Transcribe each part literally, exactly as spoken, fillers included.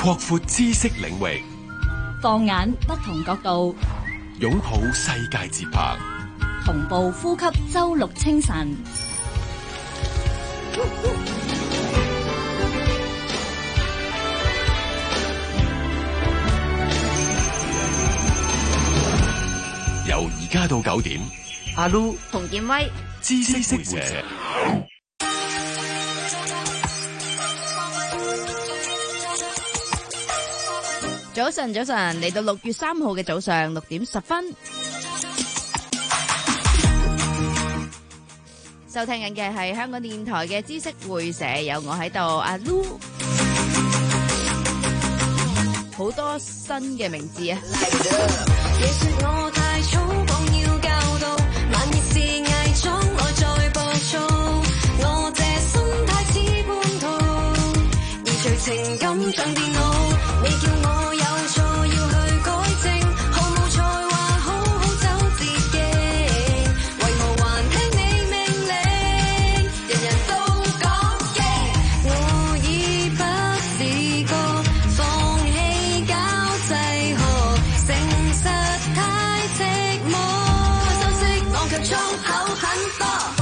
擴闊知識領域， 放眼不同角度， 擁抱世界節拍， 同步呼吸周六清晨。 由而家到九點， 阿 Lu 洪建威， 知識會社。 早晨，早晨，嚟到六月三號嘅早上六點十分，收聽緊嘅係香港電台嘅知識會社，有我喺度，阿 Lu， 好多新嘅名字啊！ 情感像電腦，你叫我有錯要去改正，毫無才華好好走捷徑，為何還聽你命令？人人都講經，我已不是個放棄交際學，誠實太寂寞，收息我卻粗口很多。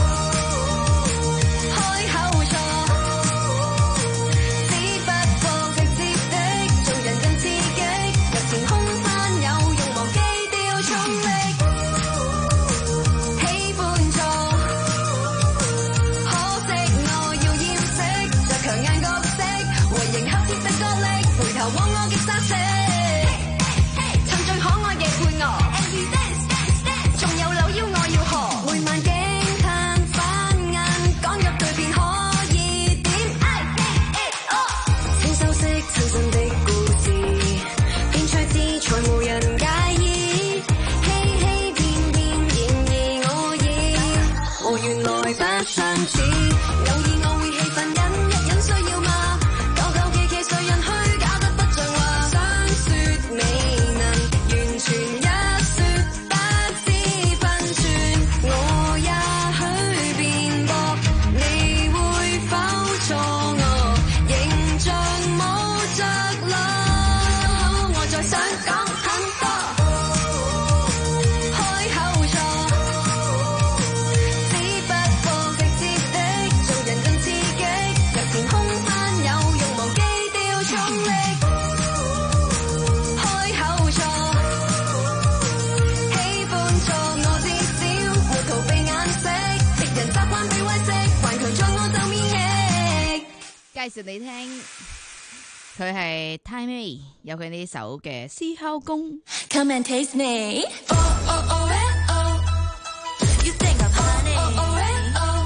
介紹你聽，佢係 Time A， 有佢呢首嘅《獅吼功》。 Come and taste me. Oh oh oh oh. You think I'm honey? Oh oh oh.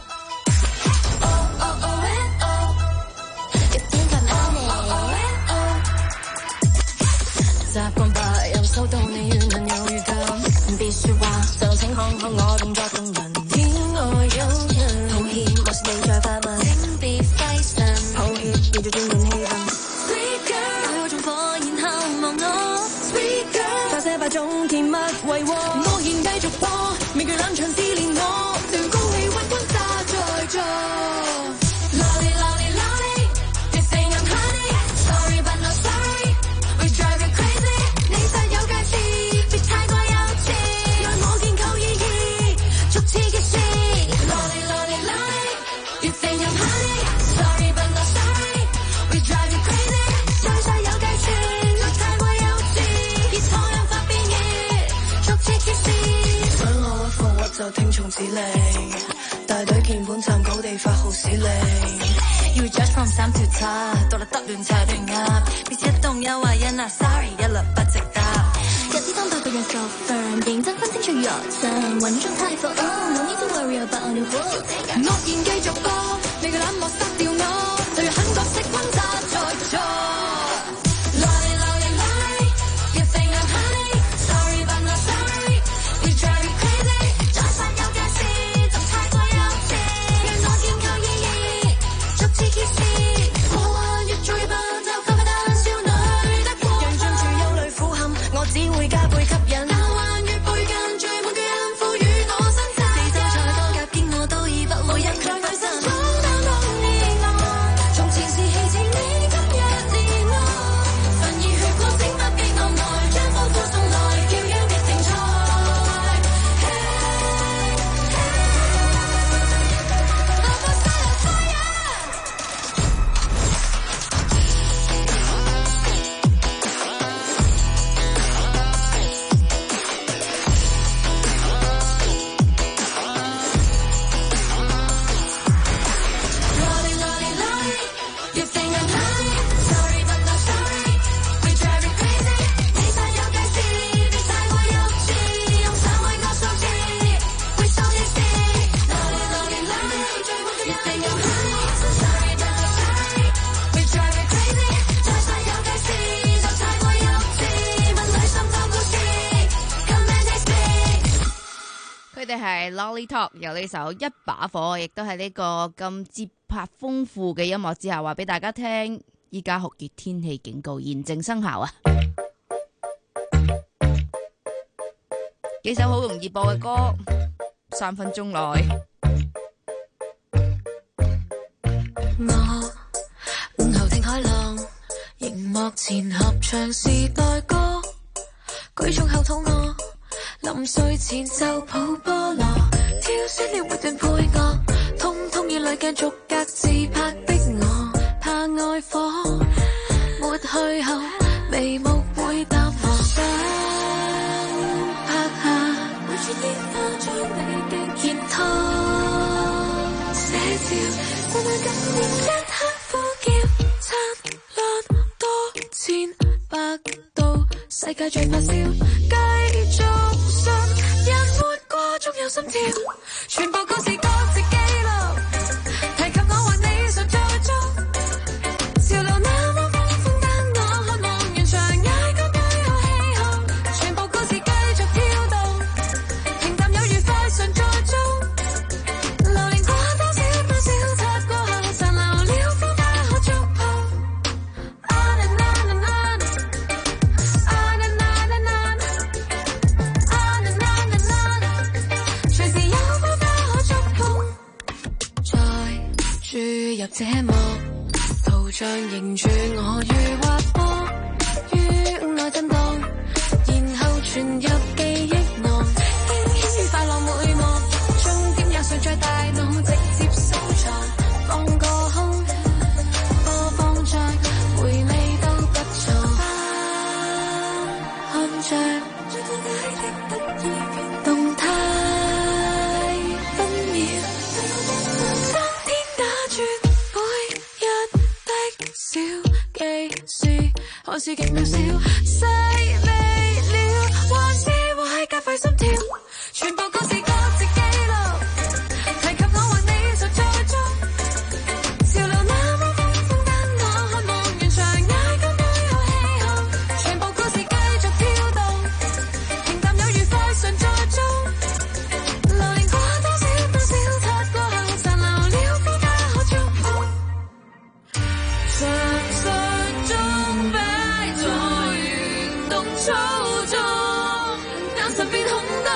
Oh oh oh. You think I'm honey? Oh oh oh. 習慣吧，又收到你語文有預感，別説話，就請看看我動作動人。天外有人，抱歉，我是你在發問。要做轉換氣氛 Sweet girl 有種火焰後望我 Sweet girl 發射百種甜蜜為禍我現繼續播面具冷場試煉我調高氣溫轟炸在座 Lolly Lolly Lolly You think I'm honey Sorry but no sorry We drive you crazy 你實有介事別太過幼稚讓我見夠意義逐次結識 Lolly Lolly Lolly You think I'm honey Sorry but no sorry drive you crazy， 衰衰有計算，我太過幼稚，別錯讓發變熱，逐次揭示。想我復活就聽從指令，大隊鍵盤站稿地發號施令。要 judge from 三條叉，獨立得亂齊斷鴨，別一動有懷孕啊 ，sorry 一律不值得。一啲三百個人受訓，認真分清楚藥針，穩中太火 ，no need to worry about on your book。我現繼續播，你嘅冷漠殺掉我。就要很角色轟炸在座 Lolly Lolly Lolly You think I'm honey Sorry but not sorry We drive you crazy 再發有介事就太過幼稚讓我見夠意義逐次揭示我話越做越笨就快快但少女得過讓進處有淚苦憾我只會加倍吸引但還越背近最滿嘅人賦予我身世四周賽多夾見我都已不會印在女神衝到當年我遊戲。So sorry but so sorry, we drive me crazy。在所有嘅事就太過幼稚，問女心當故事 ，Come and taste me。 佢哋係 Lolly Talk， 有呢首一把火，亦都係呢個咁節拍豐富嘅音樂之下，話俾大家聽，依家酷熱天氣警告現正生效啊！幾首好容易播嘅歌，三分鐘內。 我午後聽海浪，熒幕前合唱時代歌，舉重後肚餓，臨睡前就抱菠蘿，挑選了每段配樂，通通以濾鏡逐格自拍的我，怕愛火，抹去後眉目會淡薄，想拍下每串煙花將你嘅吉他寫照，過萬感念一刻呼叫，燦爛多千百度，世界最發燒，繼續信人活過總有心跳，全部故事各自記錄，提及我和你常在中，潮流那麼風風單我渴望完場捱過最後氣候，全部故事繼續跳動，平淡又愉快常在中，流連過多少多少擦過後，殘留了風不可觸碰。啊啦啦啦啦，啊啦啦啦啦，啊啦啦啦啦，隨時有風不可觸碰。再注入這幕，圖像凝住我如滑波，於愛震盪，然後傳入記憶囊，驚險與快樂每幕，終點也想在大腦直接收藏，放個空，播放着，回味都不錯，看着最高解的得意動態分秒，當天打轉每日的小記事，看似極渺小，細微了，還是會加快心跳，全部故事各自記錄，提及我和你就在中，潮流那麼風風單我渴望完場捱過最後氣候，全部故事繼續跳動，平淡又愉快常在中，流連過多少多少擦過後，殘留了風不可觸碰，常常中擺在原動操縱，眼神變空洞，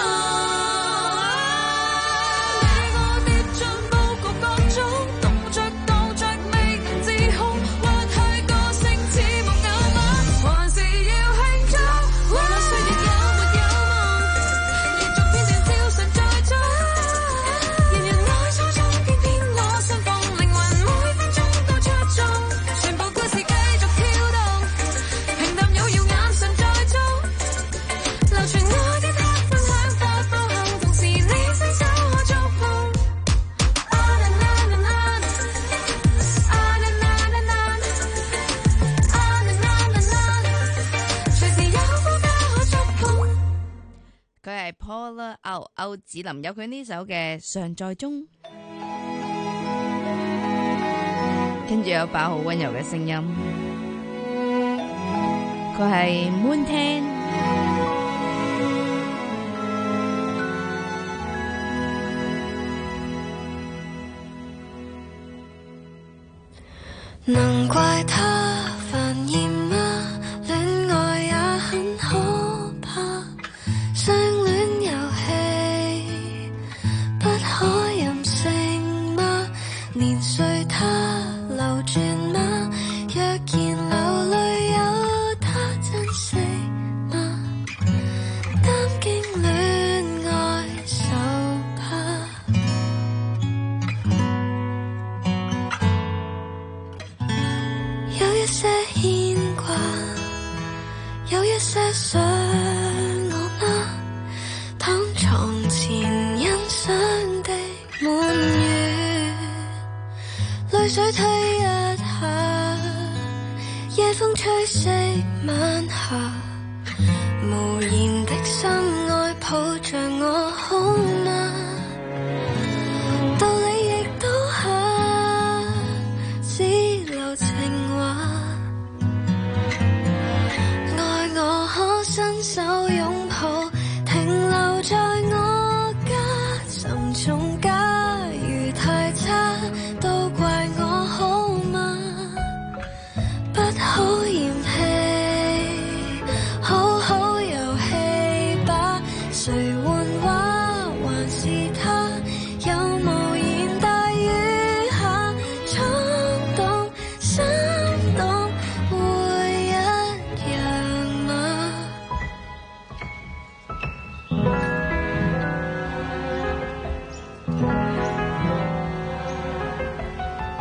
你我的進步各各種，動着動着未能自控，或許個性似木偶嗎？還是要慶祝？無論歲月有沒有夢，連續片段照常在中，人人愛初衷，偏偏我相逢，靈魂每分鐘都出眾，全部故事繼續跳動，平淡又耀眼常在中，流傳愛的刻分享發布後，同時你伸手可觸碰。啊啦啦啦啦，啊啦啦啦啦，啊啦啦啦啦，隨時有風不可觸碰。 佢係 Paula 歐歐子林，有佢呢首嘅尚在中，跟住有把好溫柔嘅聲音，佢係 Moon Tan。 能怪他煩厭嗎？戀愛也很可怕，相戀遊戲不可任性嗎？年歲他流轉嗎？若然流淚有他珍惜嗎？擔驚戀愛受怕。有一些牽掛，有一些想我嗎？躺床前欣賞的滿月，淚水推一下，夜風吹熄晚霞，無言的深愛抱着我好嗎？道理亦都很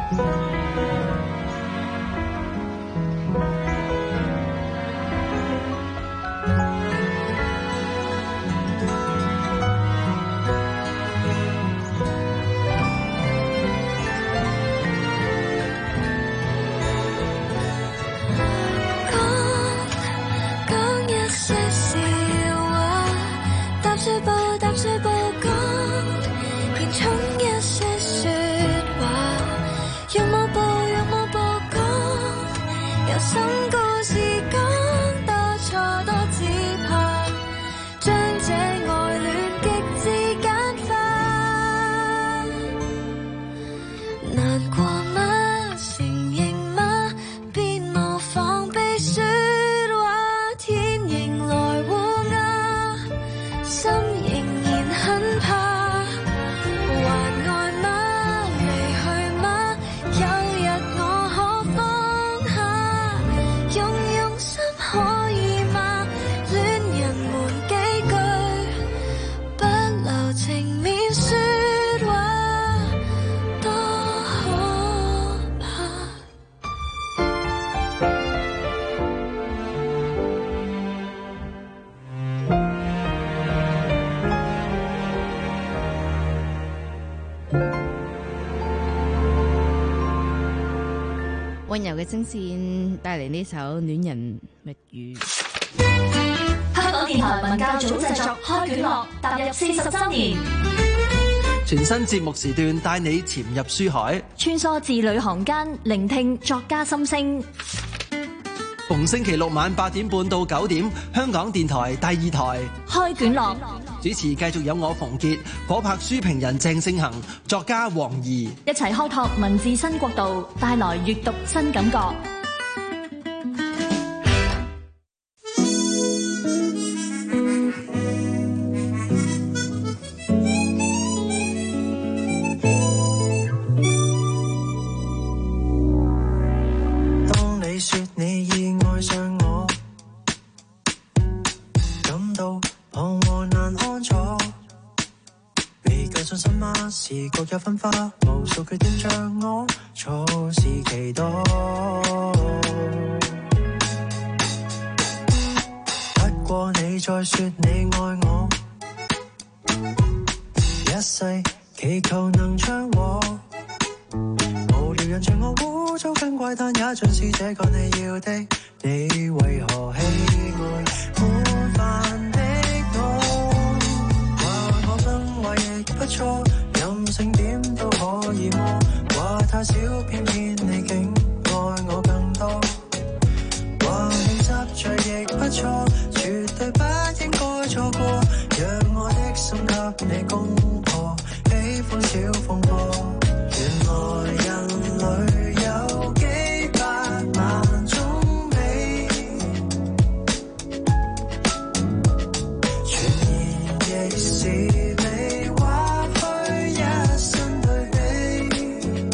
溫柔嘅聲線帶嚟呢首戀人蜜語。 香港電台文教組製作開卷樂踏入四十周年， 全新節目時段帶你潛入書海， 穿梭字裏行間，聆聽作家心聲。 逢星期六晚八點半到九點，香港電台第二台開卷樂主持繼續有我馮傑、火拍書評人鄭勝恆、作家黃怡， 一齊開拓文字新國度，帶來閱讀新感覺。 當你說你已愛上我，感到彷徨難安坐，未夠信心嗎？時各有分化，無數缺點像我，錯是期待。不過你再說你愛我，一世祈求能暢和。無聊人像我污糟跟怪誕，也盡是這個你要的。你為何喜愛滿飯的我？話我崩壞亦不錯，任性點都可以麼？話太少，偏偏你竟愛我更多。話你執着亦不錯，絕對不應該錯過。讓我的心給你攻破，喜歡小風波。原來人類有幾百萬種美，傳言亦是你畫去一身對比。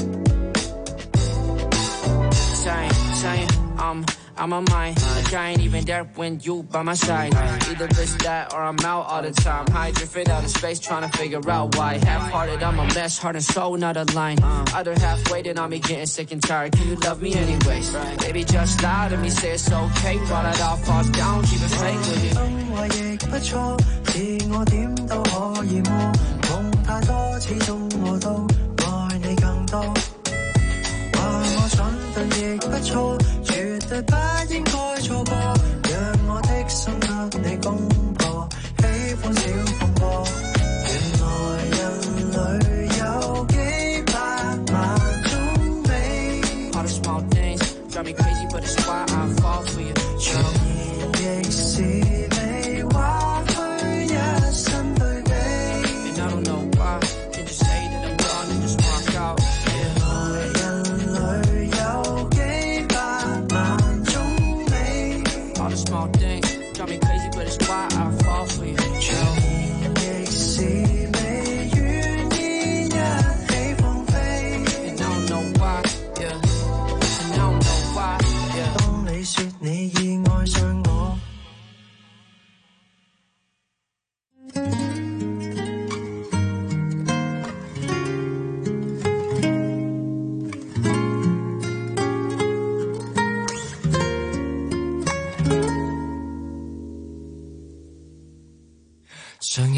Saying, saying, um, I'm on mine. Like I ain't even there when you by my side. Either this, that, or I'm out all the time. High drifting out in space, trying to figure out why. Half-hearted, I'm a mess, heart and soul, not a line. Other half waiting on me, getting sick and tired. Can you love me anyways? Baby, just lie to me, say it's okay. While it all falls down, keep it fake with me. 崩壞亦不錯，自我點都可以麼？夢太多，始終我都愛你更多。話我蠢笨亦不錯，絕對不應該錯過。讓我的心給你攻破，喜歡小風波。原來人類有幾百萬種美。 All the small things drive me crazy, but it's why I fall for you. 傳言亦是你畫去一身對比。 And I don't know why. Can you say that I'm done and just walk out? 原來人類有幾百萬種美。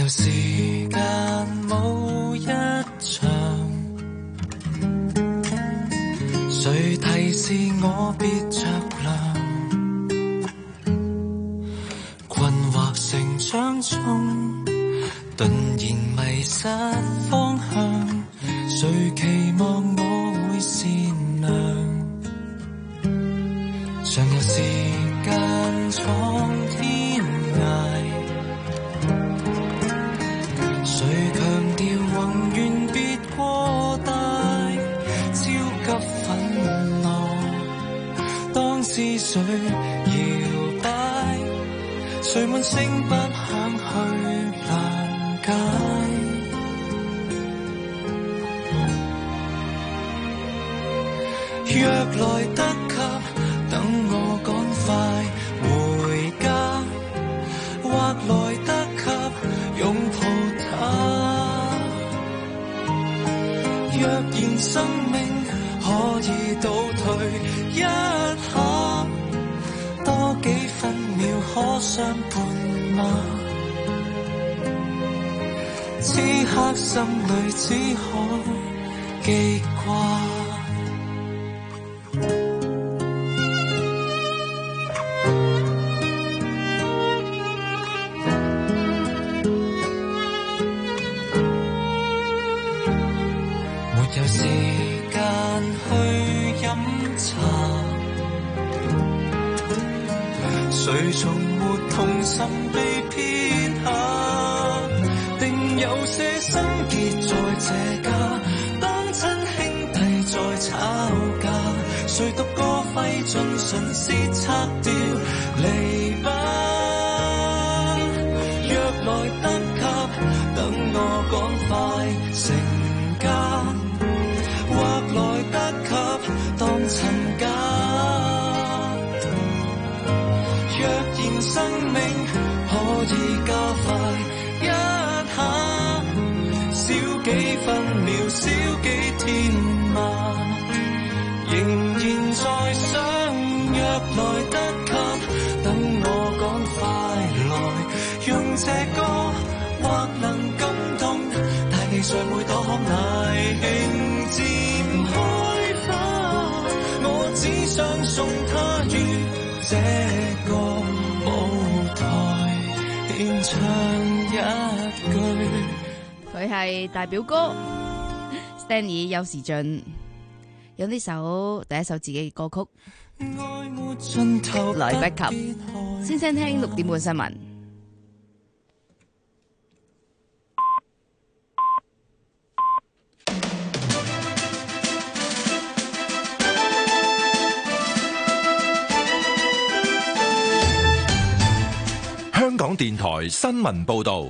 有時間冇一場，誰提示我別着涼？困惑成長中，頓然迷失方向，誰期望我會善良？尚有時間闖天涯，誰強調宏願別過大？焦急憤怒，當思緒搖擺，誰悶聲不響去諒解？若來得及，等我趕快回家，或來得及擁抱他。若然生命可以倒退一下，多幾分秒可相伴嗎？此刻心裏只可記掛。有時間去飲茶，誰從沒同心被撇下？定有些心結在這家，當親兄弟在吵架，誰獨個費盡唇舌拆掉籬笆？若來得及，等我趕快成家，或來得及當親家。若然生命可以加快一下，少幾分秒，少幾天嗎？仍然在想，若來得及，等我趕快來，用這歌或能感動大地上每朵康乃馨漸開花，我只想送他於這個舞台，獻唱一句。 佢係大表哥 Stanley 邱時俊，有呢首第一首自己嘅歌曲來不及。先聲聽六點半新聞。 香港電台新聞報道，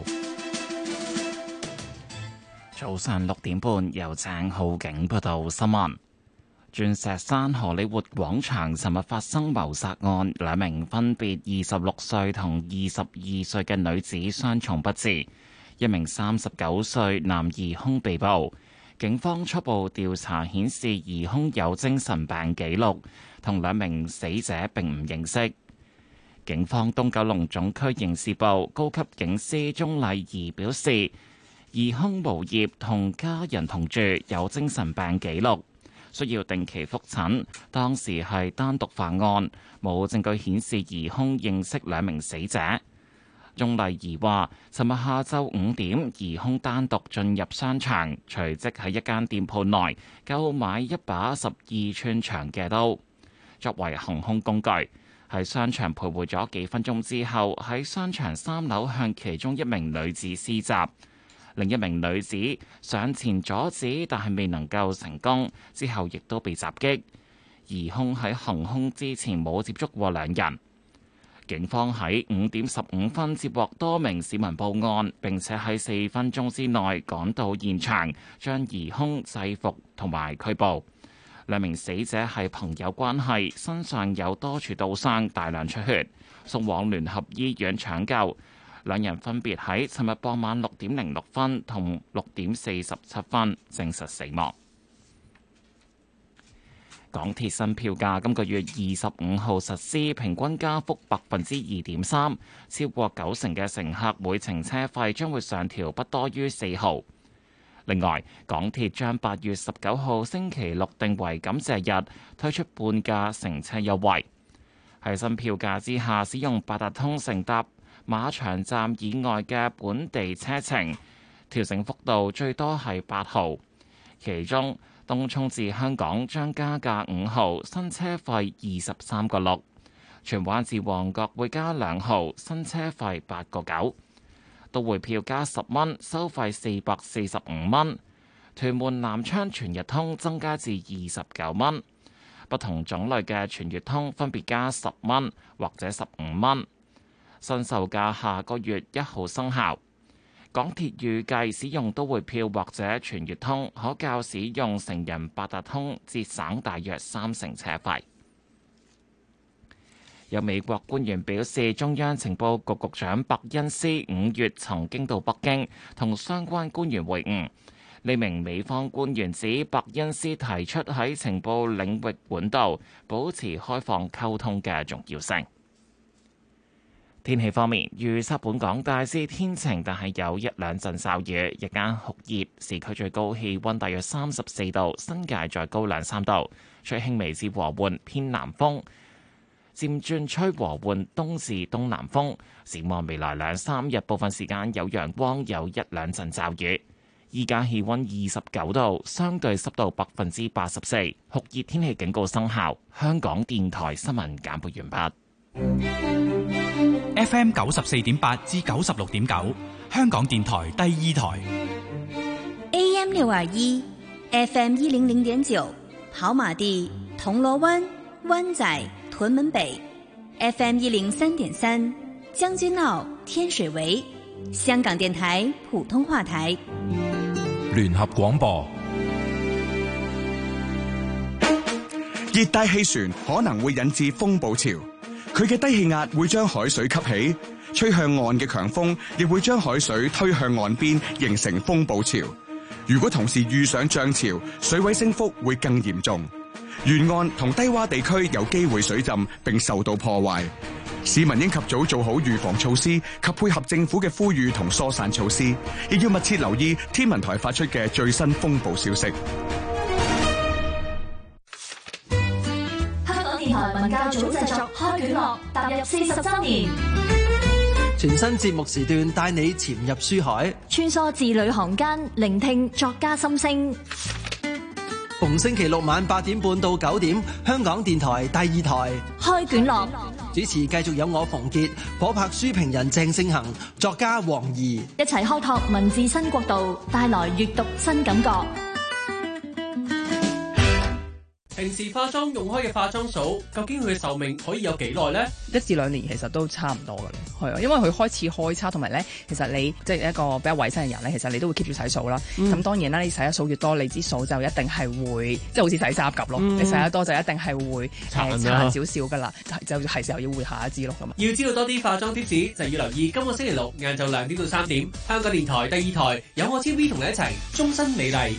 早上六點半由鄭浩景報道新聞。鑽石山荷里活廣場尋日發生謀殺案，兩名分別二十六歲同二十二歲嘅女子傷重不治，一名三十九歲男疑兇被捕。警方初步調查顯示，疑兇有精神病記錄，同兩名死者並唔認識。警方東九龍總區刑事部高級警司鍾麗儀表示，疑兇無業，同家人同住，有精神病記錄，需要定期覆診。當時係單獨犯案，冇證據顯示疑兇認識兩名死者。鍾麗儀話，尋日下晝五點，疑兇單獨進入商場，隨即喺一間店鋪內購買一把十二寸長嘅刀，作為行兇工具。喺商場徘徊咗幾分鐘之後，喺商場三樓向其中一名女子施襲，另一名女子上前阻止，但係未能夠成功，之後亦都被襲擊。疑兇喺行兇之前冇接觸過兩人。警方喺五點十五分接獲多名市民報案，並且喺四分鐘之內趕到現場，將疑兇制服同埋拘捕。兩名死者係朋友關係，身上有多處刀傷，大量出血，送往聯合醫院搶救。兩人分別喺尋日傍晚六點零六分同六點四十七分證實死亡。 港鐵新票價今個月二十五號實施，平均加幅百分之二點三，超過九成嘅乘客每程車費將會上調不多於四毫。另外，港鐵將八月十九號星期六定為感謝日，推出半價乘車優惠。喺新票價之下，使用八達通乘搭馬場站以外嘅本地車程，調整幅度最多係八毫。其中，東涌至香港將加價五毫，新車費二十三個六；荃灣至旺角會加兩毫，新車費八個九；都會票加十蚊，收費四百四十五蚊；屯門南昌全日通增加至二十九蚊。不同種類嘅全月通分別加十蚊或者十五蚊。新售價下個月一號生效。港鐵預計使用都會票或者全月通，可較使用成人八達通節省大約三成車費。有美國官員表示，中央情報局局長伯恩斯五月曾經到北京同相關官員會晤。呢名美方官員指，伯恩斯提出喺情報領域管道保持開放溝通嘅重要性。天氣方面，預測本港大致天晴，但係有一兩陣驟雨，日間酷熱，市區最高氣溫大約三十四度，新界再高兩三度，吹輕微至和緩偏南風，漸轉吹和緩東至東南風。展望未來兩三日，部分時間有陽光，有一兩陣驟雨。依家氣溫二十九度，相對濕度百分之八十四，酷熱天氣警告生效。香港電台新聞簡報完畢。 F M 九十四點八至九十六點九，香港電台第二台。 A M 六二一 ，F M 一零零點九，跑馬地、銅鑼灣、灣仔、屯門北 ；F M 一零三點三，將軍澳、天水圍，香港電台普通話台。 聯合廣播。 熱帶氣旋可能會引致風暴潮。佢嘅低氣壓會將海水吸起，吹向岸嘅強風亦會將海水推向岸邊，形成風暴潮。如果同時遇上漲潮，水位升幅會更嚴重。沿岸同低洼地區有機會水浸並受到破壞。市民應及早做好預防措施及配合政府嘅呼籲同疏散措施，亦要密切留意天文台發出嘅最新風暴消息。 電台文教組製作開卷樂踏入四十週年， 全新節目時段帶你潛入書海， 穿梭字裏行間，聆聽作家心聲。 逢星期六晚八點半到九點，香港電台第二台開卷樂主持繼續有我馮傑、火拍書評人鄭勝恆、作家黃怡， 一齊開拓文字新國度，帶來閱讀新感覺。 平時化妝用開嘅化妝掃，究竟佢嘅壽命可以有幾耐呢？ 一至兩年其實都差唔多㗎啦，係啊，因為佢開始開叉，同埋咧，其實你即係一個比較衞生嘅人咧，其實你都會 keep 住洗掃啦。咁、嗯、當然啦，你洗得掃越多，你支掃就一定係會即係好似洗衫咁咯。嗯、你洗得多就一定係會殘少少㗎啦，就係時候要換下一支咯咁啊。 要知道多啲化妝貼士，就要留意今個星期六晏晝兩點到三點，香港電台第二台有我 T V 同你一齊終身美麗。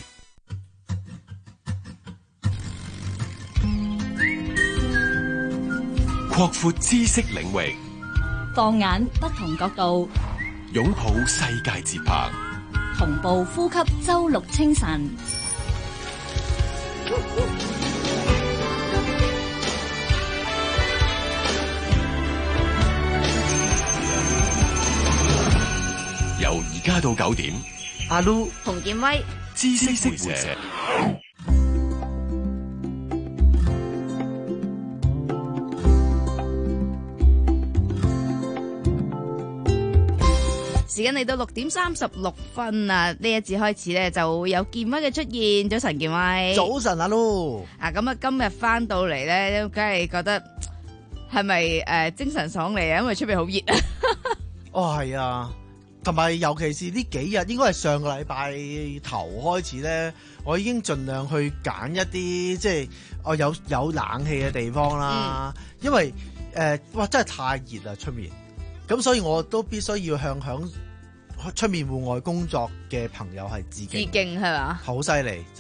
擴闊知識領域， 放眼不同角度， 擁抱世界節拍， 同步呼吸周六清晨。 由而家到九點， 阿 Lu、 洪建威、 知識會社。 時間嚟到六點三十六分啊！呢一節開始咧就會有建威嘅出現。早晨，建威。 早晨，阿 Lu。 啊，咁啊，今日翻到嚟咧，梗係覺得係咪誒精神爽利啊？因為出邊好熱啊。 哦，係啊，同埋尤其是呢幾日，應該係上個禮拜頭開始咧，我已經盡量去揀一啲即係我有有冷氣嘅地方啦。嗯、因為誒、呃，哇，真係太熱啦出面，咁所以我都必須要向響出面戶外工作嘅朋友係致敬， 致敬係嘛？ 好犀利，真係。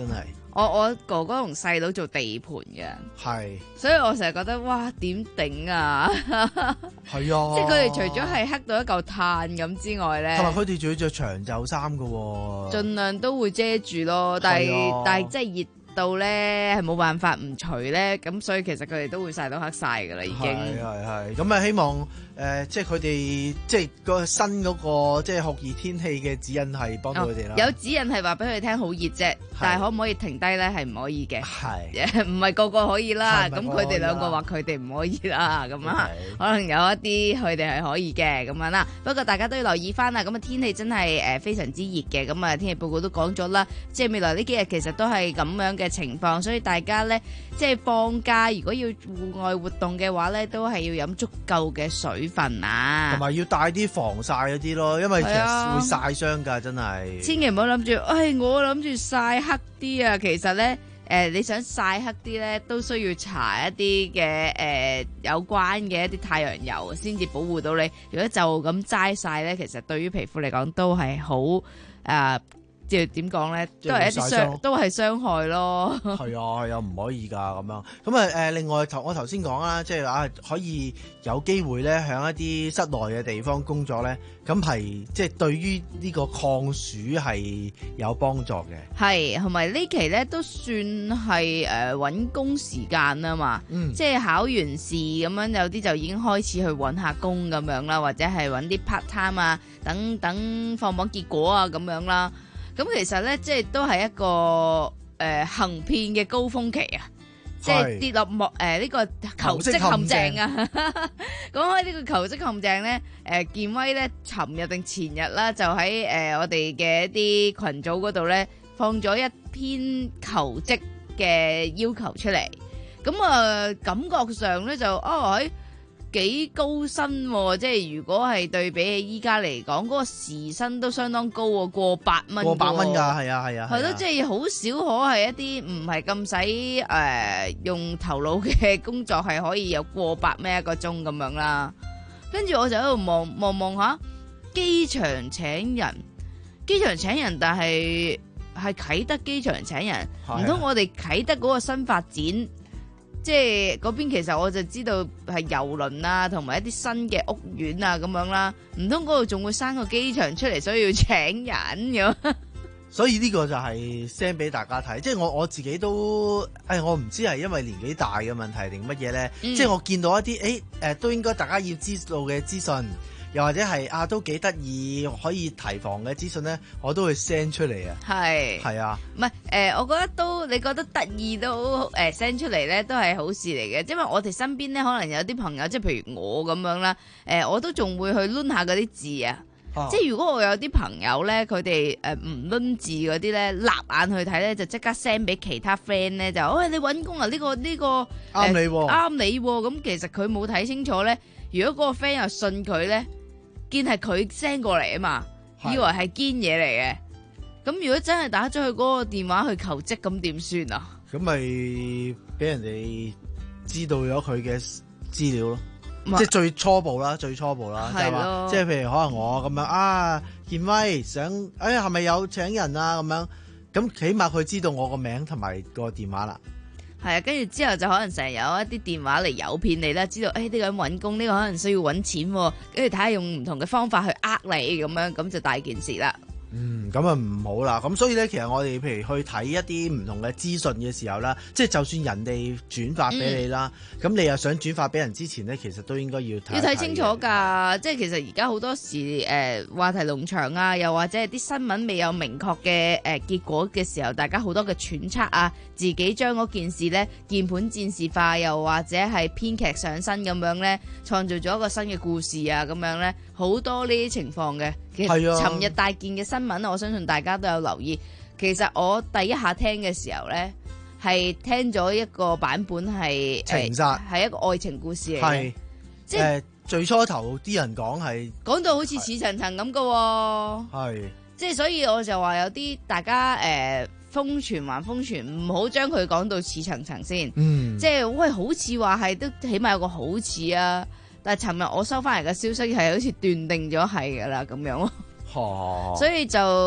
我我哥哥同細佬做地盤嘅， 係， 所以我成日覺得哇點頂啊！ 係啊， 即係佢哋除咗係黑到一嚿炭咁之外咧， 同埋佢哋仲要着長袖衫噶， 盡量都會遮住咯。但係、 啊、 但係即係熱到咧係冇辦法唔除咧，咁所以其實佢哋都會曬到黑晒噶啦，已經。 係係係，咁啊希望。誒、呃，即係佢哋，即係個新嗰、那個即係酷熱天氣嘅指引係幫到佢哋啦。 有指引係話俾佢哋聽好熱啫，但係可唔可以停低咧？係唔可以嘅。 係， 唔係個個可以啦。咁佢哋兩個話佢哋唔可以啦。咁啊，可能有一啲佢哋係可以嘅咁樣啦。不過大家都要留意翻啦。咁啊天氣真係誒非常之熱嘅。咁啊天氣報告都講咗啦，即係未來呢幾日其實都係咁樣嘅情況，所以大家咧即係放假如果要戶外活動嘅話咧，都係要飲足夠嘅水份啊， 同埋要帶啲防曬嗰啲咯，因為其實會曬傷㗎，真係。 千祈唔好諗住，唉，我諗住曬黑啲啊。其實咧，誒、呃，你想曬黑啲咧，都需要搽一啲嘅誒有關嘅一啲太陽油，先至保護到你。如果就咁齋曬咧，其實對於皮膚嚟講都係好誒。呃即係點講咧，都係一啲傷，都係傷害咯。 係啊，係啊，唔可以㗎咁樣。咁啊誒，另外頭我頭先講啦，即係啊可以有機會咧，喺一啲室內嘅地方工作咧，咁係即係對於呢個抗暑係有幫助嘅。 係，同埋呢期咧都算係誒揾工時間啊嘛。嗯，即係考完試咁樣，有啲就已經開始去揾下工咁樣啦，或者係揾啲 part time 啊，等等放榜結果啊咁樣啦。咁其實咧，即係都係一個誒、呃、行騙嘅高峰期啊！即係跌落幕誒呢個求職陷阱啊！講開呢個求職陷阱咧，誒、呃、健威咧，尋日定前日啦，就喺誒、呃、我哋嘅一啲群組嗰度咧，放咗一篇求職嘅要求出嚟。咁啊、呃，感覺上咧就哦喺。幾高薪喎，即係如果係對比起依家嚟講，嗰、嗰個時薪都相當高喎，過百蚊。過百蚊㗎，係啊係啊。 係咯，即係好少可係一啲唔係咁使誒用頭腦嘅工作係可以有過百蚊一個鐘咁樣啦。跟住我就喺度望望望下，機場請人，機場請人，但係係啟德機場請人，唔通我哋啟德嗰個新發展？即係嗰邊其實我就知道係郵輪啊，同埋一啲新嘅屋苑啊咁樣啦，唔通嗰度仲會生個機場出嚟，所以要請人咁。 所以呢個就係 send 俾大家睇，即係我我自己都，誒、哎、我唔知係因為年紀大嘅問題定乜嘢咧，嗯、即係我見到一啲誒誒都應該大家要知道嘅資訊。又或者係啊，都幾得意可以提防嘅資訊咧，我都會 send 出嚟啊。係係啊， 唔係誒，我覺得都你覺得得意都誒 send、呃、出嚟咧，都係好事嚟嘅。因為我哋身邊咧，可能有啲朋友，即係譬如我咁樣啦，誒、呃，我都仲會去攆下嗰啲字啊。啊即係如果我有啲朋友咧，佢哋誒唔攆字嗰啲咧，立眼去睇咧，就即刻 send 俾其他 friend 咧，就喂、哎、你揾工啊？呢、呢個呢、呢個啱、呃、 你啱、啊、 你咁、啊，其實佢冇睇清楚咧。如果嗰個 friend 又信佢咧。見係佢 send 過嚟啊嘛，以為係堅嘢嚟嘅。咁如果真係打咗去嗰個電話去求職，咁點算啊？ 咁咪俾人哋知道咗佢嘅資料咯，即係最初步啦，最初步啦，係嘛？即係譬如可能我咁樣啊，健威想，哎呀係咪有請人啊咁樣？咁起碼佢知道我個名同埋個電話啦。 係啊，跟住之後就可能成日有一啲電話嚟誘騙你啦，知道誒呢個人揾工，呢個可能需要揾錢，跟住睇下用唔同嘅方法去呃你咁樣，咁就大件事啦。 嗯，咁啊唔好啦，咁所以咧，其實我哋譬如去睇一啲唔同嘅資訊嘅時候啦，即係就算人哋轉發俾你啦，咁、嗯、你又想轉發俾人之前咧，其實都應該要睇。要睇清楚㗎，即係其實而家好多時誒、呃、話題農場啊，又或者係啲新聞未有明確嘅誒結果嘅時候，大家好多嘅揣測啊，自己將嗰件事咧鍵盤戰士化，又或者係編劇上身咁樣咧，創造咗一個新嘅故事啊，咁樣咧好多呢啲情況嘅。其實尋日大件嘅新聞，我相信大家都有留意。其實我第一下聽嘅時候咧，係聽咗一個版本係情殺， 係、呃、一個愛情故事嚟嘅。係即係、呃、最初頭啲人講係講到好似似層層咁嘅。係即係所以我就話有啲大家誒、呃、瘋傳還瘋傳，唔好將佢講到似層層先。嗯，即係喂，好似話係都起碼有個好似啊。但係尋日我收翻嚟嘅消息係好似斷定咗係噶啦咁樣咯，所以就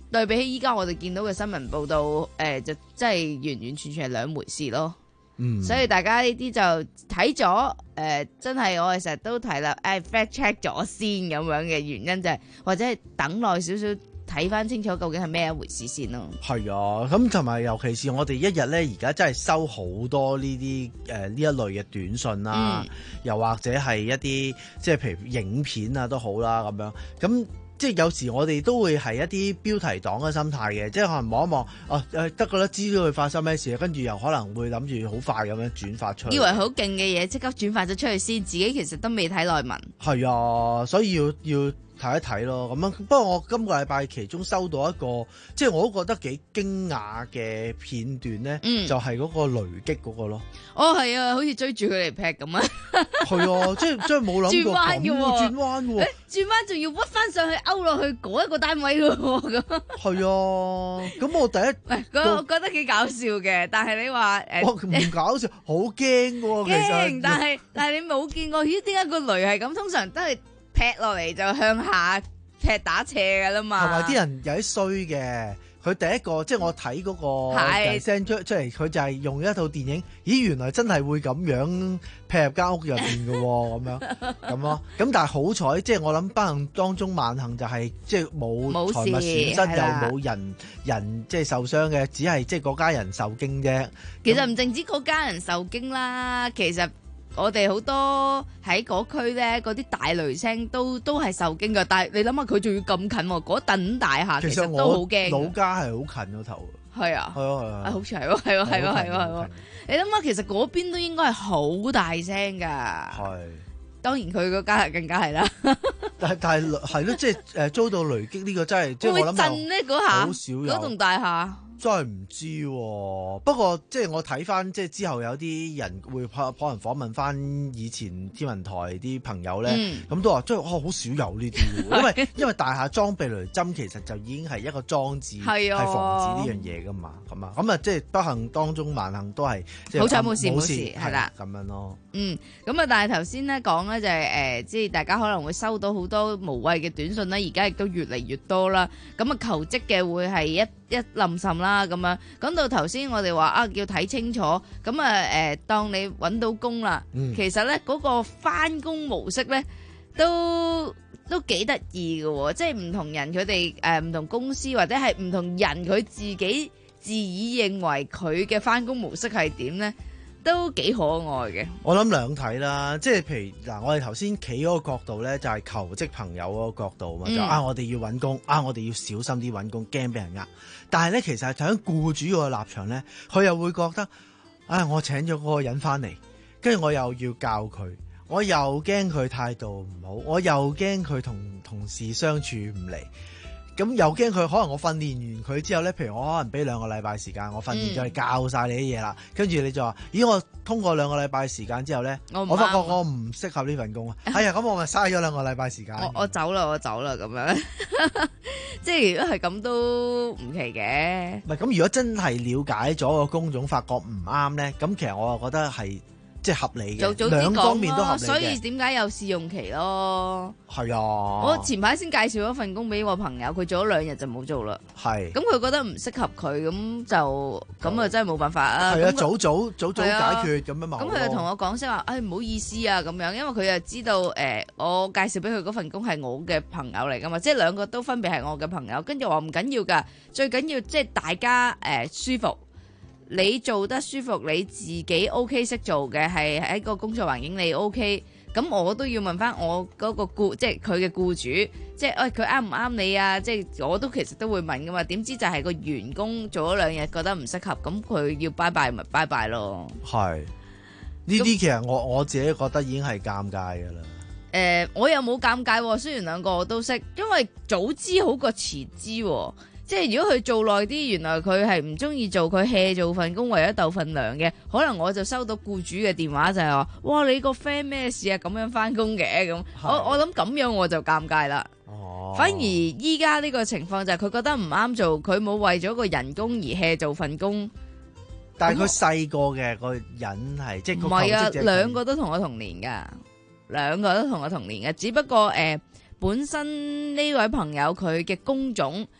對比起依家我哋見到嘅新聞報導，誒、呃、就真係完完全全係兩回事咯。 嗯， 所以大家呢啲就睇咗，誒真係我哋成日都提啦，誒 fact check 咗先咁樣嘅原因就係、是，或者係等耐少少睇翻清楚究竟係咩一回事先咯。 係啊，咁同埋尤其是我哋一日咧，而家真係收好多呢啲誒呢一類嘅短信啦， 嗯、又或者係一啲即係譬如影片啊都好啦咁樣咁。即係有時我哋都會係一啲標題黨嘅心態嘅，即係可能望一望，哦誒得㗎啦，知道佢發生咩事，跟住又可能會諗住好快咁樣轉發出去， 以為好勁嘅嘢即刻轉發咗出去先，自己其實都未睇內文。係啊，所以要要睇一睇咯，咁樣。不過我今個禮拜其中收到一個，即係我都覺得幾驚訝嘅片段咧， 嗯、 就係嗰個雷擊嗰個咯。 哦，係啊，好似追住佢嚟劈咁啊！ 係啊，即係即係冇諗過咁喎，轉彎喎， 轉彎仲要屈翻上去勾落去嗰一個單位嘅喎，咁。係啊，咁我第一， 喂，我覺得幾搞笑嘅，但係你話誒， 唔、呃、搞笑，好驚喎，其實。 但係但係你冇見過，咦？點解個雷係咁？通常都係劈落嚟就向下劈打斜㗎啦嘛。 同埋啲人有啲衰嘅。佢第一個即係我睇嗰個 send 出出嚟，佢就係用一套電影，咦原來真係會咁樣劈入間屋入邊嘅喎，咁樣咁咯。咁但係好彩，即係我諗不幸當中萬幸就係、是、即係冇財物損失，又冇人人即係受傷嘅，只係即係嗰家人受驚啫。 其實唔淨止嗰家人受驚啦，其實。我哋好多喺嗰區咧，嗰啲大雷聲都都係受驚㗎。但係你諗下，佢仲要咁近喎，嗰棟大廈其實都好驚。 老家係好近個頭。 係啊， 係啊係啊， 好似係喎，係喎係喎係喎係喎。你諗下，其實嗰邊都應該係好大聲㗎。係。當然佢個家係更加係啦。 但係但係係咯，即係誒遭到雷擊呢個真係，即係我諗震咧嗰下， 好少有嗰棟大廈。 真係唔知喎、啊，不過即係我睇翻，即係之後有啲人會可可能訪問翻以前天文台啲朋友咧，咁、嗯、都話即係好少有呢啲喎，因為因為大廈裝避雷針其實就已經係一個裝置，係防止呢樣嘢噶嘛，咁啊，咁啊即係不幸當中萬幸都係好彩冇事冇事，係啦咁樣咯。 嗯，咁啊，但係頭先咧講咧就係、是、誒、呃，即係大家可能會收到好多無謂嘅短信啦，而家亦都越嚟越多啦。咁啊，求職嘅會係一一冧滲啦，咁樣講到頭先，我哋話啊，要睇清楚。咁啊誒，當你揾到工啦、嗯，其實咧嗰、那個返工模式咧都都幾得意嘅，即係唔同人佢哋誒唔同公司或者係唔同人佢自己自以認為佢嘅返工模式係點咧？都幾可愛嘅。我諗兩睇啦，即係譬如嗱，我哋頭先企嗰個角度咧，就係求職朋友嗰個角度嘛，嗯、就啊，我哋要揾工，啊，我哋要小心啲揾工，驚俾人呃。但係咧，其實係喺僱主個立場咧，佢又會覺得，啊，我請咗嗰個人翻嚟，跟住我又要教佢，我又驚佢態度唔好，我又驚佢同同事相處唔嚟。咁又驚佢可能我訓練完佢之後咧，譬如我可能俾兩個禮拜時間，我訓練咗你教晒你啲嘢啦，跟住你就話：咦，我通過兩個禮拜時間之後咧，我，我發覺我唔適合呢份工啊！哎呀，咁我咪嘥咗兩個禮拜時間。我我走啦，我走啦，咁樣，即係如果係咁都唔奇嘅。唔係咁，如果真係了解咗個工種，發覺唔啱咧，咁其實我又覺得係。即係合理嘅，兩方面都合理嘅。所以點解有試用期咯？係啊，我前排先介紹咗份工俾我朋友，佢做咗兩日就冇做啦。係，咁佢覺得唔適合佢，咁就咁啊，真係冇辦法啊。係啊，早早早早解決咁樣嘛。咁佢就同我講聲話，唉，唔好意思啊，咁樣，因為佢又知道誒、呃，我介紹俾佢嗰份工係我嘅朋友嚟噶嘛，即係兩個都分別係我嘅朋友。跟住話唔緊要噶，最緊要即係大家誒、呃、舒服。你做得舒服，你自己 OK 識做嘅，係喺個工作環境你 OK，咁我都要問翻我嗰個僱，即係佢嘅僱主，即係喂佢啱唔啱你啊？即係我都其實都會問噶嘛。點知就係個員工做咗兩日覺得唔適合，咁佢要拜拜咪拜拜咯。係呢啲其實我我自己覺得已經係尷尬噶啦。誒、呃，我又冇尷尬，雖然兩個我都識，因為早知好過遲知。即係如果佢做耐啲，原來佢係唔中意做，佢 hea 做份工為咗鬥份糧嘅，可能我就收到僱主嘅電話就係話，哇，你個 friend 咩事啊？咁樣翻工嘅咁，我我諗咁樣我就尷尬啦。哦，反而依家呢個情況就係佢覺得唔啱做，佢冇為咗個人工而 hea 做份工。但係佢細個嘅個人係即係唔係啊？兩個都同我同年噶，兩個都同我同年嘅，只不過誒、呃、本身呢位朋友佢嘅工種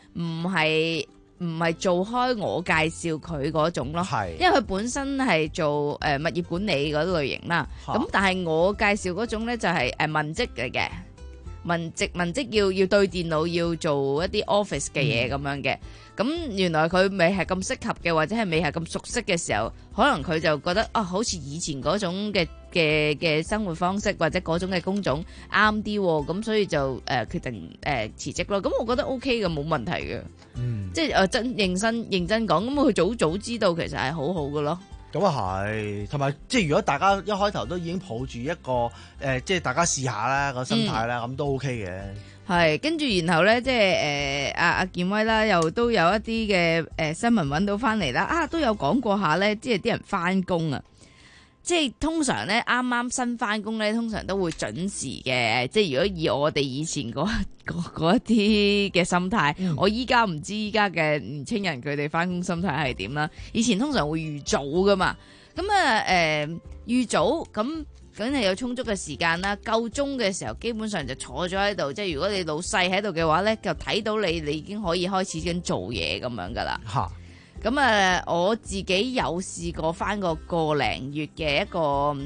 唔係唔係做開我介紹佢嗰種咯，因為佢本身係做誒、呃、物業管理嗰類型啦。咁但係我介紹嗰種咧就係誒文職嚟嘅。文職文職要要對電腦要做一啲 office 嘅嘢咁樣嘅，咁、嗯、原來佢未係咁適合嘅，或者係未係咁熟悉嘅時候，可能佢就覺得啊，好似以前嗰種嘅嘅嘅生活方式或者嗰種嘅工種啱啲，咁所以就誒、呃、決定誒、呃、辭職咯。咁我覺得 OK 嘅，冇問題嘅，嗯、即係誒真認真認真講，咁佢早早知道其實係好好嘅咯。 咁啊係，同埋即係如果大家一開頭都已經抱住一個誒、呃，即係大家試下啦個心態啦，咁、嗯、都 OK 嘅。係， 跟住然後咧，即係誒阿阿健威啦，又都有一啲嘅誒新聞揾到翻嚟啦，啊都有講過下咧，即係啲人翻工啊。即係通常咧，啱啱新翻工咧，通常都會準時嘅。即係如果以我哋以前嗰嗰一啲嘅心態，嗯、我依家唔知依家嘅年青人佢哋翻工心態係點啦。以前通常會預早噶嘛，咁啊誒預早咁梗係有充足嘅時間啦。夠鐘嘅時候，基本上就坐咗喺度。即係如果你老細喺度嘅話咧，就睇到你，你已經可以開始緊做嘢咁樣噶啦。嚇！咁啊，我自己有試過返個個零月嘅一個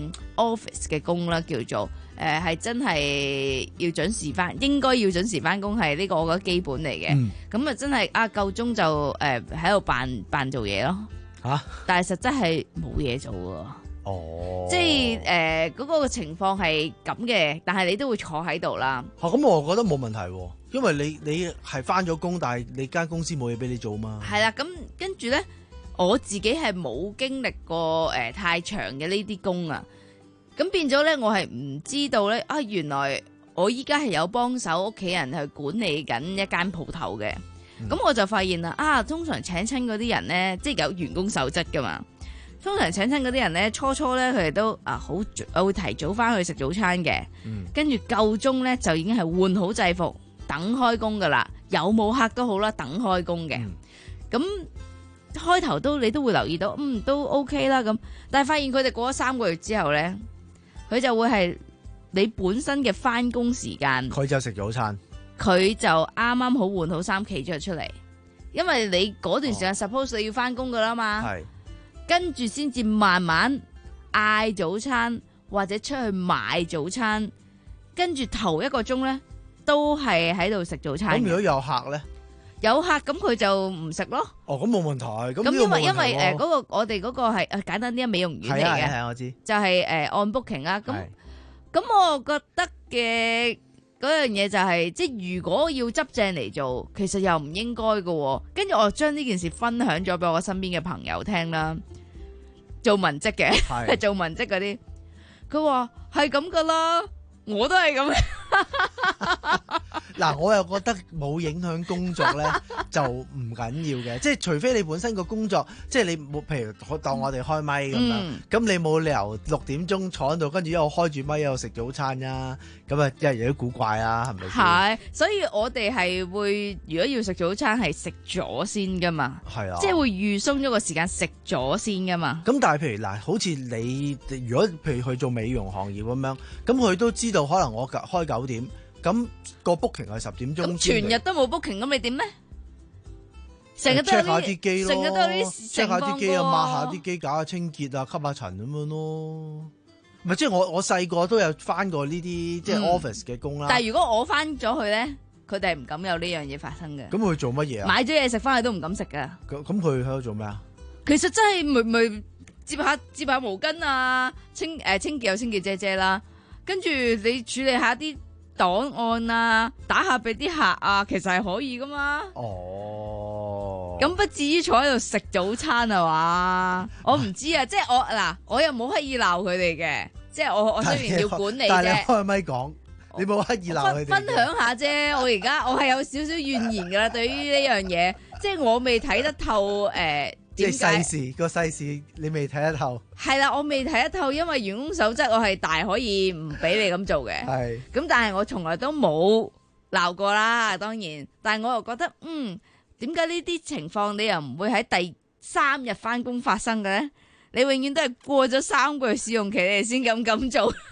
office 嘅工啦，叫做誒係、呃、真係要準時返，應該要準時返工係呢個我覺得基本嚟嘅。咁、嗯、啊真係啊夠鐘就誒喺度扮扮做嘢咯。嚇、啊！但係實質係冇嘢做喎。哦，即係誒嗰個情況係咁嘅，但係你都會坐喺度啦。 嚇、啊！咁我覺得冇問題喎。因為你你係翻咗工，但係你間公司冇嘢俾你做嘛。 係啦，咁跟住咧，我自己係冇經歷過誒、呃、太長嘅呢啲工啊，咁變咗咧，我係唔知道咧啊，原來我依家係有幫手屋企人去管理緊一間鋪頭嘅，咁、嗯、我就發現啦，啊，通常請親嗰啲人咧，即係有員工守則噶嘛，通常請親嗰啲人咧，初初咧佢哋都啊好，我會提早翻去食早餐嘅，嗯、跟住夠鐘咧就已經係換好制服。等開工噶啦，有冇客都好啦，等開工嘅。咁、嗯、開頭都你都會留意到，嗯都 OK 啦咁。但係發現佢哋過咗三個月之後咧，佢就會係你本身嘅翻工時間， 佢就食早餐， 佢就啱啱好換好衫企咗出嚟，因為你嗰段時間 suppose 你要翻工噶啦嘛，係跟住先至慢慢嗌早餐或者出去買早餐，跟住頭一個鐘咧。都係喺度食早餐。 咁如果有客咧， 有客咁佢就唔食咯。 哦，咁冇問題。 咁因為因為誒嗰個我哋嗰個係誒簡單啲美容院嚟嘅， 係啊我知。 就係誒按 booking 啦。咁咁我覺得嘅嗰樣嘢就係、是，即係如果要執正嚟做，其實又唔應該嘅。跟住我將呢件事分享咗俾我身邊嘅朋友聽啦，做文職嘅，做文職嗰啲，佢話係咁噶啦。我都係咁嘅， 嗱，我又覺得冇影響工作咧，就唔緊要嘅。即係除非你本身個工作，即係你冇，譬如當我哋開咪咁樣，咁、嗯、你冇理由六點鐘坐喺度，跟住一路開住咪一路食早餐呀。咁啊，即係有啲古怪啊，係咪？ 係，所以我哋係會，如果要食早餐係食咗先噶嘛，係啊，即係會預鬆咗個時間食咗先噶嘛。 咁但係譬如嗱，好似你如果譬如去做美容行業咁樣，咁佢都知道可能我開九點，咁個 booking 係十點鐘， 全日都冇 booking，咁你點咧？成日都 check 下啲機咯， 成日都有啲 check 下啲機啊，抹下啲機，搞下清潔啊，吸下塵咁樣咯。唔係，即係我我細個都有翻過呢啲即係 office 嘅工啦。 但係如果我翻咗去咧，佢哋係唔敢有呢樣嘢發生嘅。 咁佢做乜嘢啊？ 買咗嘢食翻去都唔敢食噶。 咁咁佢喺度做咩啊？ 其實真係咪咪接下接下毛巾啊，清誒、呃、清潔有清潔姐姐啦，跟住你處理下啲檔案啊，打下俾啲客啊，其實係可以噶嘛。哦，咁不至於坐喺度食早餐啊嘛？我唔知啊，即係我嗱，我又冇刻意鬧佢哋嘅，即係我我雖然要管理啫。 但係你開咪講，你冇刻意鬧佢哋。 分享下啫，我而家我係有少少怨言噶啦，對於呢樣嘢，即係我未睇得透誒。呃即係世事個世事，你未睇得透。 係啦，我未睇得透，因為員工守則我係大可以唔俾你咁做嘅。係。咁但係我從來都冇鬧過啦，當然。但係我又覺得，嗯，點解呢啲情況你又唔會喺第三日翻工發生嘅咧？你永遠都係過咗三個月試用期，你哋先咁咁做。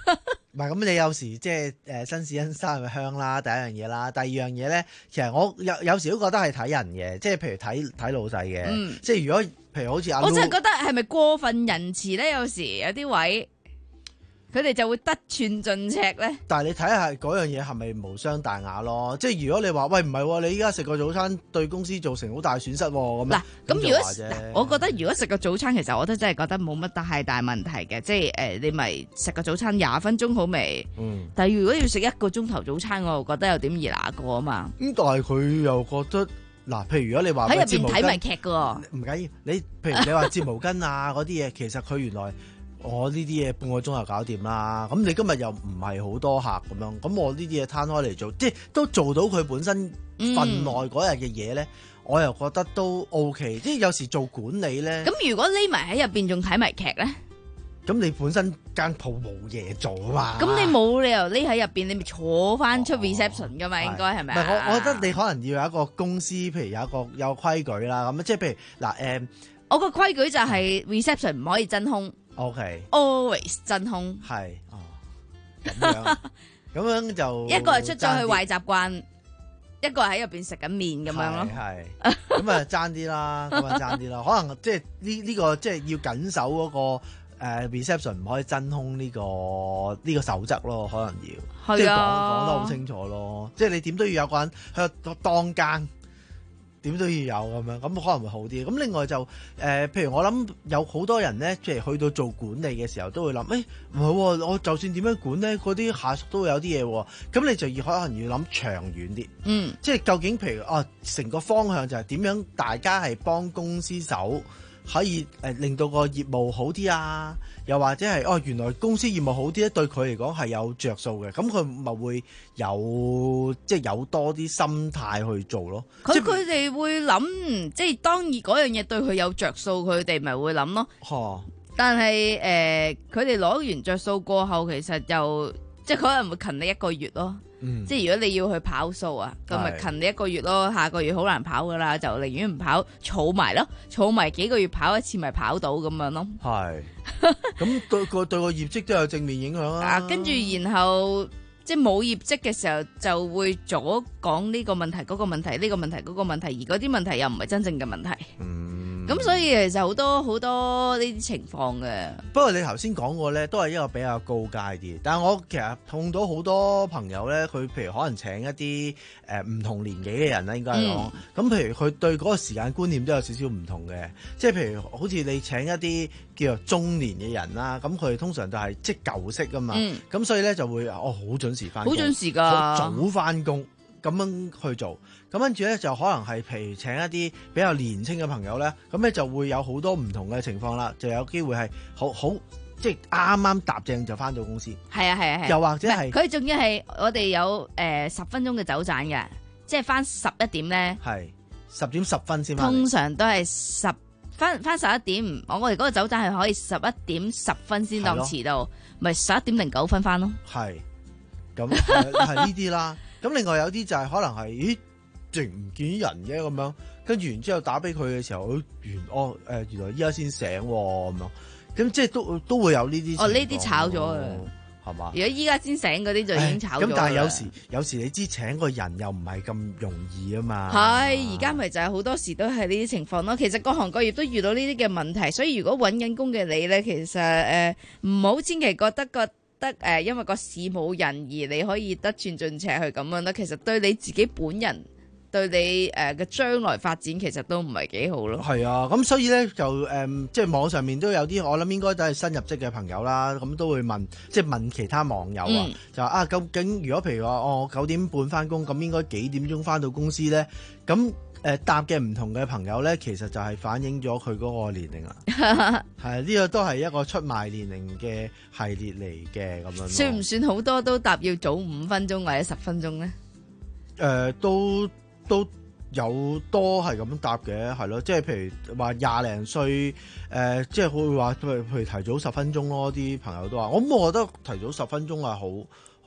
唔係咁，你有時即係誒新市欣山嘅香啦，第一樣嘢啦，第二樣嘢咧，其實我有有時都覺得係睇人嘅，即係譬如睇睇老細嘅， 嗯即係如果譬如好似阿 Lu， 我真係覺得係咪過分仁慈咧？有時有啲位佢哋就會得寸進尺咧。 但係你睇下嗰樣嘢係咪無傷大雅咯？即係如果你話喂唔係喎，你依家食個早餐對公司造成好大損失喎，咁嗱咁如果就話啫我覺得如果食個早餐，其實我都真係覺得冇乜太大問題嘅，即係誒、呃、你咪食個早餐廿分鐘好未？ 嗯。 但係如果要食一個鐘頭早餐，我又覺得有點易拿過啊嘛。 咁但係佢又覺得嗱，譬如如果你話喺入邊睇埋劇㗎喎， 唔緊要。你譬如你話摺毛巾啊嗰啲嘢，其實佢原來我呢啲嘢半個鐘就搞掂啦。咁你今日又唔係好多客咁樣，咁我呢啲嘢攤開嚟做，即係都做到佢本身份內嗰日嘅嘢咧。我又覺得都 OK，即係有時做管理咧。 咁如果匿埋喺入邊仲睇埋劇咧？ 咁你本身間鋪冇嘢做啊嘛。 咁你冇理由匿喺入邊，你咪坐翻出 reception 噶嘛？ 哦、 應該係咪？ 唔係我，我覺得你可能要有一個公司，譬如有一個有規矩啦。咁即係譬如嗱誒，呃、 我個規矩就係 reception 唔可以真空。OK，always 真空。 係哦，咁樣咁樣就一個係出咗去壞習慣。一個喺入邊食緊麵咁樣咯， 係咁啊爭啲啦，咁啊爭啲啦，可能即係呢呢個即係要緊守嗰、那個誒、呃、reception 唔可以真空呢、這個呢、這個守則咯，可能要，即係講講得好清楚咯，即係你點都要有個人喺度當更。點都要有咁樣，咁可能會好啲。咁另外就誒、呃，譬如我諗有好多人咧，即係去到做管理嘅時候，都會諗，誒唔係喎，我就算點樣管咧，嗰啲下屬都會有啲嘢喎。咁你就要可能要諗長遠啲， 嗯， 即係究竟譬如啊，成個方向就係點樣，大家係幫公司手。可以誒令到個業務好啲啊，又或者係哦原來公司業務好啲咧，對佢嚟講係有着數嘅，咁佢咪會有即係有多啲心態去做咯。 佢佢哋會諗，即係當然嗰樣嘢對佢有着數，佢哋咪會諗咯。 哦、 但係誒，佢哋攞完着數過後，其實又即係可能會勤力一個月咯。嗯、即係如果你要去跑數啊，咁咪勤力一個月咯，下個月好難跑噶啦，就寧願唔跑，儲埋咯，儲埋幾個月跑一次咪跑到咁樣咯。 係，咁對個對個業績都有正面影響啊。 啊，跟住然後即係冇業績嘅時候，就會左講呢個問題、嗰個問題、呢個問題、嗰個問題，而嗰啲問題又唔係真正嘅問題。嗯。咁所以其實好多好多呢啲情況嘅。 不過你頭先講過咧，都係一個比較高階啲。但係我其實碰到好多朋友咧，佢譬如可能請一啲誒唔同年紀嘅人咧，應該係講。咁、嗯、譬如佢對嗰個時間觀念都有少少唔同嘅。即係譬如好似你請一啲叫做中年嘅人啦，咁佢通常就係即係舊式㗎嘛。咁、嗯、所以咧就會哦好準時返工， 好準時㗎， 早返工。咁樣去做，咁跟住咧就可能係譬如請一啲比較年輕嘅朋友咧，咁咧就會有好多唔同嘅情況啦，就有機會係好好即係啱啱踏正就翻到公司。 係啊係啊係。 又或者係佢仲要係我哋有誒十分鐘嘅走盞嘅，即係翻十一點咧。 係十點十分先翻。 通常都係十翻翻十一點，我我哋嗰個走盞係可以十一點十分先當遲到，咪十一點零九分翻咯。 係，咁係呢啲啦。咁另外有啲就係可能係，咦，淨唔見人嘅咁樣，跟住然之後打俾佢嘅時候，原哦誒、呃、原來依家先醒咁樣，咁即係都都會有呢啲。 哦，呢啲炒咗嘅， 係嘛？ 如果依家先醒嗰啲就已經炒咗。 咁但係有時有時你知請個人又唔係咁容易啊嘛。 係，而家咪就係好多時都係呢啲情況咯。其實各行各業都遇到呢啲嘅問題，所以如果揾緊工嘅你咧，其實誒唔好千祈覺得個。得誒，因為個市冇人而你可以得寸進尺去咁樣咧，其實對你自己本人對你誒嘅將來發展其實都唔係幾好咯。 係啊，咁所以咧就誒、嗯，即係網上面都有啲，我諗應該都係新入職嘅朋友啦，咁都會問，即係問其他網友啊，嗯、就話啊，究竟如果譬如話我九點半翻工，咁應該幾點鐘翻到公司咧？咁誒、呃、答嘅唔同嘅朋友咧，其實就係反映咗佢嗰個年齡啦。係呢、這個都係一個出賣年齡嘅系列嚟嘅咁樣。 算唔算好多都答要早五分鐘或者十分鐘咧？誒、 呃，都都有多係咁答嘅，係咯，即係譬如話廿零歲，誒、呃，即係會話譬如提早十分鐘咯，啲朋友都話，我咁我覺得提早十分鐘係好好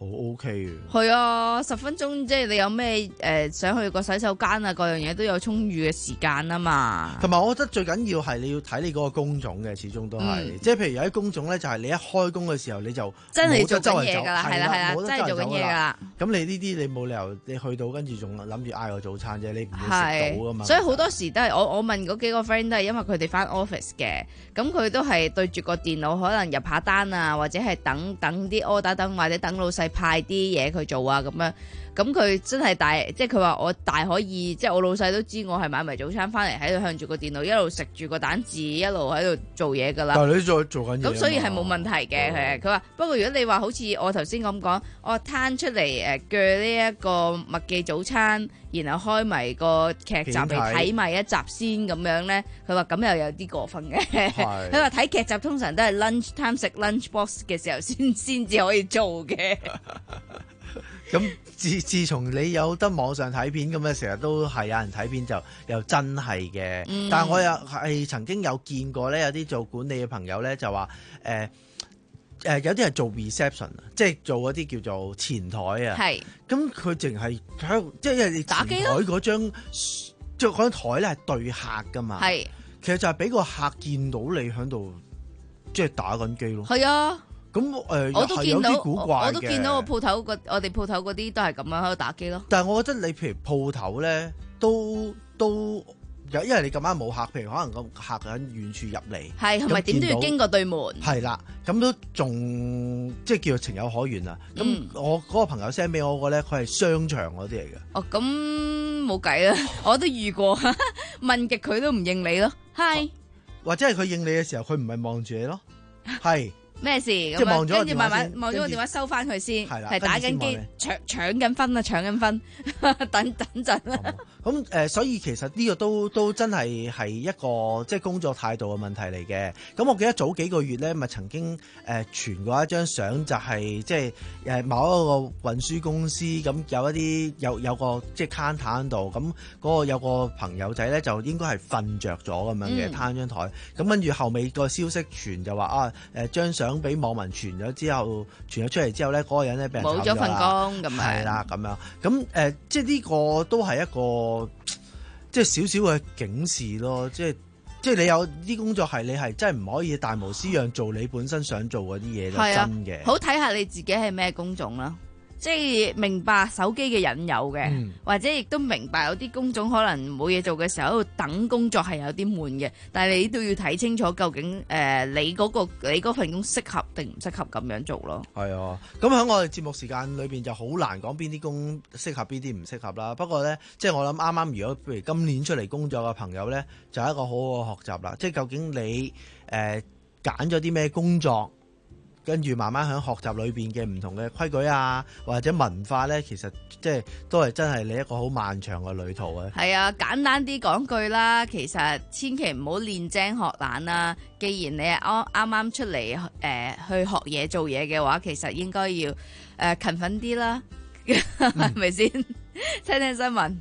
好 OK 嘅。 係啊，十分鐘即係你有咩誒、呃、想去個洗手間啊，各樣嘢都有充裕嘅時間啊嘛。 同埋我覺得最緊要係你要睇你嗰個工種嘅，始終都係， 嗯、 即係譬如有啲工種咧，就係你一開工嘅時候你就真係做周圍走緊嘢㗎啦，係啦係啦，真係做緊嘢㗎啦。 咁你呢啲你冇理由你去到跟住仲諗住嗌個早餐啫，你唔會食到㗎嘛。 所以好多時都係我我問嗰幾個 friend 都係因為佢哋返 office 嘅，咁佢都係對住個電腦，可能入下單啊，或者係等等啲 order 等，或者等老細派啲嘢佢做啊咁樣。咁佢真係大，即係佢話我大可以，即係我老細都知我係買埋早餐翻嚟喺度向住個電腦一路食住個蛋治，一路喺度做嘢㗎啦。 但係你再做緊嘢， 咁所以係冇問題嘅，係佢話。不過如果你話好似我頭先咁講，我攤出嚟誒鋸呢一個麥記早餐，然後開埋個劇集嚟睇埋一集先咁樣咧，佢話咁又有啲過分嘅。佢話睇劇集通常都係 lunch time 食 lunch box 嘅時候先先至可以做嘅。 咁自自從你有得網上睇片咁咧，成日都係有人睇片就又真係嘅。嗯、但係我又係曾經有見過咧，有啲做管理嘅朋友咧就話誒誒有啲係做 reception 啊，即係做嗰啲叫做前台啊。係是。咁佢淨係喺即係你前台嗰張即係嗰張台咧係對客噶嘛。係是。其實就係俾個客見到你喺度即係打緊機咯。係啊。咁誒，呃、 我都見到， 我都見到個鋪頭個，我哋鋪頭嗰啲都係咁樣喺度打機咯。 但係我覺得你譬如鋪頭咧，都都有，因為你咁啱冇客，譬如可能個客喺遠處入嚟， 係同埋點都要經過對門。係啦，咁都仲即係叫做情有可原啊。咁、嗯、我嗰個朋友 send 俾我個咧，佢係商場嗰啲嚟嘅。 哦，咁冇計啦，我都遇過，問極佢都唔應你咯。係、啊， 或者係佢應你嘅時候，佢唔係望住你咯，係。 咩事？ 即係望咗跟住慢慢望咗個電話收翻佢先，係打緊機，搶搶緊分啊！搶緊分，等等陣。 咁誒，所以其實呢個都都真係係一個即係工作態度嘅問題嚟嘅。咁我記得早幾個月咧，咪曾經誒傳過一張相，就係即係誒某一個運輸公司咁有一啲有有個即係 counter 喺度，咁嗰個有個朋友仔咧就應該係瞓着咗咁樣嘅攤張台。咁跟住後尾個消息傳就話啊誒張相。俾網民傳咗之後，傳咗出嚟之後咧，嗰、那個人咧俾人炒咗啦，冇咗份工咁樣，係啦咁樣。咁誒、呃，即係呢個都係一個即係少少嘅警示咯。即係即係你有啲工作係你係真係唔可以大無私樣做你本身想做嗰啲嘢，就真嘅。 好睇下你自己係咩工種啦。即係明白手機嘅引誘嘅，嗯、或者亦都明白有啲工種可能冇嘢做嘅時候喺度等工作係有啲悶嘅，但係你都要睇清楚究竟誒、呃、你嗰、嗰個你嗰份工適合定唔適合咁樣做咯。 係啊，咁喺我哋節目時間裏邊就好難講邊啲工適合邊啲唔適合啦。不過咧，即係我諗啱啱如果譬如今年出嚟工作嘅朋友咧，就係一個好好嘅學習啦。即係究竟你誒揀咗啲咩工作？跟住慢慢喺學習裏邊嘅唔同嘅規矩啊，或者文化咧，其實即係都係真係你一個好漫長嘅旅途啊！ 係啊，簡單啲講句啦，其實千祈唔好練精學懶啦。既然你係啱啱啱出嚟誒、呃、去學嘢做嘢嘅話，其實應該要誒、呃、勤奮啲啦，係咪先？聽聽新聞。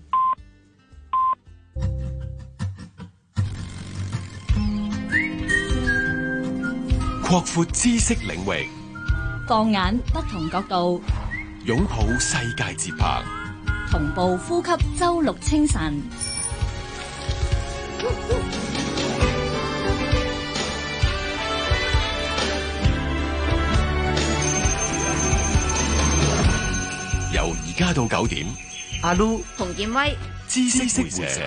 擴闊知識領域， 放眼不同角度， 擁抱世界節拍， 同步呼吸周六清晨。 由而家到九點， 阿 Lu 洪建威， 知識回射。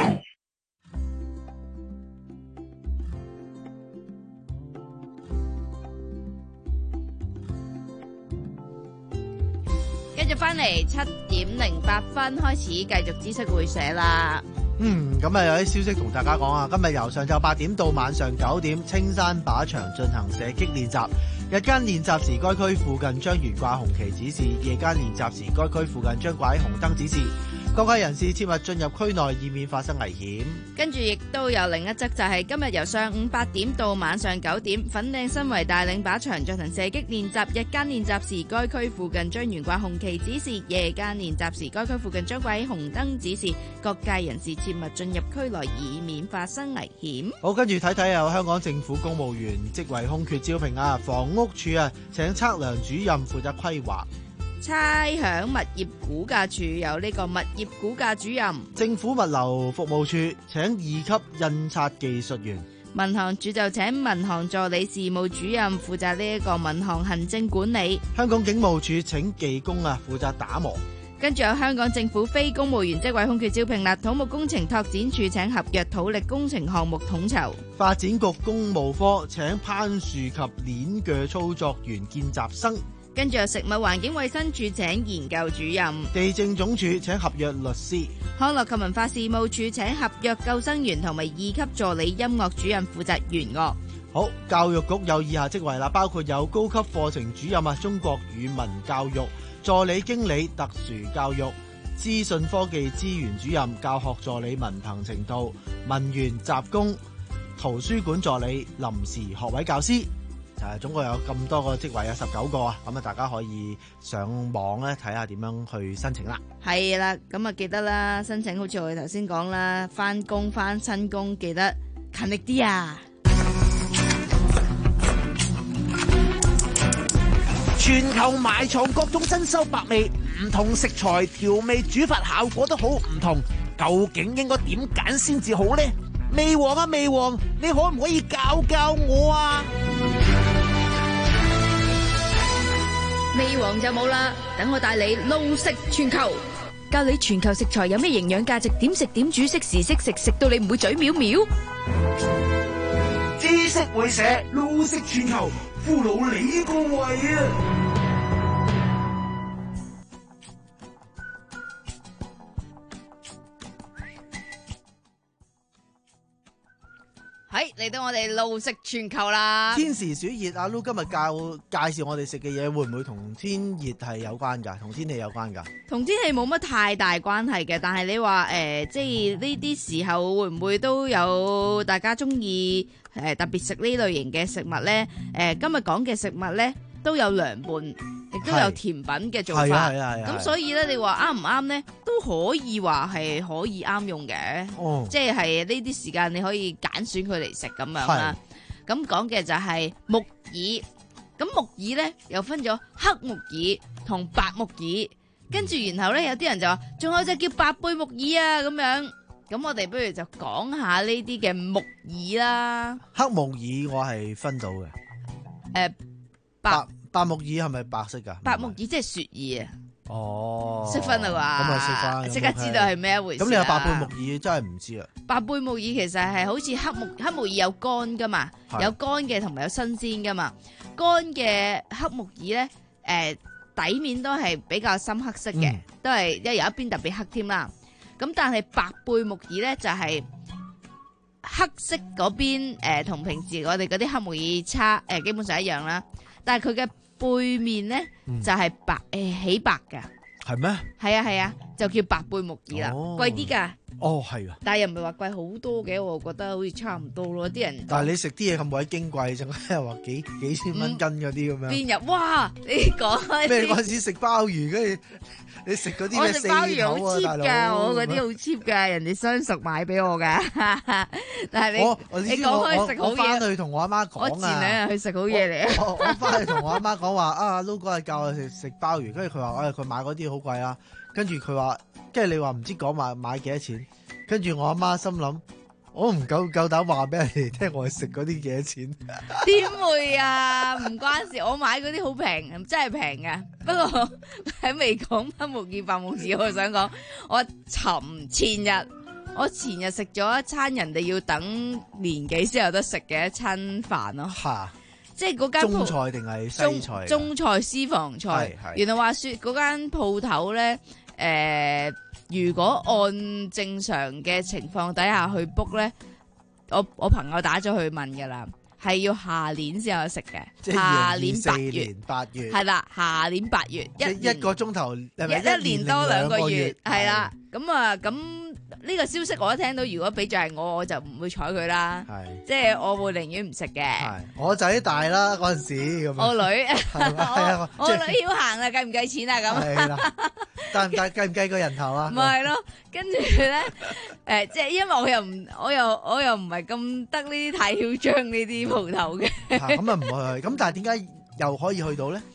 翻嚟七點零八分開始繼續知識會社啦。 嗯，咁啊有啲消息同大家講啊，今日由上晝八點到晚上九點，青山靶場進行射擊練習。日間練習時，該區附近將懸掛紅旗指示；夜間練習時，該區附近將掛喺紅燈指示。各界人士切勿進入區內，以免發生危險。 跟住亦都有另一則，就係今日由上午八點到晚上九點，粉嶺新圍帶領靶場進行射擊練習。日間練習時，該區附近將懸掛紅旗指示；夜間練習時，該區附近將掛喺紅燈指示。各界人士切勿進入區內，以免發生危險。 好，跟住睇睇有香港政府公務員職位空缺招聘啊，房屋署啊請測量主任負責規劃。 差餉物業估價處有呢個物業估價主任。 政府物流服務處請二級印刷技術員。 民航處就請民航助理事務主任負責呢一個民航行政管理。 香港警務處請技工啊負責打磨。 跟住有香港政府非公務員職位空缺招聘啦，土木工程拓展處請合約土力工程項目統籌。 發展局工務科請攀樹及鏈鋸操作員見習生。 跟住有食物環境衛生署請研究主任。 地政總署請合約律師。 康樂及文化事務處請合約救生員同埋二級助理音樂主任負責弦樂。 好，教育局有以下職位啦，包括有高級課程主任啊，中國語文教育助理經理特殊教育，資訊科技資源主任，教學助理文憑程度，文員雜工，圖書館助理，臨時學位教師。誒，總共有咁多個職位啊，十九個啊，咁啊，大家可以上網咧睇下點樣去申請啦。 係啦，咁啊記得啦，申請好似我哋頭先講啦，翻工翻新工記得勤力啲啊！ 全球埋藏各種珍饈百味，唔同食材調味煮法效果都好唔同，究竟應該點揀先至好呢？味王啊味王，你可唔可以教教我啊？ 味王就冇啦，等我帶你路食全球，教你全球食材有咩營養價值，點食點煮，適時適食，食到你唔會嘴藐藐。 知識會社路食全球，俘虜你個胃啊！ 係嚟到我哋路食全球啦！ 天時暑熱，阿 Lu 今日教介紹我哋食嘅嘢，會唔會同天熱係有關㗎？同天氣有關㗎？ 同天氣冇乜太大關係嘅，但係你話誒、呃，即係呢啲時候會唔會都有大家中意誒特別食呢類型嘅食物咧？誒、呃，今日講嘅食物咧都有涼拌，亦都有甜品嘅做法。係啊係啊係啊！咁所以咧，你話啱唔啱咧？都可以話係可以啱用嘅。哦，即係呢啲時間你可以揀選佢嚟食咁樣啦。咁講嘅就係木耳。咁木耳咧又分咗黑木耳同白木耳，跟住然後咧有啲人就話，仲有隻叫白貝木耳啊咁樣。咁我哋不如就講下呢啲嘅木耳啦。 黑木耳我係分到嘅。誒、 呃，白白， 白木耳係咪白色噶？ 白木耳即係雪耳啊。哦，識分啦啩？ 咁啊識分， 即刻知道係咩一回事。 咁你有白貝木耳真係唔知啊？ 白貝木耳其實係好似黑木黑木耳有乾噶嘛，有乾嘅同埋有新鮮噶嘛。乾嘅黑木耳咧，誒、呃、底面都係比較深黑色嘅，嗯、都係因為有一邊特別黑添啦。咁但係白貝木耳咧就係、是、黑色嗰邊，誒、呃、同平時我哋嗰啲黑木耳差誒、呃、基本上一樣啦。但係佢嘅背面咧、嗯、就係、是、白誒、呃、起白嘅。係咩？係啊係啊，就叫白貝木耳啦，貴啲噶。哦，係啊，但係又唔係話貴好多嘅，我覺得好似差唔多咯。啲人但係你食啲嘢咁鬼矜貴，淨係話幾幾千蚊斤嗰啲咁樣。邊有？哇！你講咩？嗰陣時食鮑魚，跟住你食嗰啲咩四頭啊，大佬。我食鮑魚好 cheap 噶，我嗰啲好 cheap 噶，人哋相熟買俾我噶。但係你我你講開食好嘢，我翻去同我阿媽講啊。我前兩日去食好嘢嚟。我我翻去同我阿媽講話啊，Lu嗰日教我食食鮑魚，跟住佢話誒，佢買嗰啲好貴啊。跟住佢話，跟住你話唔知講買買幾多錢，跟住我阿媽心諗，我唔夠夠膽話俾人哋聽我食嗰啲幾多錢。點會啊？唔關事，我買嗰啲好平，真係平㗎。不過喺未講黑木耳白木耳，我想講，我尋前日我前日食咗一餐人哋要等年幾先有得食嘅一餐飯咯。嚇！即係嗰間中菜定係西菜？中菜私房菜。原來話說嗰間鋪頭咧。誒、呃，如果按正常嘅情況底下去 book 咧，我我朋友打咗去問噶啦，係要下年先有得食嘅。即係下年八月，八月係啦，下年八月一一個鐘頭，係咪一年多兩個月？係啦，咁啊，咁呢個消息我一聽到，如果俾著係我，我就唔會睬佢啦。係，即係我會寧願唔食嘅。係，我仔大啦嗰陣時咁。我女，我我女要行啦，計唔計錢啊？咁係啦。但唔但計唔計個人頭啊？唔係咯，跟住咧，誒，即係因為我又唔，我又我又唔係咁得呢啲太囂張呢啲鋪頭嘅。咁啊唔去，咁但係點解又可以去到咧？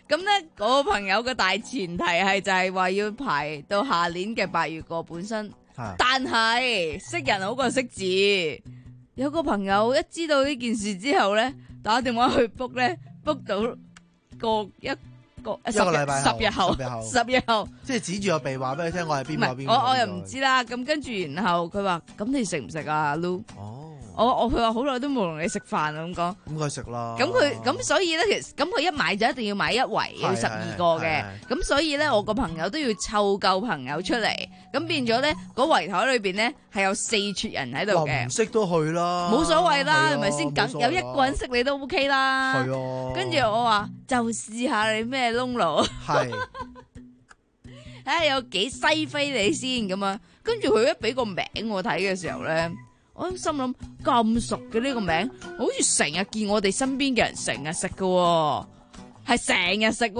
咁咧嗰個朋友嘅大前提係就係話要排到下年嘅八月過本身， 啊但係識人好過識字。有個朋友一知道呢件事之後咧，打電話去 book 咧 book 到個一個一個禮拜後十日後， 十日後十日後， 即係指住個鼻話俾你聽，我係邊個邊個。 我我又唔知啦。咁跟住然後佢話：咁你食唔食啊，Lu？ 哦。 我我佢話好耐都冇同你食飯啊咁講， 咁佢食啦。 咁佢咁所以咧，其實咁佢一買就一定要買一圍，要十二個嘅。咁所以咧，我個朋友都要湊夠朋友出嚟，咁變咗咧，嗰圍台裏邊咧係有四撮人喺度嘅。 唔識都去啦， 冇所謂啦，係咪先？ 梗有一個人識你都 OK 啦。 係啊。跟住我話就試下你咩窿路。係。睇下有幾西飛你先咁啊！跟住佢一俾個名我睇嘅時候咧。我心諗咁熟嘅呢個名，好似成日見我哋身邊嘅人成日食嘅，係成日食。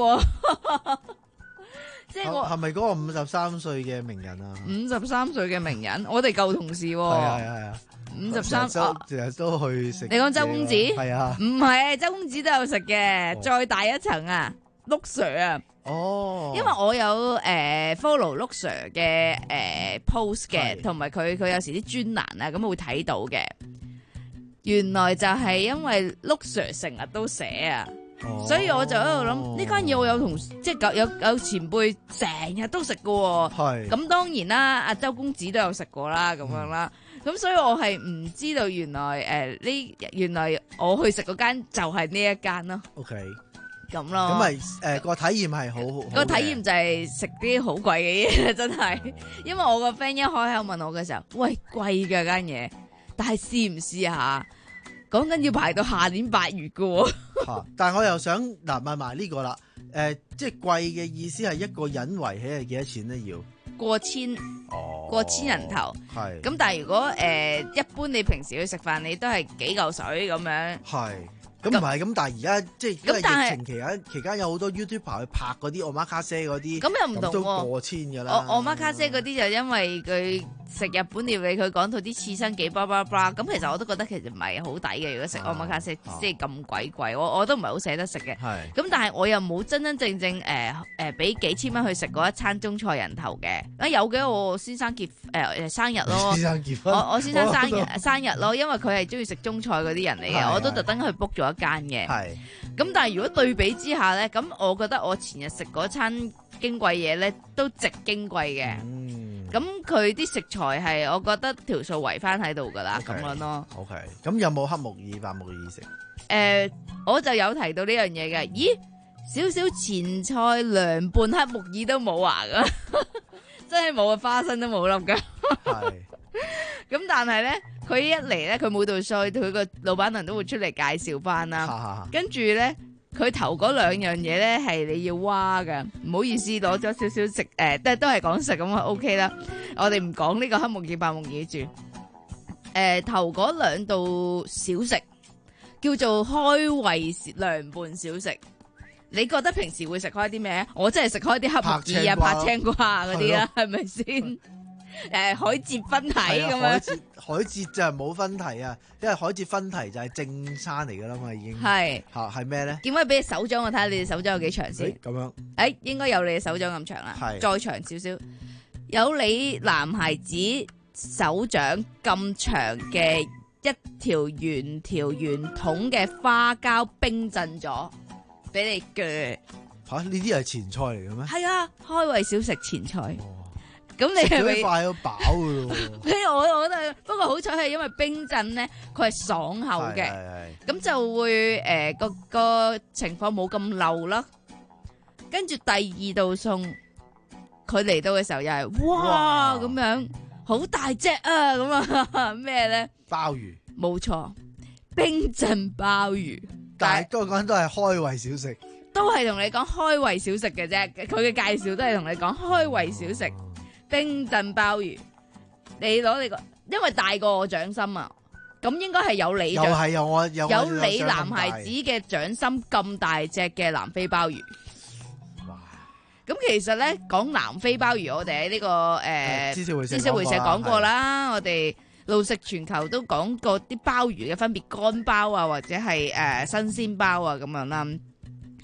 即係我係咪嗰個五十三歲嘅名人啊？ 五十三歲嘅名人，我哋舊同事。係啊係啊， 五十三， 成日都去食。 你講周公子？ 係啊， 唔係，周公子都有食嘅，再大一層啊，碌 Sir 啊。 哦， 因為我有誒、呃、follow 陸 Sir 嘅誒、呃、post 嘅，同埋佢佢有時啲專欄啊，咁會睇到嘅。原來就係因為陸 Sir 成日都寫啊，哦、所以我就喺度諗呢間嘢我有同即係有有前輩成日都食嘅喎。係咁當然啦，阿周公子都有食過啦，咁樣啦。咁、嗯、所以我係唔知道原來誒呢、呃、原來我去食嗰間就係呢一間咯。OK。咁咯， 咁咪誒個體驗係好好個體驗就係食啲好貴嘅嘢，真係。因為我個 friend 一開口問我嘅時候，喂貴㗎間嘢，但係試唔試下？講緊要排到下年八月㗎喎。 嚇！但係我又想嗱問埋呢個啦，誒即係貴嘅意思係一個人圍起係幾多錢咧？要過千， 哦， 過千人頭。 係。咁但係如果誒、呃、一般你平時去食飯，你都係幾嚿水咁樣。 係。咁唔係咁，但係而家即係因為疫情期間期間有好多 YouTuber 去拍嗰啲 omakase 嗰啲， 咁又唔同喎， 都過千㗎啦。 我 omakase 嗰啲就因為佢食日本料理，佢講到啲刺身幾巴巴巴，咁其實我都覺得其實唔係好抵嘅。如果食 omakase 即係咁鬼貴，我我都唔係好捨得食嘅。係。咁但係我又冇真真正正誒誒俾幾千蚊去食嗰一餐中菜人頭嘅。啊有嘅，我先生結誒誒、呃、生日咯。先生結婚。我我先生生日生日咯，因為佢係中意食中菜嗰啲人嚟嘅，我都特登去 book 咗一間嘅。係。咁但係如果對比之下咧，咁我覺得我前日食嗰餐矜貴嘢咧都值矜貴嘅。嗯。咁佢啲食材係我覺得條數圍翻喺度噶啦，咁樣咯。OK。咁有冇黑木耳、白木耳食？誒，我就有提到呢樣嘢嘅。咦，少少前菜涼拌黑木耳都冇啊？咁真係冇啊，花生都冇粒噶。係。咁但係咧，佢一嚟咧，佢每道菜佢個老闆娘都會出嚟介紹翻啦。跟住咧，佢頭嗰兩樣嘢咧係你要挖噶，唔好意思攞咗少少食，誒、呃，都都係講食咁啊 OK 啦。我哋唔講呢個黑木耳白木耳住。誒、呃，頭嗰兩道小食叫做開胃涼拌小食。你覺得平時會食開啲咩？我真係食開啲黑木耳啊、白青瓜嗰啲啦，係咪先？誒、呃，海蜇分體咁樣，海蜇海蜇就係冇分題啊，因為海蜇分題就係正餐嚟噶啦嘛，已經係吓係咩咧？ 點解俾你手掌我睇下？你哋手掌有幾長先？ 咁樣誒、 欸，應該有你嘅手掌咁長啦，再長少少，有你男孩子手掌咁長嘅一條圓條圓筒嘅花膠冰鎮咗，俾你鋸吓？呢啲係前菜嚟嘅咩？ 係啊，開胃小食前菜。咁你係咪快到飽噶咯？ 我我覺得，不過好彩係因為冰鎮咧，佢係爽口嘅，咁就會誒、呃、個個情況冇咁漏啦。跟住第二道餸，佢嚟到嘅時候又係哇咁樣，好大隻啊咁啊咩咧？ 鮑魚， 冇錯，冰鎮鮑魚。 但係嗰個都係開胃小食， 都係同你講開胃小食嘅啫。佢嘅介紹都係同你講開胃小食。冰鎮鮑魚，你攞你個，因為大過我掌心啊，咁應該係有你又係有我有有你男孩子嘅掌心咁大隻嘅南非鮑魚。哇！咁其實咧講南非鮑魚，我哋喺呢個誒知識會知識會社講過啦，我哋路食全球都講過啲鮑魚嘅分別，乾鮑啊或者係誒、呃、新鮮鮑啊咁樣啦。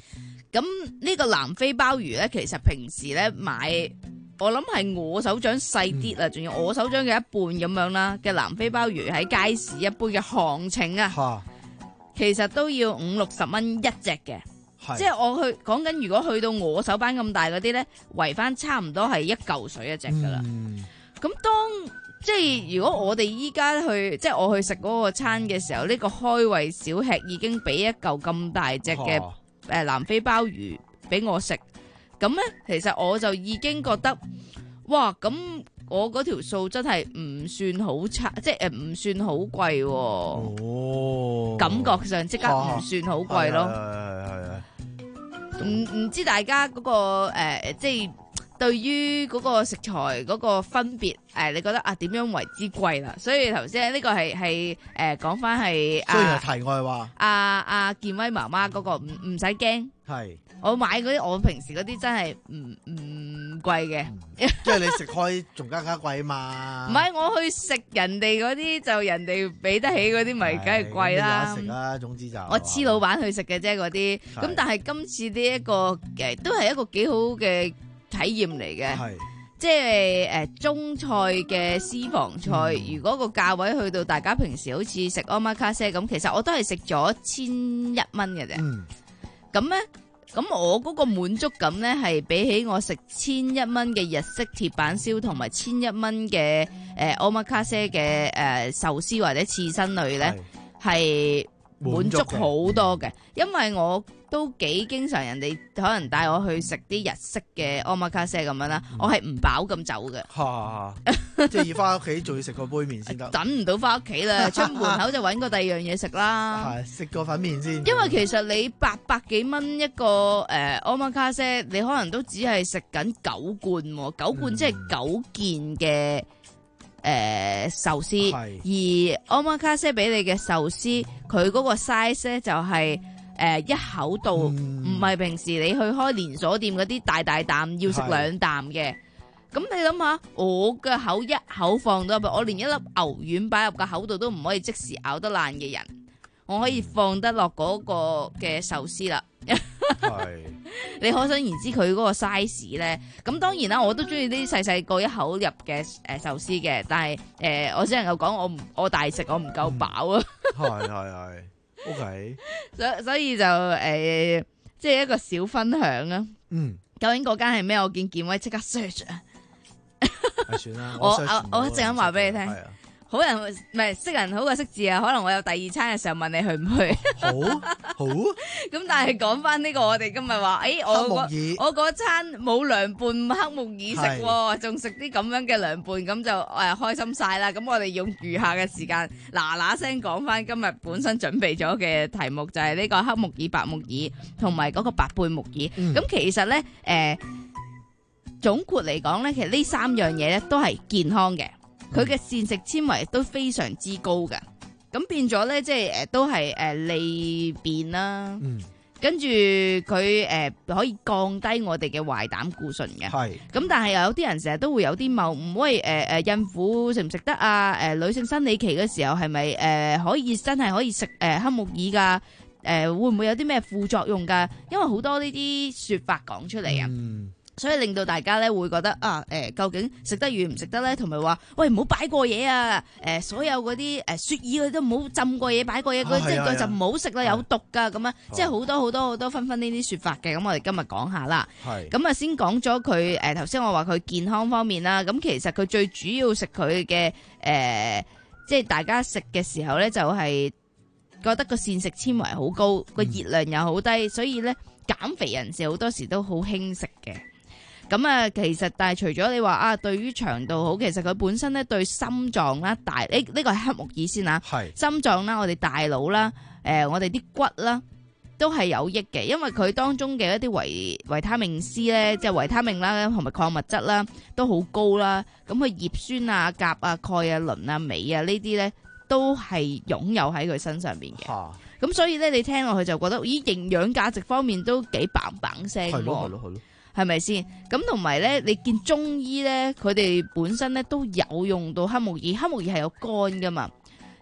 咁呢個南非鮑魚咧，其實平時咧買，我諗係我手掌細啲啦，仲、嗯、要我手掌嘅一半咁樣啦嘅南非鮑魚喺街市一般嘅行情啊，其實都要五六十蚊一隻嘅。即係我去講緊，如果去到我手板咁大嗰啲咧，圍翻差唔多係一嚿水一隻噶啦。咁、嗯、當即係如果我哋依家去，即係我去食嗰個餐嘅時候，呢、呢個開胃小吃已經俾一嚿咁大隻嘅誒南非鮑魚俾我食，咁咧其實我就已經覺得，哇！咁我嗰條數真係唔算好差，即係誒唔算好貴喎。哦，感覺上即刻唔算好貴咯。係係係。唔唔知大家嗰、嗰個誒、呃，即係對於嗰個食材嗰個分別誒、呃，你覺得啊點樣為之貴啦？所以頭先呢個係係誒講翻係，雖然係題外話。阿阿健威媽媽嗰個唔唔使驚，係我買嗰啲，我平時嗰啲真係唔唔貴嘅，即係你食開仲加加貴嘛？唔係我去食人哋嗰啲，就人哋俾得起嗰啲，咪梗係貴啦。食啦，總之就我黐老闆去食嘅啫，嗰啲。咁但係今次呢、這、一個誒，都係一個幾好嘅體驗嚟嘅。係即係誒、呃、中菜嘅私房菜、嗯，如果個價位去到大家平時好似食 omakase 咁，其實我都係食咗千一蚊嘅啫。咁、嗯、咧。咁我嗰個滿足感咧，係比起我食千一蚊嘅日式鐵板燒同埋千一蚊嘅誒 omakase 嘅誒壽司或者刺身類咧，係滿足好多嘅。因為我都幾經常人哋可能帶我去食啲日式嘅 omakase 咁樣啦，嗯、我係唔飽咁走嘅。嚇！即係要翻屋企仲要食個杯麵先得。等唔到翻屋企啦，出門口就揾個第二樣嘢食啦。係食個粉麵先。因為其實你八百幾蚊一個誒 omakase，你可能都只係食緊九罐喎，九罐即係九件嘅。誒、呃、壽司，而 omakase 俾你嘅壽司，佢嗰個 size 咧就係、是、誒、呃、一口度，唔、嗯、係平時你去開連鎖店嗰啲大大啖要食兩啖嘅。咁你諗下，我嘅口一口放到入去，我連一粒牛丸擺入個口度都唔可以即時咬得爛嘅人，我可以放得落嗰個嘅壽司啦。係，你可想而知佢嗰個 size 咧。咁當然啦，我都中意啲細細個一口入嘅誒壽司嘅，但係誒、呃、我只能夠講我唔我大食我唔夠飽啊。係係係 ，OK。所所以就誒、呃，即係一個小分享啊。嗯，究竟嗰間係咩？我見健威即刻 search 啊。算啦，我我我一陣間話俾你聽。好人唔係識人好過識字啊！可能我有第二餐嘅時候問你去唔去？好，好。咁但係講翻呢個，我哋今日話，誒、欸，我我嗰餐冇涼拌黑木耳食喎，仲食啲咁樣嘅涼拌，咁就誒、呃、開心晒啦！咁我哋用餘下嘅時間嗱嗱聲講翻今日本身準備咗嘅題目，就係呢個黑木耳、白木耳同埋嗰個白貝木耳。咁、嗯、其實咧，誒、呃，總括嚟講咧，其實呢三樣嘢咧都係健康嘅。佢嘅膳食纖維都非常之高㗎，咁變咗咧，即係誒都係誒利便啦。嗯，跟住佢誒可以降低我哋嘅壞膽固醇嘅。係，咁但係又有啲人成日都會有啲謬誤，喂誒誒孕婦食唔食得啊？誒、呃、女性生理期嘅時候係咪誒可以真係可以食誒、呃、黑木耳㗎？誒、呃、會唔會有啲咩副作用㗎？因為好多呢啲説法講出嚟啊。嗯，所以令到大家咧會覺得啊，誒、呃，究竟食得與唔食得咧？同埋話，喂，唔好擺過嘢啊！誒、呃，所有嗰啲誒雪耳嗰啲都唔好浸過嘢，擺過嘢嗰啲即係就唔好食啦，有毒噶咁啊！即係好多好多好多紛紛呢啲說法嘅。咁我哋今日講下啦。係。咁啊，先講咗佢誒，頭先我話佢健康方面啦。咁其實佢最主要食佢嘅誒，即係大家食嘅時候咧，就係覺得個膳食纖維好高，個熱量又好低，嗯、所以咧減肥人士好多時都好輕食嘅。咁啊，其實但係除咗你話啊，對於腸道好，其實佢本身咧對心臟啦、大呢呢個係黑木耳先啊，心臟啦、我哋大腦啦、誒、呃、我哋啲骨啦，都係有益嘅，因為佢當中嘅一啲維維他命 C 咧，即係維他命啦，同埋礦物質啦，都好高啦。咁佢葉酸啊、鉀啊、鈣啊、磷啊、鎂啊呢啲咧，都係擁有喺佢身上邊嘅。咁、啊、所以咧，你聽落去就覺得，咦，營養價值方面都幾棒棒聲喎。係咯，係咯，係咯。係咪先？咁同埋咧，你見中醫咧，佢哋本身咧都有用到黑木耳，黑木耳係有肝噶嘛。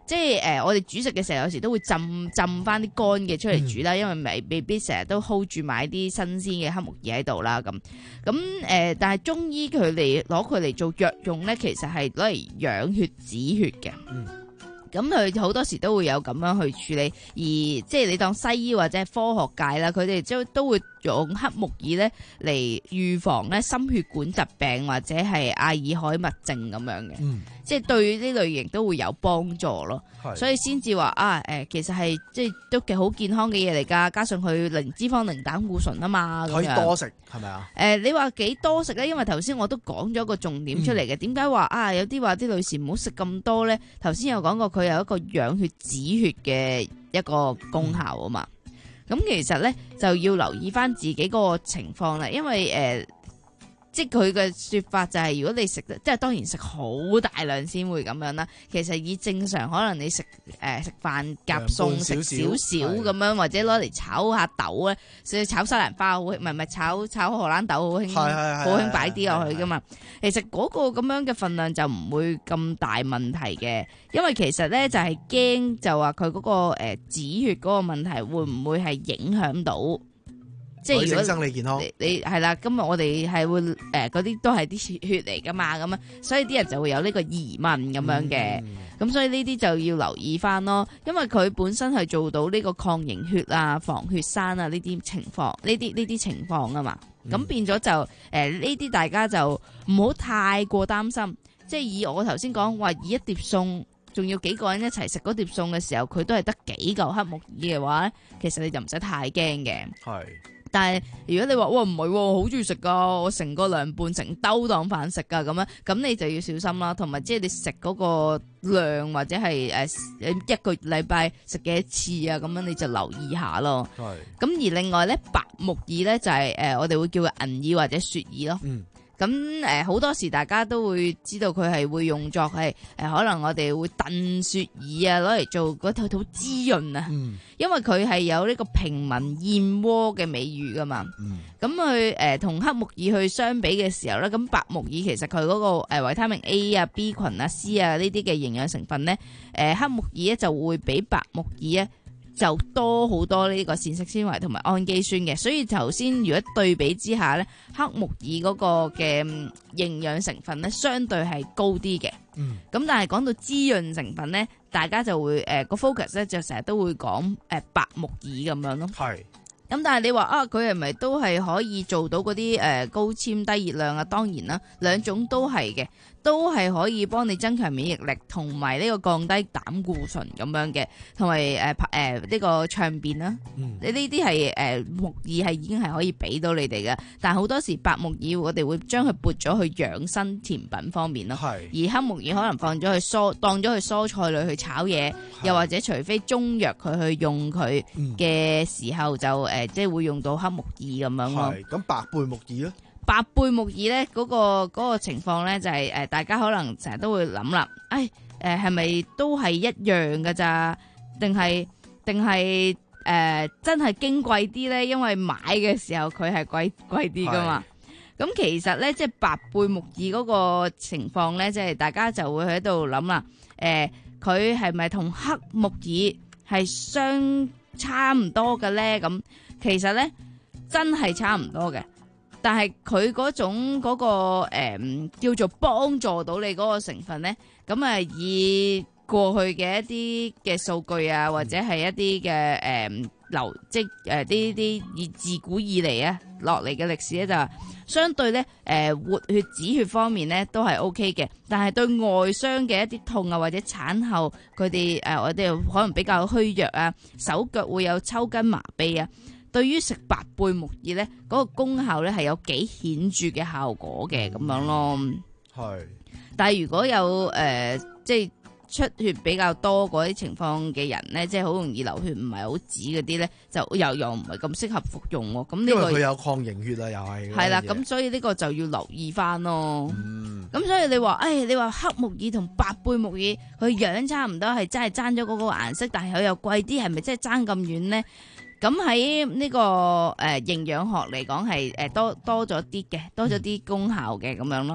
即係誒、呃，我哋煮食嘅時候有時都會浸浸翻啲乾嘅出嚟煮啦，嗯、因為未未必成日都 hold 住買啲新鮮嘅黑木耳喺度啦。咁咁誒，但係中醫佢嚟攞佢嚟做藥用咧，其實係攞嚟養血止血嘅。嗯咁佢好多時都會有咁樣去處理，而即係你當西醫或者係科學界啦，佢哋都都會用黑木耳咧嚟預防咧心血管疾病或者係阿爾海默症咁樣嘅，嗯、即係對呢類型都會有幫助咯。所以先至話啊誒，其實係即係都幾好健康嘅嘢嚟㗎，加上佢零脂肪、零膽固醇啊嘛， 可以多食係咪啊？誒、 呃，你話幾多食咧？因為頭先我都講咗個重點出嚟嘅，點解話啊有啲話啲女士唔好食咁多咧？頭先有講過佢有一個養血止血嘅一個功效啊嘛。咁、嗯、其實咧就要留意翻自己嗰個情況啦，因為誒。呃即係佢嘅說法就係，如果你食得，即係當然食好大量先會咁樣啦。其實以正常可能你食誒食飯夾餸食少少咁樣，或者攞嚟炒下豆咧，所以炒西蘭花好，唔係唔係炒炒荷蘭豆好興，好興擺啲落去噶嘛。其實嗰個咁樣嘅份量就唔會咁大問題嘅，因為其實咧就係驚就話佢嗰個誒止血嗰個問題會唔會係影響到？即係如果生理健康， 你你係啦，今日我哋係會誒嗰啲都係啲血嚟噶嘛，咁啊，所以啲人就會有呢個疑問咁樣嘅，咁、嗯、所以呢啲就要留意翻咯，因為佢本身係做到呢個抗凝血啊、防血栓啊呢啲情況，呢啲呢啲情況啊嘛，咁、嗯、變咗就誒呢啲大家就唔好太過擔心，即係以我頭先講話以一碟餸，仲要幾個人一齊食嗰碟餸嘅時候，佢都係得幾嚿黑木耳嘅話咧，其實你就唔使太驚嘅。係。但係如果你話哇唔係喎，好中意食噶，我成個涼拌成兜當飯食噶咁樣，咁你就要小心啦。同埋即係你食嗰個量或者係誒一個禮拜食幾多次啊，咁樣你就留意下咯。係。咁而另外咧，白木耳咧就係、是、誒、呃、我哋會叫佢銀耳或者雪耳咯。嗯。咁誒好多時大家都會知道佢係會用作係誒、呃、可能我哋會燉雪耳啊，攞嚟做嗰套套滋潤啊，嗯、因為佢係有呢個平民燕窩嘅美譽噶嘛。咁佢誒同黑木耳去相比嘅時候咧，咁白木耳其實佢嗰個誒維他命 A 啊、B 群啊、C 啊呢啲嘅營養成分咧，誒、呃、黑木耳咧就會比白木耳咧就多好多呢個膳食纖維同埋氨基酸嘅，所以頭先如果對比之下咧，黑木耳嗰個嘅營養成分咧相對係高啲嘅。嗯，咁但係講到滋潤成分咧，大家就會誒個 focus 咧就成日都會講誒白木耳咁樣咯。係。咁但係你話啊，佢係咪都係可以做到嗰啲誒高纖低熱量啊？當然啦，兩種都係嘅，都係可以幫你增強免疫力，同埋呢個降低膽固醇咁樣嘅，同埋誒誒呢個暢便啦。嗯，你呢啲係誒木耳係已經係可以俾到你哋嘅，但係好多時白木耳我哋會將佢撥咗去養生甜品方面咯。係，而黑木耳可能放咗去蔬當咗去蔬菜類去炒嘢，又或者除非中藥佢去用佢嘅時候就誒。誒，即係會用到黑木耳咁樣咯。係， 咁白貝木耳咧？ 白貝木耳咧，嗰個嗰個情況咧就係誒，大家可能成日都會諗啦，誒誒係咪都係一樣噶咋？定係定係誒真係矜貴啲咧？因為買嘅時候佢係貴貴啲噶嘛。咁其實咧，即係白貝木耳嗰個情況咧，即係大家就會喺度諗啦。誒，佢係咪同黑木耳係相差唔多嘅咧？咁其實咧真係差唔多嘅，但係佢嗰種嗰、嗰個誒、呃、叫做幫助到你嗰個成分咧，咁啊以過去嘅一啲嘅數據啊，或者係一啲嘅誒流即誒呢啲以自古以嚟啊落嚟嘅歷史咧，就係相對咧誒、呃、活血止血方面咧都係 O K 嘅，但係對外傷嘅一啲痛啊，或者產後佢哋誒我哋可能比較虛弱啊，手腳會有抽筋麻痹啊。對於食白貝木耳咧，嗰、那個功效咧係有幾顯著嘅效果嘅咁樣咯。係，但係如果有誒、呃、即係出血比較多嗰啲情況嘅人咧，即係好容易流血唔係好止嗰啲咧，就又又唔係咁適合服用喎。咁呢、這個因為佢有抗凝血啊，又係係啦。咁所以呢個就要留意翻咯。嗯，咁所以你話，誒、哎，你話黑木耳同白貝木耳佢樣差唔多，係真係爭咗嗰個顏色，但係佢又貴啲，係咪真係爭咁遠咧？咁喺呢個誒營養學嚟講係誒多多咗啲嘅，多咗啲功效嘅咁樣咯。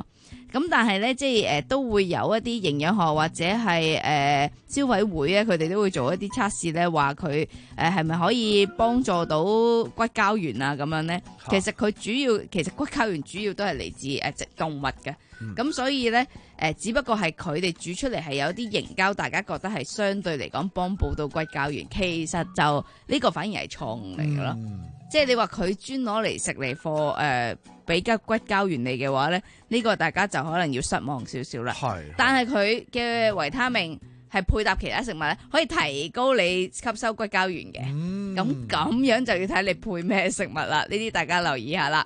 咁但係咧，即係誒、呃、都會有一啲營養學或者係誒、呃、消委會咧，佢哋都會做一啲測試咧，話佢誒係咪可以幫助到骨膠原啊咁樣咧？其實佢主要其實骨膠原主要都係嚟自誒植動物嘅，咁、嗯、所以咧誒、呃、只不過係佢哋煮出嚟係有啲凝膠，大家覺得係相對嚟講幫補到骨膠原，其實就呢、呢個反而係錯誤嚟嘅咯。嗯即係你話佢專攞嚟食嚟貨誒，俾吉骨膠原嚟嘅話咧，呢、呢個大家就可能要失望少少啦。係，但係佢嘅維他命係配搭其他食物咧，可以提高你吸收骨膠原嘅。咁咁、嗯、樣就要睇你配咩食物啦。呢啲大家留意下啦。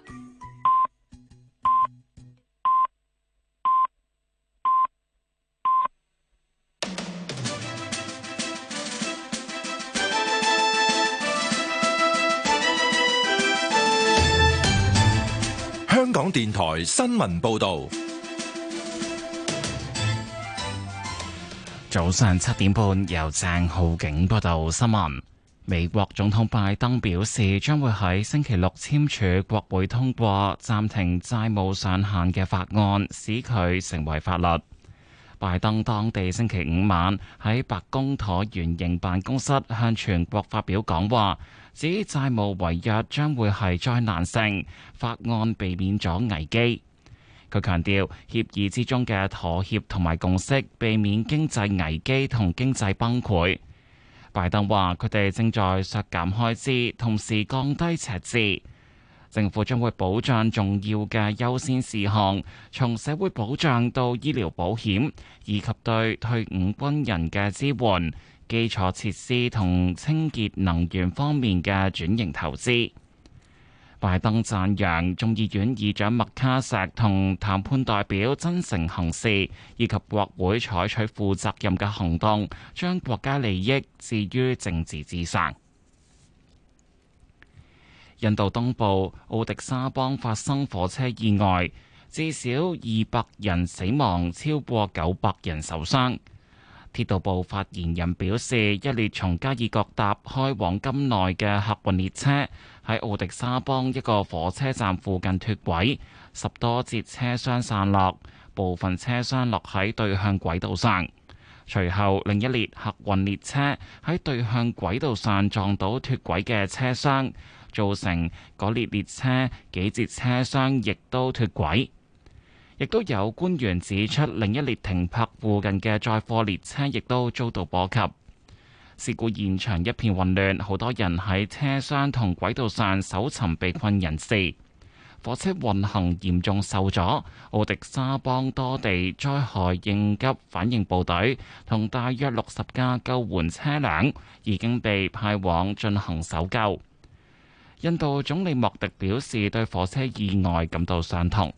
香港電台新聞報道， 早上七點半由鄭浩景報道新聞。美國總統拜登表示，將會喺星期六簽署國會通過暫停債務上限嘅法案，使佢成為法律。拜登當地星期五晚喺白宮橢圓形辦公室向全國發表講話，指債務違約將會係災難性，法案避免咗危機。佢強調協議之中嘅妥協同埋共識，避免經濟危機同經濟崩潰。拜登話佢哋正在削減開支，同時降低赤字。政府將會保障重要嘅優先事項，從社會保障到醫療保險，以及對退伍軍人嘅支援、基礎設施同清潔能源方面嘅轉型投資。拜登讚揚眾議院議長麥卡錫同談判代表真誠行事，以及國會採取負責任嘅行動，將國家利益置於政治之上。印度東部奧迪沙邦發生火車意外，至少二百人死亡，超過九百人受傷。鐵道部發言人表示，一列從加爾各答開往金奈嘅客運列車喺奧迪沙邦一個火車站附近脫軌，十多節車廂散落，部分車廂落喺對向軌道上。隨後，另一列客運列車喺對向軌道上撞到脫軌嘅車廂，造成嗰列列車幾節車廂亦都脫軌。亦都有官員指出，另一列停泊附近嘅載貨列車亦都遭到波及。事故現場一片混亂，好多人喺車廂同軌道上搜尋被困人士。火車運行嚴重受阻，奧迪沙邦多地災害應急反應部隊同大約六十架救援車輛已經被派往進行搜救。印度總理莫迪表示對火車意外感到傷痛。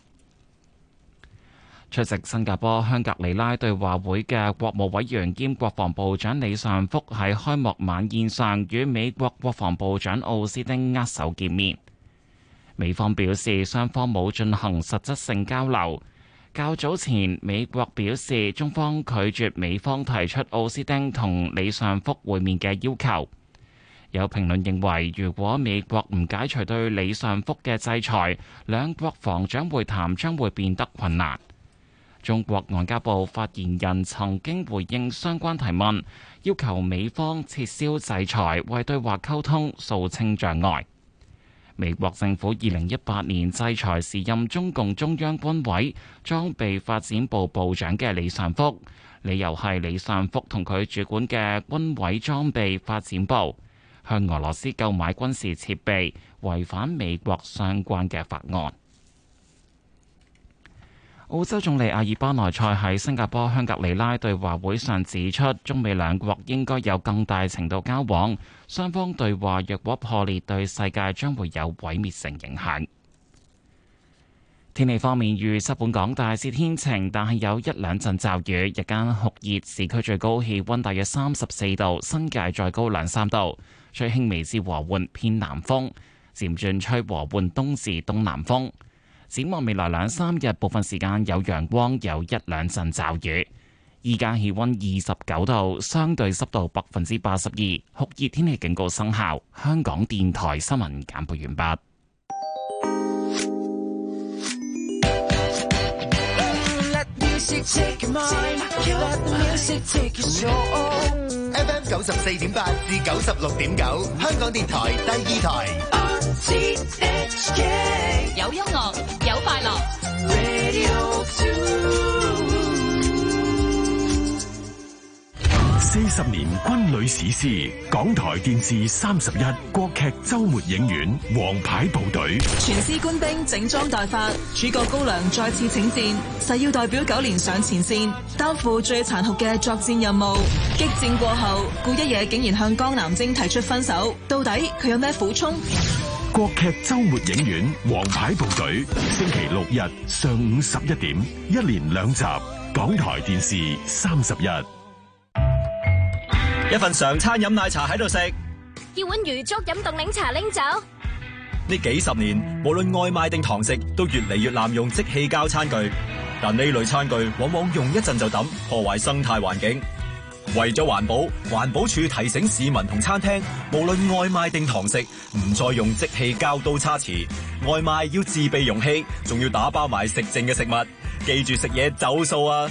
出席新加坡香格里拉對話會嘅國務委員兼國防部長李尚福喺開幕晚宴上與美國國防部長奧斯汀握手見面。美方表示雙方冇進行實質性交流。較早前，美國表示中方拒絕美方提出奧斯汀同李尚福會面嘅要求。有評論認為，如果美國唔解除對李尚福嘅制裁，兩國防長會談將會變得困難。中國外交部發言人曾經回應相關提問，要求美方撤銷制裁，為對話溝通掃清障礙。美國政府二零一八年制裁時任中共中央軍委裝備發展部部長嘅李尚福，理由係李尚福同佢主管嘅軍委裝備發展部向俄羅斯購買軍事設備，違反美國相關嘅法案。澳洲總理阿爾巴內塞喺新加坡香格里拉對話會上指出，中美兩國應該有更大程度交往，雙方對話若果破裂，對世界將會有毀滅性影響。天氣方面，預測本港大致天晴，但係有一兩陣驟雨，日間酷熱，市區最高氣溫大約三十四度，新界再高兩三度，吹輕微至和緩偏南風，漸轉吹和緩東至東南風。展望未來兩三日，部分時間有陽光，有一兩陣驟雨。依家氣溫二十九度，相對濕度百分之八十二，酷熱天氣警告生效。香港電台新聞簡報完畢。 music take your mind, let the music take your soul。 F M 九十四點八至九十六點九，香港電台第二台。 R T H K 有音樂，有快樂。 Radio two。 四十年軍旅史詩，港台電視三十一國劇周末影院，王牌部隊。 全師官兵整裝待發，主角高粱再次請戰，誓要代表九連上前線，擔負最殘酷嘅作戰任務。激戰過後，顧一野竟然向江南征提出分手，到底佢有咩苦衷？ 國劇周末影院，王牌部隊，星期六日上午十一點，一連兩集，港台電視三十一。 一份常餐飲奶茶喺度食， 要碗魚粥飲凍檸茶拎走。 呢幾十年，無論外賣定堂食，都越嚟越濫用即棄膠餐具。但呢類餐具往往用一陣就抌，破壞生態環境。為咗環保，環保署提醒市民同餐廳，無論外賣定堂食，唔再用即棄膠刀叉匙。外賣要自備容器，仲要打包埋食剩嘅食物。記住食嘢走數啊！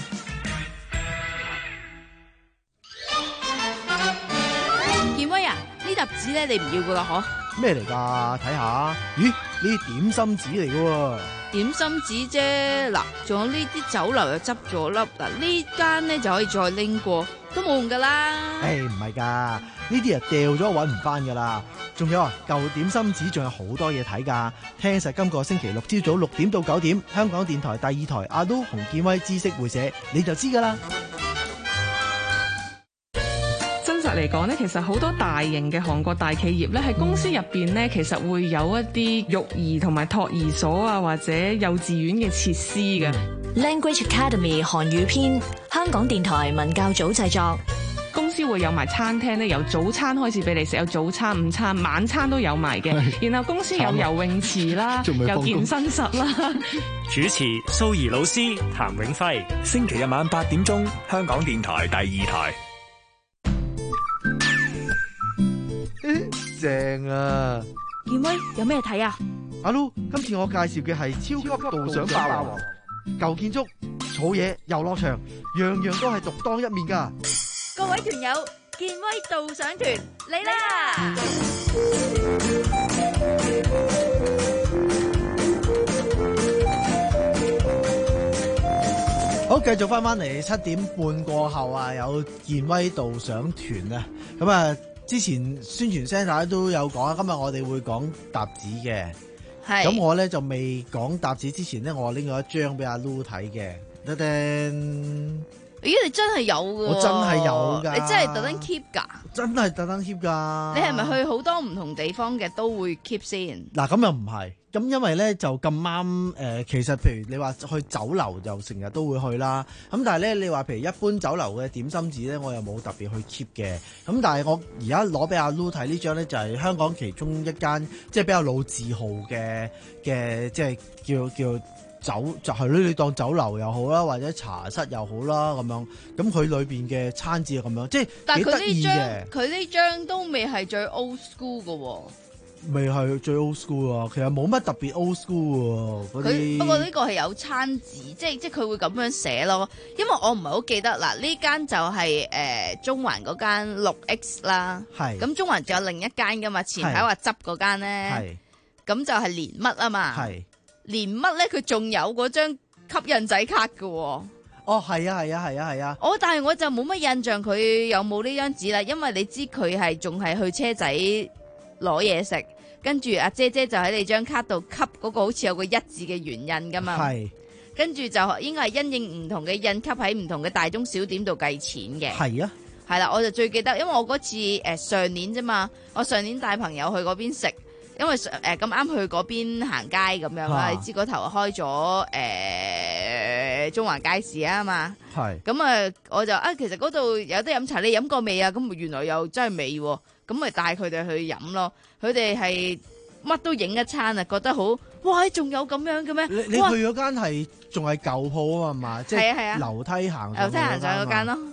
健威啊，呢沓紙咧你唔要噶啦嗬？ 咩嚟㗎？睇下，咦？呢啲點心紙嚟㗎喎？ 點心紙啫，嗱，仲有呢啲酒樓又執咗粒，嗱呢間咧就可以再拎過，都冇用噶啦。 誒，唔係㗎，呢啲啊掉咗揾唔翻㗎啦。仲有啊，舊點心紙仲有好多嘢睇㗎。聽實今個星期六朝早六點到九點，香港電台第二台阿都洪建威知識會社，你就知㗎啦。 真實嚟講咧，其實好多大型嘅韓國大企業咧，喺公司入邊咧，其實會有一啲育兒同埋托兒所啊，或者幼稚園嘅設施嘅。 Language Academy 韓語篇，香港電台文教組製作。 公司會有埋餐廳咧，由早餐開始俾你食，有早餐、午餐、晚餐都有埋嘅。然後公司有游泳池啦，有健身室啦。 主持蘇怡老師、譚永輝，星期日晚八點鐘，香港電台第二台。 正啊！ 健威有咩睇啊？ 阿 Lu，今次我介紹嘅係超級導賞霸王，舊建築、草野、遊樂場，樣樣都係獨當一面噶。 各位團友，健威導賞團嚟啦！ 好，繼續翻翻嚟七點半過後啊，有健威導賞團啊，咁啊。之前宣傳聲大家都有講啊，今日我哋會講搭子嘅，咁我咧就未講搭子之前咧，我拎咗一張俾阿 Lu 睇嘅，噔噔。 咦，你真係有㗎？ 我真係有㗎。 你真係特登 keep 㗎？ 真係特登 keep 㗎。 你係咪去好多唔同地方嘅都會 keep 先？ 嗱，咁又唔係，咁因為咧就咁啱誒，其實譬如你話去酒樓就成日都會去啦。咁但係咧，你話譬如一般酒樓嘅點心紙咧，我又冇特別去 keep 嘅。咁但係我而家攞俾阿 Lu 睇呢張咧，就係香港其中一間即係比較老字號嘅嘅，即係叫叫。酒就係咧，你當酒樓又好啦，或者茶室又好啦，咁樣咁佢裏邊嘅餐紙咁樣，即係幾得意嘅。 佢呢張都未係最 old school 嘅喎， 未係最 old school 啊！其實冇乜特別 old school 喎。 佢不過呢個係有餐紙，即係即係佢會咁樣寫咯。因為我唔係好記得嗱，呢間就係、是、誒、呃、中環嗰間六 X 啦，係咁中環仲有另一間噶嘛，前排話執嗰間咧，咁就係連乜啊嘛。係。連乜咧？佢仲有嗰張吸印仔卡㗎喎。哦， 係啊，係啊，係啊，係啊。 哦，但係我就冇乜印象佢有冇呢張紙啦，因為你知佢係仲係去車仔攞嘢食，跟住阿姐姐就喺你張卡度吸嗰個好似有個一字嘅圓印㗎嘛。係。跟住就應該係因應唔同嘅印吸喺唔同嘅大中小點度計錢嘅。係啊。係啦，我就最記得，因為我嗰次誒、呃、上年啫嘛，我上年帶朋友去嗰邊食。因為誒咁啱去嗰邊行街咁樣啦，啊、你知嗰頭開咗誒、呃、中環街市啊嘛，係咁啊，我就啊其實嗰度有得飲茶，你飲過未啊？咁原來又真係未喎，咁咪帶佢哋去飲咯。佢哋係乜都影一餐啊，覺得好哇！仲有咁樣嘅咩？ 你你去嗰間係仲係舊鋪啊嘛，即係樓梯行樓梯行上嗰間咯。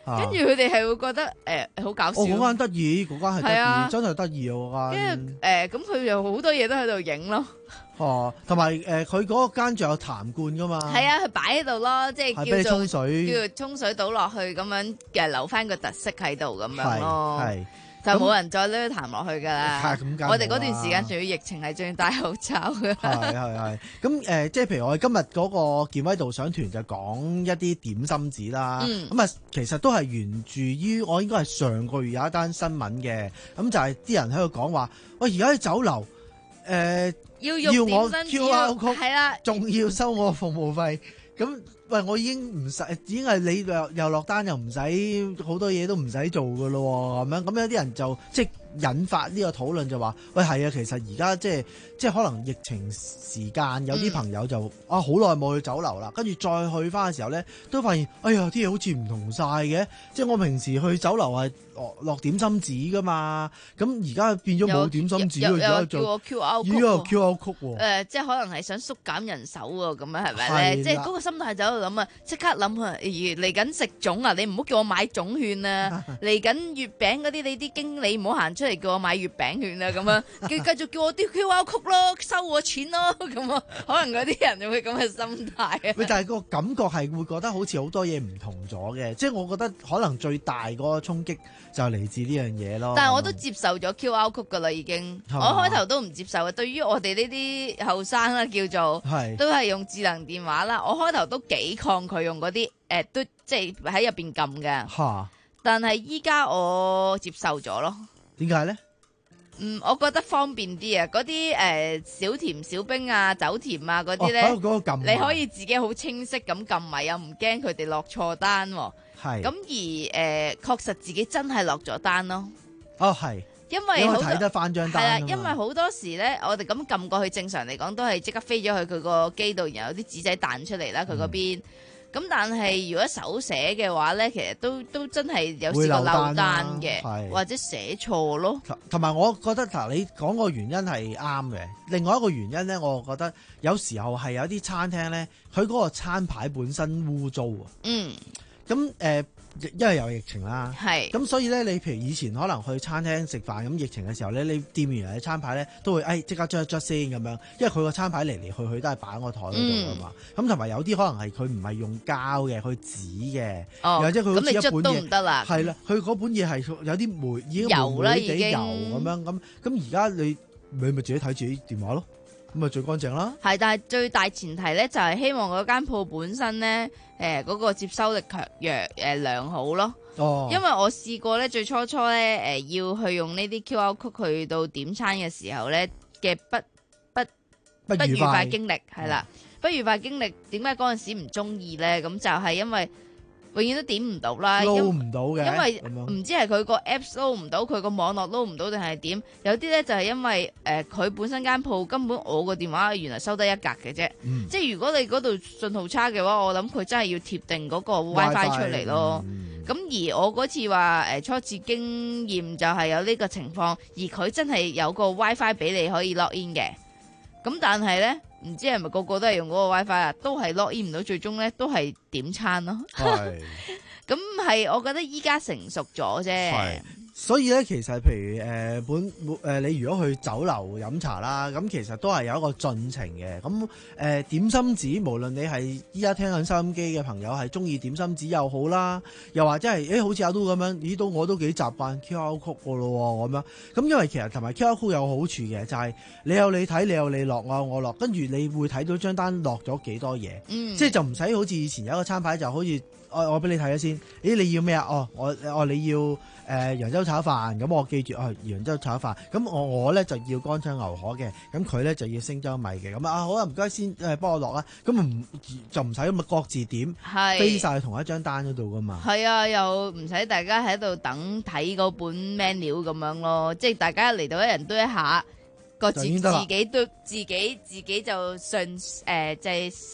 跟住佢哋係會覺得誒好搞笑。 哦，嗰間得意，嗰間係得係啊意，真係得意啊嗰間。 跟住誒，咁佢又好多嘢都喺度影咯。 哦，同埋誒，佢嗰個間仲有痰罐噶嘛？ 係啊，佢擺喺度咯，即係俾你係叫做沖水叫做沖水倒落去咁樣，嘅留翻個特色喺度咁樣咯。 係就冇人再攞痰落去㗎啦。 係咁梗係冇啦我哋嗰段時間仲要疫情，係仲要戴口罩嘅。 係係係，咁誒、呃，即係譬如我哋今日嗰個健威導賞團就講一啲點心紙啦。咁啊、嗯，其實都係源自於我應該係上個月有一單新聞嘅，咁就係啲人喺度講話，喂，而家喺酒樓誒、呃、 要要我點心 Q R 紙係啦， 仲要收我服務費，咁。喂，我已經唔使，已經係你又又落單又唔使好多嘢都唔使做噶咯喎，咁樣咁有啲人就即係引發呢個討論就話，喂係啊，其實而家即係即係可能疫情時間有啲朋友就、嗯、啊好耐冇去酒樓啦，跟住再去翻嘅時候咧，都發現哎呀啲嘢好似唔同晒嘅，即係我平時去酒樓係落落點心紙噶嘛，咁而家變咗冇點心紙喎，而家叫我 Q R 曲， 依個 Q R 曲喎， 誒即係可能係想縮減人手喎，咁樣係咪咧？即係嗰個心態就喺度諗啊，即刻諗啊，嚟緊食粽啊，你唔好叫我買粽券啊，嚟緊月餅嗰啲你啲經理唔好行出嚟叫我買月餅券啊，咁樣叫繼續叫我啲 Q R 曲咯，收我錢咯，咁啊，可能嗰啲人就會咁嘅心態啊。 喂，但係個感覺係會覺得好似好多嘢唔同咗嘅，即係我覺得可能最大嗰個衝擊就係嚟自呢樣嘢咯。 但係我都接受咗 Q R 曲噶啦，已經。我開頭都唔接受嘅，對於我哋呢啲後生啦，叫做都係用智能電話啦，我開頭都幾抗拒用嗰啲誒，都即係喺入邊撳嘅。 嚇！ 但係依家我接受咗咯。 點解咧？ 嗯，我覺得方便啲啊！嗰啲誒小甜小冰啊、酒甜啊嗰啲咧， 哦嗰個嗰個撳埋你可以自己好清晰咁撳埋，又唔驚佢哋落錯單喎。 係。 咁而誒、呃，確實自己真係落咗單咯。 哦，係。 因為好睇得翻張單。 係啦，因為好多時咧，我哋咁撳過去，正常嚟講都係即刻飛咗去佢個機度，然後有啲紙仔彈出嚟啦，佢嗰邊。咁、嗯、但係如果手寫嘅話咧，其實都都真係有試過漏單嘅，或者寫錯咯。 同埋我覺得嗱，你講個原因係啱嘅。另外一個原因咧，我覺得有時候係有啲餐廳咧，佢嗰個餐牌本身污糟啊。嗯。咁誒、呃，因為有疫情啦。係。咁所以咧，你譬如以前可能去餐廳食飯，咁疫情嘅時候咧，你店員嘅餐牌咧都會誒即刻捽一捽先咁樣，因為佢個餐牌嚟嚟去去都係擺喺個台嗰度噶嘛。咁同埋有啲可能係佢唔係用膠嘅，佢紙嘅， 哦、 或者佢好似一本嘢， 咁你捽都唔得啦。 係啦，佢嗰本嘢係有啲霉，已經霉霉地油咁樣咁。咁而家你你咪自己睇自己電話咯。咁咪最乾淨啦。係， 但係最大前提咧，就係希望嗰間鋪本身咧，誒、呃、嗰、嗰個接收力強弱誒良好咯。哦。因為我試過咧，最初初咧，誒、呃、要去用呢啲 Q R code 去到點餐嘅時候咧嘅不不不，不愉快經歷係啦，不愉快經歷點解嗰陣時唔中意咧？咁就係因為永遠都點唔到啦， 撈唔到嘅， 因為唔知係佢個 apps 撈唔到，佢個網絡撈唔到定係點？有啲咧就係因為誒佢、呃、本身間鋪根本我個電話原來收得一格嘅啫，嗯、即係如果你嗰度信號差嘅話，我諗佢真係要貼定嗰個 WiFi 出嚟咯。咁、嗯、而我嗰次話誒、呃、初次經驗就係有呢個情況，而佢真係有個 WiFi 俾你可以 log in 嘅。咁但係咧。唔知係咪個個都係用嗰個 WiFi 啊？都係 log in 唔到，最終咧都係點餐咯。係，咁係我覺得依家成熟咗啫。係， 所以咧其實譬如誒、呃、本誒、呃、你如果去酒樓飲茶啦，咁其實都係有一個進程嘅。咁誒、呃、點心紙，無論你係依家聽緊收音機嘅朋友係中意點心紙又好啦，又或者係誒、欸、好似阿都咁樣，咦都我都幾習慣 Q R code 個咯咁樣。咁因為其實同埋 Q R code 有好處嘅，就係、是、你有你睇，你有你落，我有我落，跟住你會睇到張單落咗幾多嘢，嗯、即係就唔使好似以前有一個餐牌就好似我我俾你睇咗先，咦你要咩啊？哦我哦你要誒揚州炒飯，咁我記住哦揚州炒飯，咁我我咧就要乾炒牛河嘅，咁佢咧就要星洲米嘅，咁啊好啊唔該先誒幫我落啦，咁唔就唔使咁啊各自點飛晒同一張單嗰度噶嘛。係啊，又唔使大家喺度等睇嗰本 menu 咁樣咯，即係大家嚟到一人都一下。個自自己都自己自己就順誒，就係、是、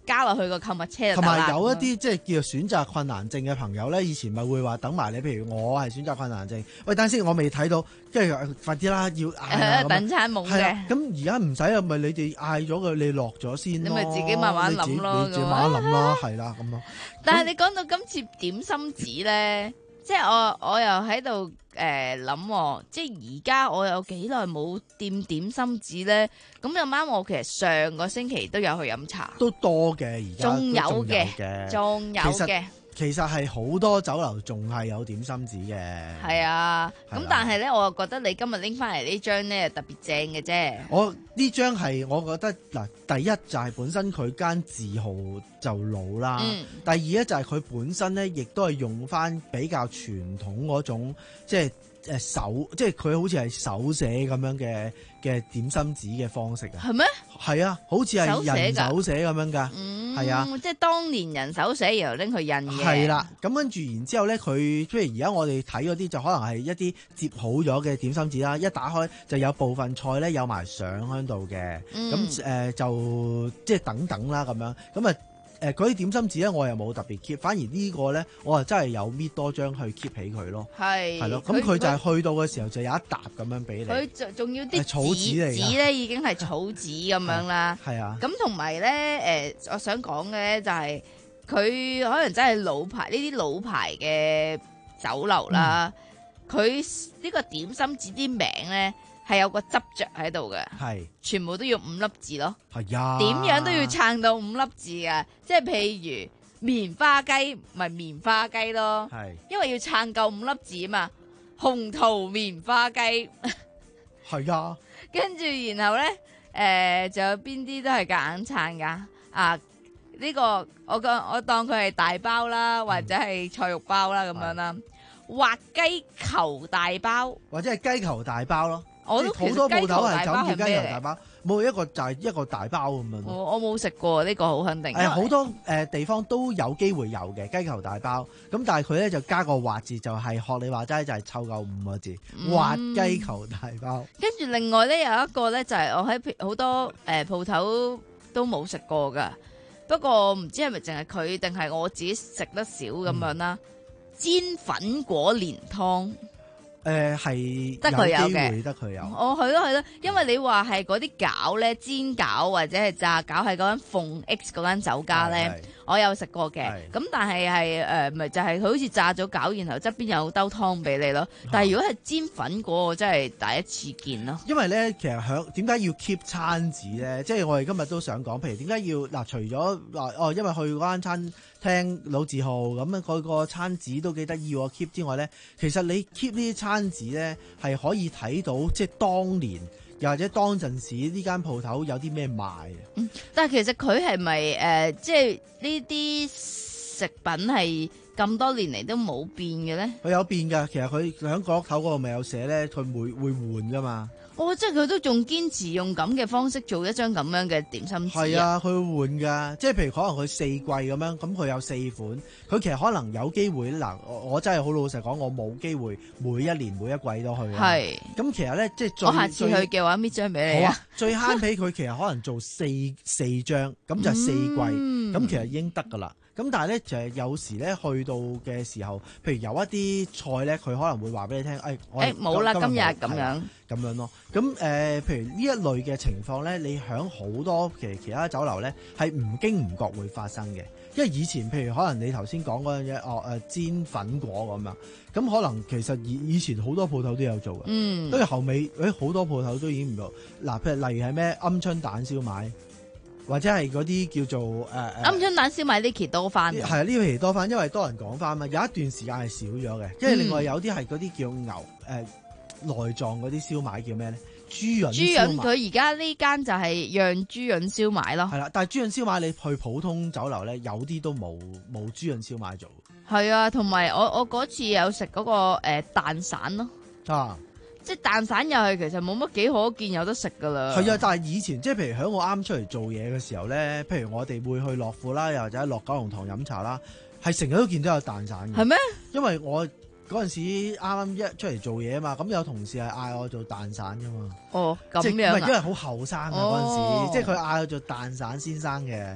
加落去個購物車就同得啦。 埋有一啲即係叫做選擇困難症嘅朋友咧，以前咪會話等埋你，譬如我係選擇困難症，喂，等先，我未睇到，跟住快啲啦，要嗌啦咁樣等餐懵嘅係啊。咁而家唔使啊，咪你哋嗌咗佢，你落咗先咯， 你咪自己慢慢諗咯你自己你自己慢慢諗啦，係啦咁咯。 但係你講到今次點心紙咧，即係我我又喺度誒諗，即係而家我有幾耐冇掂點心紙咧？咁咁啱我其實上個星期都有去飲茶， 都多嘅而家， 仲有都嘅，仲有嘅。 其實係好多酒樓仲係有點心紙嘅。 係啊，咁係啦但係咧，我又覺得你今日拎翻嚟呢張咧特別正嘅啫。 我呢張係我覺得嗱，第一就係本身佢間字號就老啦， 嗯第二咧就係佢本身咧亦都係用翻比較傳統嗰種即係誒手，即係佢好似係手寫咁樣嘅嘅點心紙嘅方式啊。 係咩？ 係啊，好似係人手手寫咁樣㗎， 嗯， 係啊。 即係當年人手寫，然後拎去印嘅。 係啦，咁跟住然之後咧，佢譬如而家我哋睇嗰啲就可能係一啲摺好咗嘅點心紙啦，一打開就有部分菜咧有埋相喺度嘅， 嗯咁誒、呃、就即係等等啦咁樣，咁啊誒嗰啲點心紙咧我又冇特別 keep，反而呢個咧我啊真係有搣多張去 keep 起佢咯， 係係咯，咁佢就係去到嘅時候就有一沓咁樣俾你， 佢仲仲要啲係草紙嚟㗎紙咧已經係草紙咁樣啦。 係啊， 咁同埋咧誒，我想講嘅咧就係佢可能真係老牌呢啲老牌嘅酒樓啦，佢呢、個點心紙啲名咧係有個執着喺度嘅， 係全部都要五粒字咯。 係啊， 點樣都要撐到五粒字嘅，即係譬如棉花雞咪棉花雞咯， 係因為要撐夠五粒字啊嘛。紅桃棉花雞， 係啊， 跟住然後咧誒，仲、有邊啲都係夾硬撐噶啊？呢、個我個我當佢係大包啦，或者係菜肉包啦咁樣啦，滑雞球大包， 或者係雞球大包咯。 我都好多鋪頭係就咁叫雞其實雞球大包係咩嚟球大包，冇一個就係一個大包咁樣咯。 我我冇食過呢、個好肯定。 誒好多誒、呃、地方都有機會有嘅雞球大包，咁但係佢咧就加個滑字，就係、學你話齋就係湊夠五個字， 嗯滑雞球大包。 跟住另外咧有一個咧就係、我喺好多誒鋪頭都冇食過噶，不過唔知係咪淨係佢定係我自己食得少咁樣啦。 嗯煎粉果蓮湯， 誒係得佢有有機嘅會，得佢有。 哦係咯係咯，因為你話係嗰啲餃咧，煎餃或者係炸餃係嗰間鳳 X 嗰間酒家咧，我有食過嘅。咁但係係誒咪就係佢好似炸咗餃，然後側邊有兜湯俾你咯。但係如果係煎粉果，我真係第一次見咯。 因為咧，其實響點解要 keep 餐紙咧？即係我哋今日都想講，譬如點解要嗱？除咗話哦，因為去嗰間餐廳老字號咁樣，佢個餐紙都幾得意喎 keep 之外咧，其實你 keep 呢啲餐紙咧係可以睇到即係當年又或者當陣時呢間鋪頭有啲咩賣啊？ 嗯，但係其實佢係咪誒，即係呢啲食品係咁多年嚟都冇變嘅咧？ 佢有變㗎，其實佢響角落頭嗰度咪有寫咧，佢會會換㗎嘛。 哦，即係佢都仲堅持用咁嘅方式做一張咁樣嘅點心紙。 係啊，佢會換㗎，即係譬如可能佢四季咁樣，咁佢有四款，佢其實可能有機會嗱，我我真係好老實講，我冇機會每一年每一季都去。 係。 咁其實咧，即係最我下次去嘅話，搣張俾你好啊，最慳皮佢其實可能做四四張，咁就係四季，咁、 嗯其實已經得㗎啦。咁但係咧，就係有時咧去到嘅時候，譬如有一啲菜咧，佢可能會話俾你聽，誒、哎，我誒冇啦，今日咁係啊樣。 咁樣咯，咁誒、呃，譬如呢一類嘅情況咧，你響好多其其他酒樓咧係唔經唔覺會發生嘅，因為以前譬如可能你頭先講嗰樣嘢，哦誒、呃、煎粉果咁樣，咁可能其實以以前好多鋪頭都有做嘅， 嗯， 跟住後尾誒好多鋪頭都已經唔做，嗱譬如例如係咩鵪鶉蛋燒賣，或者係嗰啲叫做誒誒。呃鵪鶉蛋燒賣呢期多翻， 係啊，呢期多翻，因為多人講翻嘛，有一段時間係少咗嘅，因為另外有啲係嗰啲叫牛誒。呃內臟嗰啲燒賣叫咩咧？豬潤豬潤燒賣。 佢而家呢間就係讓豬潤燒賣咯。 係啦，但係豬潤燒賣你去普通酒樓咧，有啲都冇冇豬潤燒賣做。 係啊，同埋我我嗰次有食嗰、個、呃、蛋散咯。 啊， 即係蛋散又係其實冇乜幾可見有得食噶啦。 係啊，但係以前即係譬如喺我啱出嚟做嘢嘅時候咧，譬如我哋會去樂富啦，又或者落九龍塘飲茶啦，係成日都見到有蛋散嘅。 係咩？ 因為我嗰陣時啱啱一出嚟做嘢啊嘛，咁有同事係嗌我做蛋散噶嘛。 哦，咁即係樣啊唔係因為好後生啊嗰陣時， 哦即係佢嗌我做蛋散先生嘅。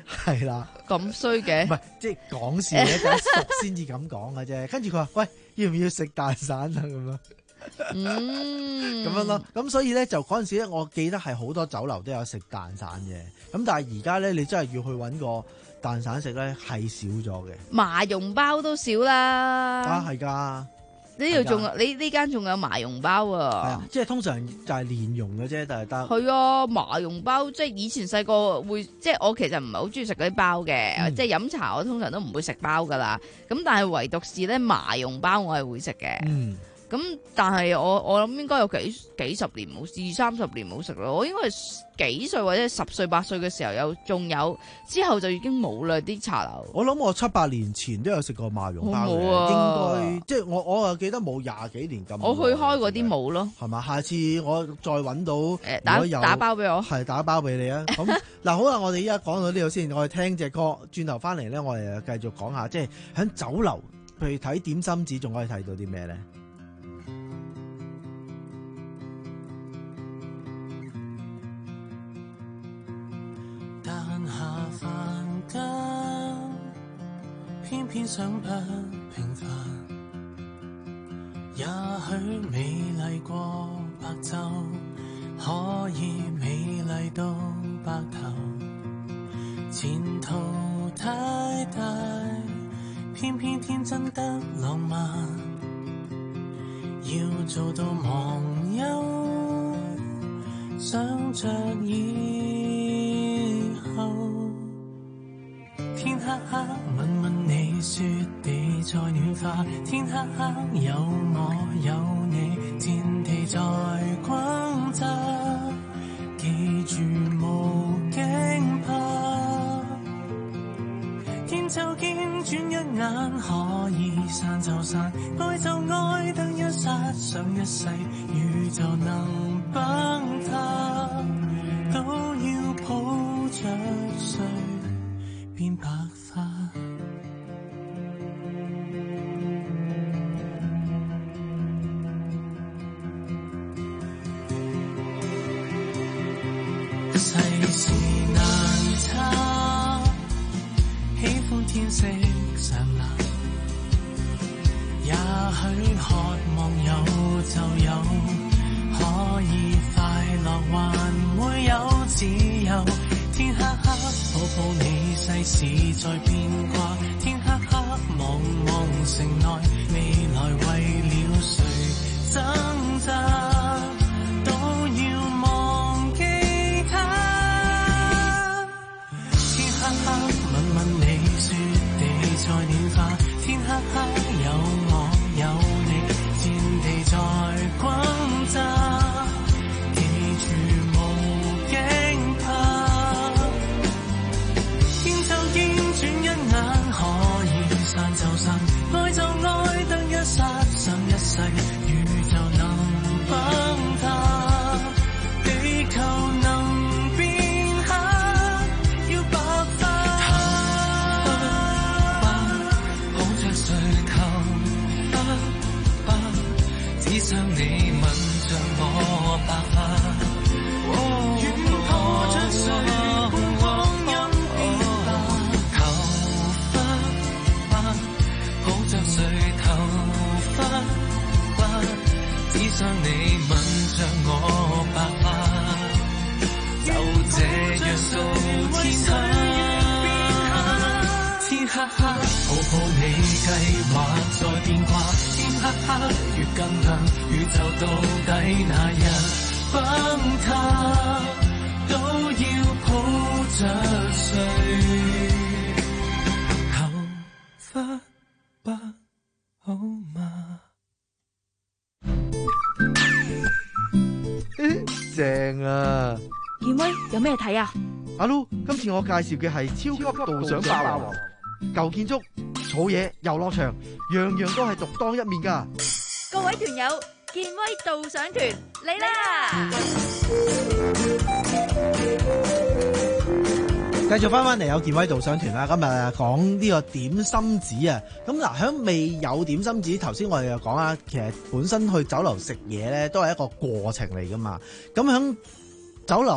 係啦， 咁衰嘅， 唔係即係講笑嘅，梗係熟先至咁講嘅啫。跟住佢話：喂，要唔要食蛋散啊？咁樣， 嗯， 咁樣咯。咁所以咧，就嗰陣時咧，我記得係好多酒樓都有食蛋散嘅。咁但係而家咧，你真係要去揾個蛋散食咧，係少咗嘅。 麻蓉包都少啦。 啊，係㗎。 呢度仲有，你呢間仲有麻蓉包啊？係啊，即係通常就係蓮蓉嘅啫，但係得。 係啊，麻蓉包即係以前細個會，即係我其實唔係好中意食嗰啲包嘅，嗯、即係飲茶我通常都唔會食包噶啦。咁但係唯獨是咧麻蓉包我係會食嘅。嗯。咁但係我我諗應該有幾幾十年冇二三十年冇食咯。我應該係幾歲或者十歲八歲嘅時候有仲有，之後就已經冇啦啲茶樓。 我諗我七八年前都有食過麻蓉包嘅， 啊、 應該即係我我又記得冇廿幾年咁。 我去開嗰啲冇咯， 係嘛？下次我再揾到誒打打包俾我， 係打包俾你啊！咁嗱好啦，我哋依家講到呢度先，我哋聽隻歌，轉頭翻嚟咧，我哋繼續講下，即係喺酒樓，譬如睇點心紙，仲可以睇到啲咩咧？ 偏偏想不平凡，也許美麗過白晝，可以美麗到白頭。前途太大，偏偏天真得浪漫，要做到忘憂，想着以後。天黑黑，問問你，雪地在暖化。天黑黑，有我有你，天地在轟炸。記住無驚怕，見就見，轉一眼可以散就散，愛就愛得一剎，想一世宇宙能崩塌，都要抱着睡。變白髮，世事難測，喜歡天色常藍，也許渴望有就有，可以快樂還會有自由。天黑黑，抱抱你，世事在變卦。天黑黑，望望城內，未來為了誰掙扎，都要忘記他。天黑黑，問問你，雪地在暖化。天黑黑，有我有你，天地在轟炸，記住無驚怕。轉一眼可以散就散，愛就愛得一剎，想一世宇宙能崩塌，地球能變黑，要白髮。頭髮抱着睡頭髮，只想你吻着我白髮，願抱着睡。只想你吻着我白髮，就這樣到天黑。天黑黑，抱抱你，計劃在變卦。天黑黑，越更亮，宇宙到底那日崩塌，都要抱着睡。頭髮不好嗎？ 正啊！ 健威有咩睇啊？ 阿 Lu，今次我介紹嘅係超級導賞霸王，舊建築、草野、遊樂場，樣樣都係獨當一面噶。 各位團友，健威導賞團嚟啦！ 繼續翻翻嚟有健威導賞團啦，今日講呢個點心紙啊。咁嗱，喺未有點心紙，頭先我哋又講啦，其實本身去酒樓食嘢咧，都係一個過程嚟噶嘛。咁喺酒樓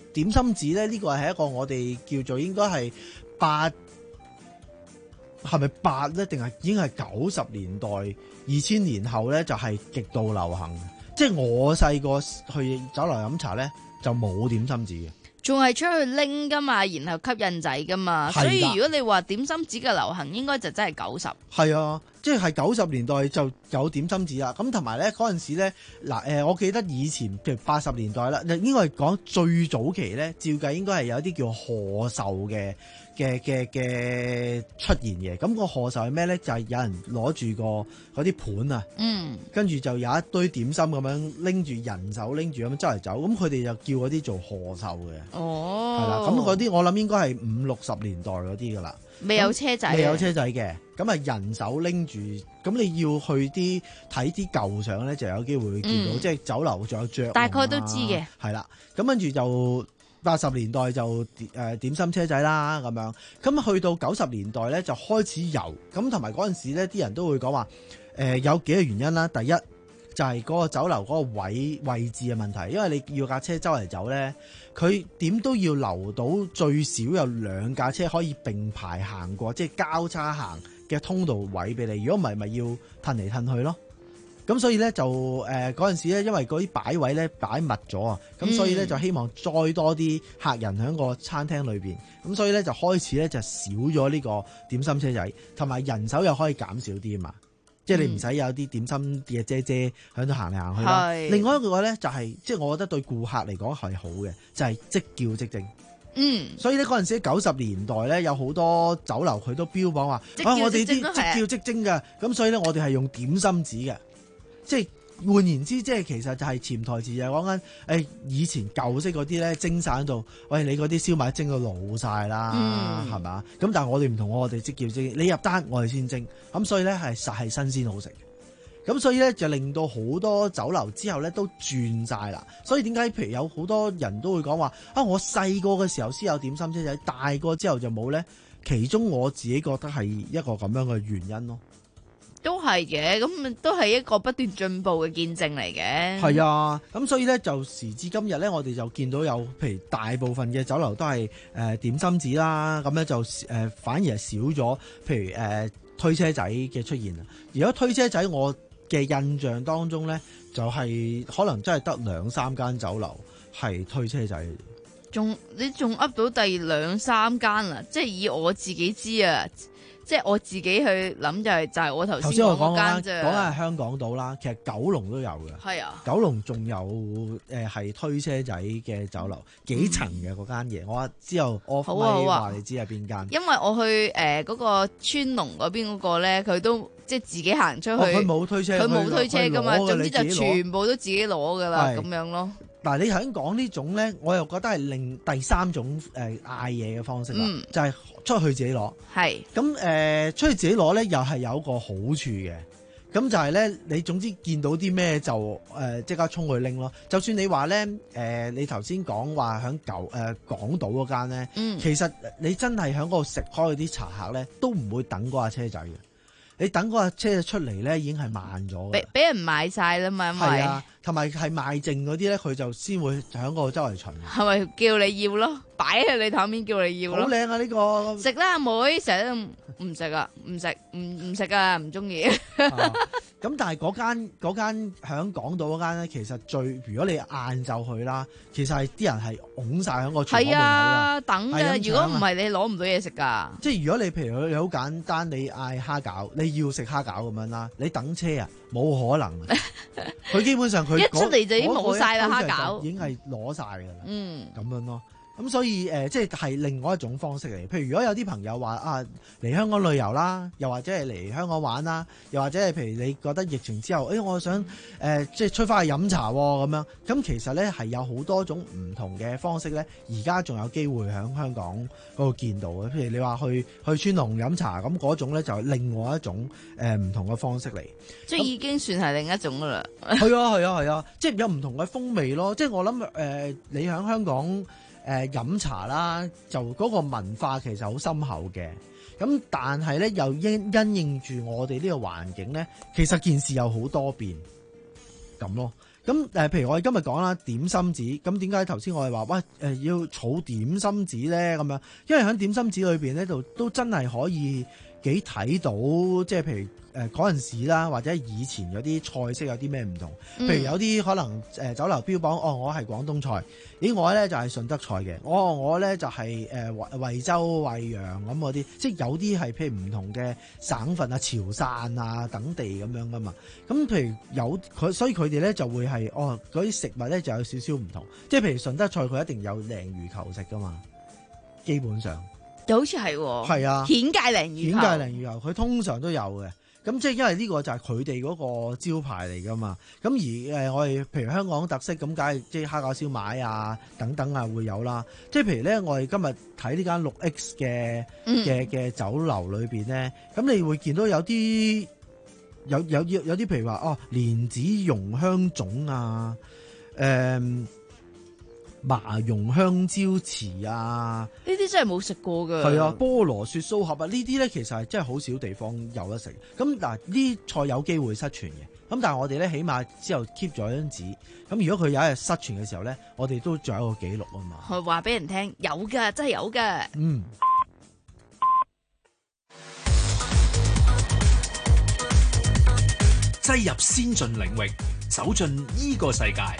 點心紙咧，呢個係一個我哋叫做應該係八係咪八咧？定係已經係九十年代、二千年後咧，就係極度流行。即係我細個去酒樓飲茶咧，就冇點心紙嘅。 仲係出去拎噶嘛，然後吸印仔噶嘛，所以如果你話點心紙嘅流行，應該就真係九十。係啊，即係九十年代就有點心紙啦。咁同埋咧嗰陣時咧，嗱誒，我記得以前譬如八十年代啦，應該係講最早期咧，照計應該係有一啲叫賀壽嘅嘅嘅嘅出現嘅。咁、個賀壽係咩咧？就係、是、有人攞住個嗰啲盤啊，嗯，跟住就有一堆點心咁樣拎住，人手拎住咁樣周圍走。咁佢哋就叫嗰啲做賀壽嘅。哦，係啦，咁嗰啲我諗應該係五六十年代嗰啲噶啦，未有車仔，未有車仔嘅，咁啊人手拎住，咁你要去啲睇啲舊相咧，就有機會見到，嗯、即係酒樓仲有雀，大概都知嘅，係啦，咁跟住就八十年代就誒、呃、點心車仔啦咁樣，咁去到九十年代咧就開始有，咁同埋嗰陣時咧啲人都會講話誒有幾個原因啦，第一。就係嗰個酒樓嗰個位位置嘅問題，因為你要架車周圍走咧，佢點都要留到最少有兩架車可以並排行過，即係交叉行嘅通道位俾你。如果唔係，咪要褪嚟褪去咯。咁所以咧就誒嗰陣時咧，因為嗰啲擺位咧擺密咗啊，咁所以咧就希望載多啲客人喺個餐廳裏邊，咁所以咧就開始咧就少咗呢個點心車仔，同埋人手又可以減少啲啊嘛。即係你唔使有啲點心嘅姐姐喺度行嚟行去啦。另外一個咧就係、是，即係我覺得對顧客嚟講係好嘅，就係、是、即叫即蒸。嗯，所以咧嗰陣時九十年代咧有好多酒樓佢都標榜話啊，我哋啲即叫即蒸嘅，咁所以咧我哋係用點心紙嘅，即係。換言之，即係其實就係潛台詞，就係講緊誒以前舊式嗰啲咧蒸晒喺度，喂你嗰啲燒賣蒸到老晒啦，係嘛、嗯？咁但係我哋唔同，我哋即叫即，你入單我哋先蒸，咁所以咧係實係新鮮好食嘅。咁所以咧就令到好多酒樓之後咧都轉晒啦。所以點解譬如有好多人都會講話啊，我細個嘅時候先有點心車仔，大個之後就冇咧。其中我自己覺得係一個咁樣嘅原因咯。 都係嘅，咁都係一個不斷進步嘅見證嚟嘅。係啊，咁所以咧就時至今日咧，我哋就見到有譬如大部分嘅酒樓都係誒、呃、點心紙啦，咁咧就誒、呃、反而係少咗，譬如誒、呃、推車仔嘅出現啊。如果推車仔，我嘅印象當中咧，就係、是、可能真係得兩三間酒樓係推車仔。 仲你仲噏到第兩三間啦，即係以我自己知啊。即係我自己去諗就係就係我頭先講嗰間啫，講緊係香港島啦，其實九龍都有嘅。係啊，九龍仲有誒係、呃、推車仔嘅酒樓，幾層嘅嗰間嘢。我之後我可以話你知係邊間？因為我去誒嗰、呃那個川龍嗰邊嗰個咧，佢都即係自己行出去。佢冇、哦、推車，佢冇推車噶嘛。總之就全部都自己攞噶啦，咁樣咯。嗱，你頭先講呢種咧，我又覺得係另第三種誒嗌嘢嘅方式啦，嗯、就係出去自己攞。係咁誒，出去自己攞咧，又係有個好處嘅。咁就係咧，你總之見到啲咩就誒即刻衝去拎咯。就算你話咧誒，你頭先講話喺舊誒港島嗰間咧，嗯、其實你真係喺嗰度食開嗰啲茶客咧，都唔會等嗰架車仔嘅。你等嗰架車出嚟咧，已經係慢咗。俾俾人買晒啦嘛，因為係啊，同埋係賣剩嗰啲咧，佢就先會喺嗰個周圍巡。係咪叫你要咯？擺喺你台面叫你要咯？好靚啊！呢、呢個食啦，阿妹成日都唔食啊，唔食唔唔食啊，唔中意。咁但係嗰間嗰間喺港島嗰間咧，其實最如果你晏晝去啦，其實係啲人係擁晒喺個廚房門口啊，等嘅。如果唔係，你攞唔到嘢食噶。即係如果你譬如你好簡單，你嗌蝦餃，你要食蝦餃咁樣啦，你等車啊，冇可能。佢基本上佢一出嚟就已經冇晒啦，蝦餃已經係攞晒噶啦。嗯，咁樣咯。咁所以誒、呃，即係係另外一種方式嚟。譬如如果有啲朋友話啊嚟香港旅遊啦，又或者係嚟香港玩啦，又或者係譬如你覺得疫情之後，誒、哎、我想誒、呃、即係出翻去飲茶咁、哦、樣。咁其實咧係有好多種唔同嘅方式咧，而家仲有機會喺香港嗰度見到嘅。譬如你話去去川龍飲茶，咁嗰種咧就係另外一種誒唔、呃、同嘅方式嚟。即係已經算係另一種噶啦。係啊係啊係啊，即係有唔同嘅風味咯。即係我諗誒、呃，你喺香港。誒、呃、飲茶啦，就嗰個文化其實好深厚嘅。咁但係咧，又因因應住我哋呢個環境咧，其實件事有好多變咁咯。 咁誒、呃，譬如我哋今日講啦，點心紙，咁點解頭先我哋話喂誒、呃、要儲點心紙咧？咁樣，因為喺點心紙裏邊咧度都真係可以幾睇到，即係譬如誒嗰陣時啦，或者以前有啲菜式有啲咩唔同。譬如有啲可能誒、呃、酒樓標榜，哦，我係廣東菜，咦，我咧就係、是、順德菜嘅，哦，我咧就係誒惠惠州惠陽咁嗰啲，即係有啲係譬如唔同嘅省份啊、潮汕啊等地咁樣噶嘛。咁譬如有佢，所以佢哋咧就會係哦嗰啲食物咧就有少少唔同，即係譬如順德菜佢一定有鯪魚球食噶嘛，基本上。 又好似係喎， 係啊， 顯界鯪魚， 顯界鯪魚球佢通常都有嘅。咁即係因為呢個就係佢哋嗰個招牌嚟噶嘛。咁而誒、呃、我哋譬如香港特色咁，梗係即係蝦餃燒賣啊等等啊會有啦。即係譬如咧，我哋今日睇呢間六 X 嘅嘅嘅酒樓裏邊咧，咁你會見到有啲有有有有啲譬如話哦蓮子蓉香粽啊，誒、呃。麻蓉香蕉糍啊， 呢啲真係冇食過㗎。 係啊，菠蘿雪酥盒啊，呢啲咧其實係真係好少地方有得食。咁嗱，呢菜有機會失傳嘅。咁但係我哋咧起碼之後 keep 咗張紙。咁如果佢有一日失傳嘅時候咧，我哋都仲有一個記錄啊嘛。 係話俾人聽，有㗎，真係有㗎。 嗯。 擠入先進領域，走進呢個世界。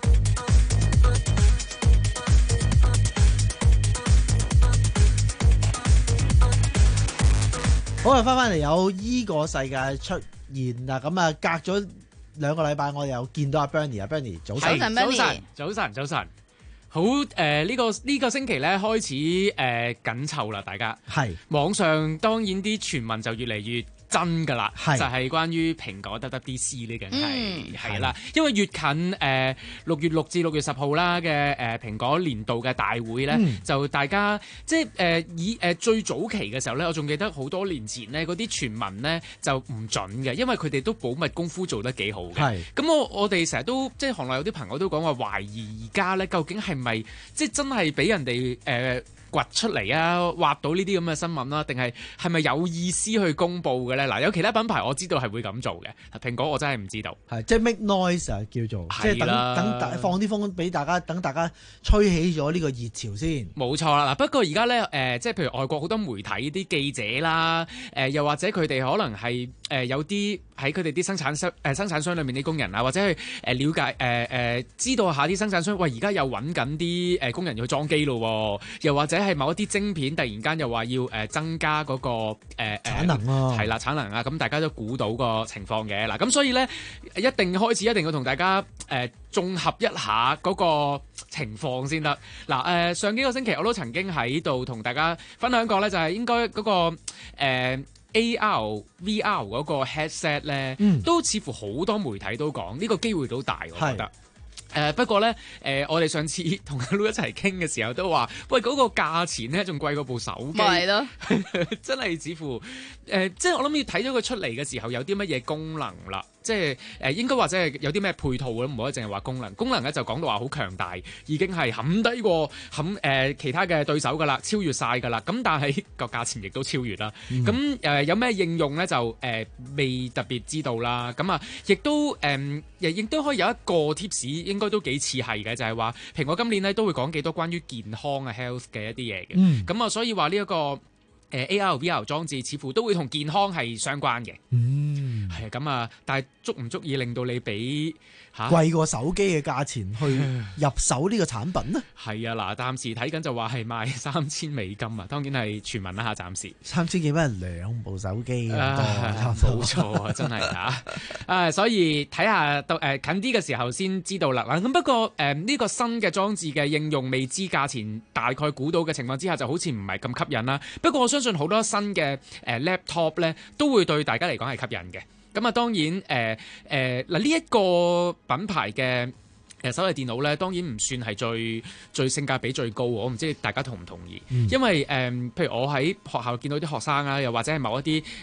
好啊，翻翻嚟有依個世界出現啦，咁啊隔咗兩個禮拜，我哋又見到阿 Bernie 啊 ，Bernie 早晨， 早晨，早晨，早晨，好誒，呢、呃這個呢、這個星期咧開始誒、呃、緊湊啦，大家係網上當然啲傳聞就越嚟越真㗎啦， 係就係關於蘋果 W W D C 呢，梗係係啦， 嗯、 因為越近誒六、呃、月六至六月十號啦嘅誒蘋果年度嘅大會咧，嗯、就大家即係誒、呃、以誒、呃、最早期嘅時候咧，我仲記得好多年前咧嗰啲傳聞咧就唔準嘅，因為佢哋都保密功夫做得幾好嘅。係咁我我哋成日都即係行內有啲朋友都講話懷疑而家咧究竟係咪即係真係俾人哋誒？呃掘出嚟啊，挖到呢啲咁嘅新聞啦，定係係咪有意思去公佈嘅咧？嗱，有其他品牌我知道係會咁做嘅，蘋果我真係唔知道。 係即係 make noise 啊，叫做即係等等大放啲風俾大家，等大家吹起咗呢個熱潮先。 冇錯啦，嗱不過而家咧誒，即係譬如外國好多媒體啲記者啦，誒、呃、又或者佢哋可能係誒、呃、有啲喺佢哋啲生產商誒、呃、生產商裏面啲工人啊，或者去誒瞭解誒誒、呃呃、知道下啲生產商，喂而家又揾緊啲誒工人要去裝機咯，又或者係某一啲晶片突然間又話要誒增加嗰、那個誒、呃、 產能啊， 係啦產能啊，咁大家都估到個情況嘅嗱，咁所以咧一定開始一定要同大家誒、呃、綜合一下嗰個情況先得嗱誒、呃、上幾個星期我都曾經喺度同大家分享過咧，就係、是、應該嗰、那個、呃、A R V R 嗰個 headset 咧，嗯、都似乎好多媒體都講呢、這個機會都大，我覺得。誒、呃、不過咧，誒、呃、我哋上次同阿 Lu 一齊傾嘅時候都話，喂嗰、那個價錢咧仲貴過部手機， 咪係咯， 真係似乎誒、呃，即係我諗要睇咗佢出嚟嘅時候有啲乜嘢功能啦。即係誒、呃、應該或者係有啲咩配套嘅，唔可以淨係話功能。功能咧就講到話好強大，已經係冚低過冚誒、呃、其他嘅對手㗎啦，超越晒㗎啦。咁但係個價錢亦都超越啦。咁誒、嗯呃、有咩應用咧就誒、呃、未特別知道啦。咁啊亦都誒亦都可以有一個 tips，應該都幾似係嘅，就係話蘋果今年咧都會講幾多關於健康啊 health 嘅一啲嘢嘅。咁啊、嗯、所以話呢一個。誒 A R V R 裝置似乎都會同健康係相關嘅，嗯，係咁啊，但係足唔足以令到你俾嚇貴過手機嘅價錢去入手呢個產品呢？ 係啊，嗱，暫時睇緊就話係賣三千美金啊，當然係傳聞啦嚇，暫時三千幾蚊兩部手機咁多， 冇錯啊，真係嚇，啊，所以睇下到誒近啲嘅時候先知道啦。嗱，咁不過誒呢、呃呢個新嘅裝置嘅應用未知價錢，大概估到嘅情況之下，就好似唔係咁吸引啦。不過我相信好多新嘅誒 laptop 咧，都會對大家嚟講係吸引嘅。咁啊，當然誒誒嗱呢一個品牌嘅誒手提電腦咧，當然唔算係最最性價比最高。我唔知大家同唔同意？嗯、因為誒、呃，譬如我喺學校見到啲學生啊，又或者係某一啲誒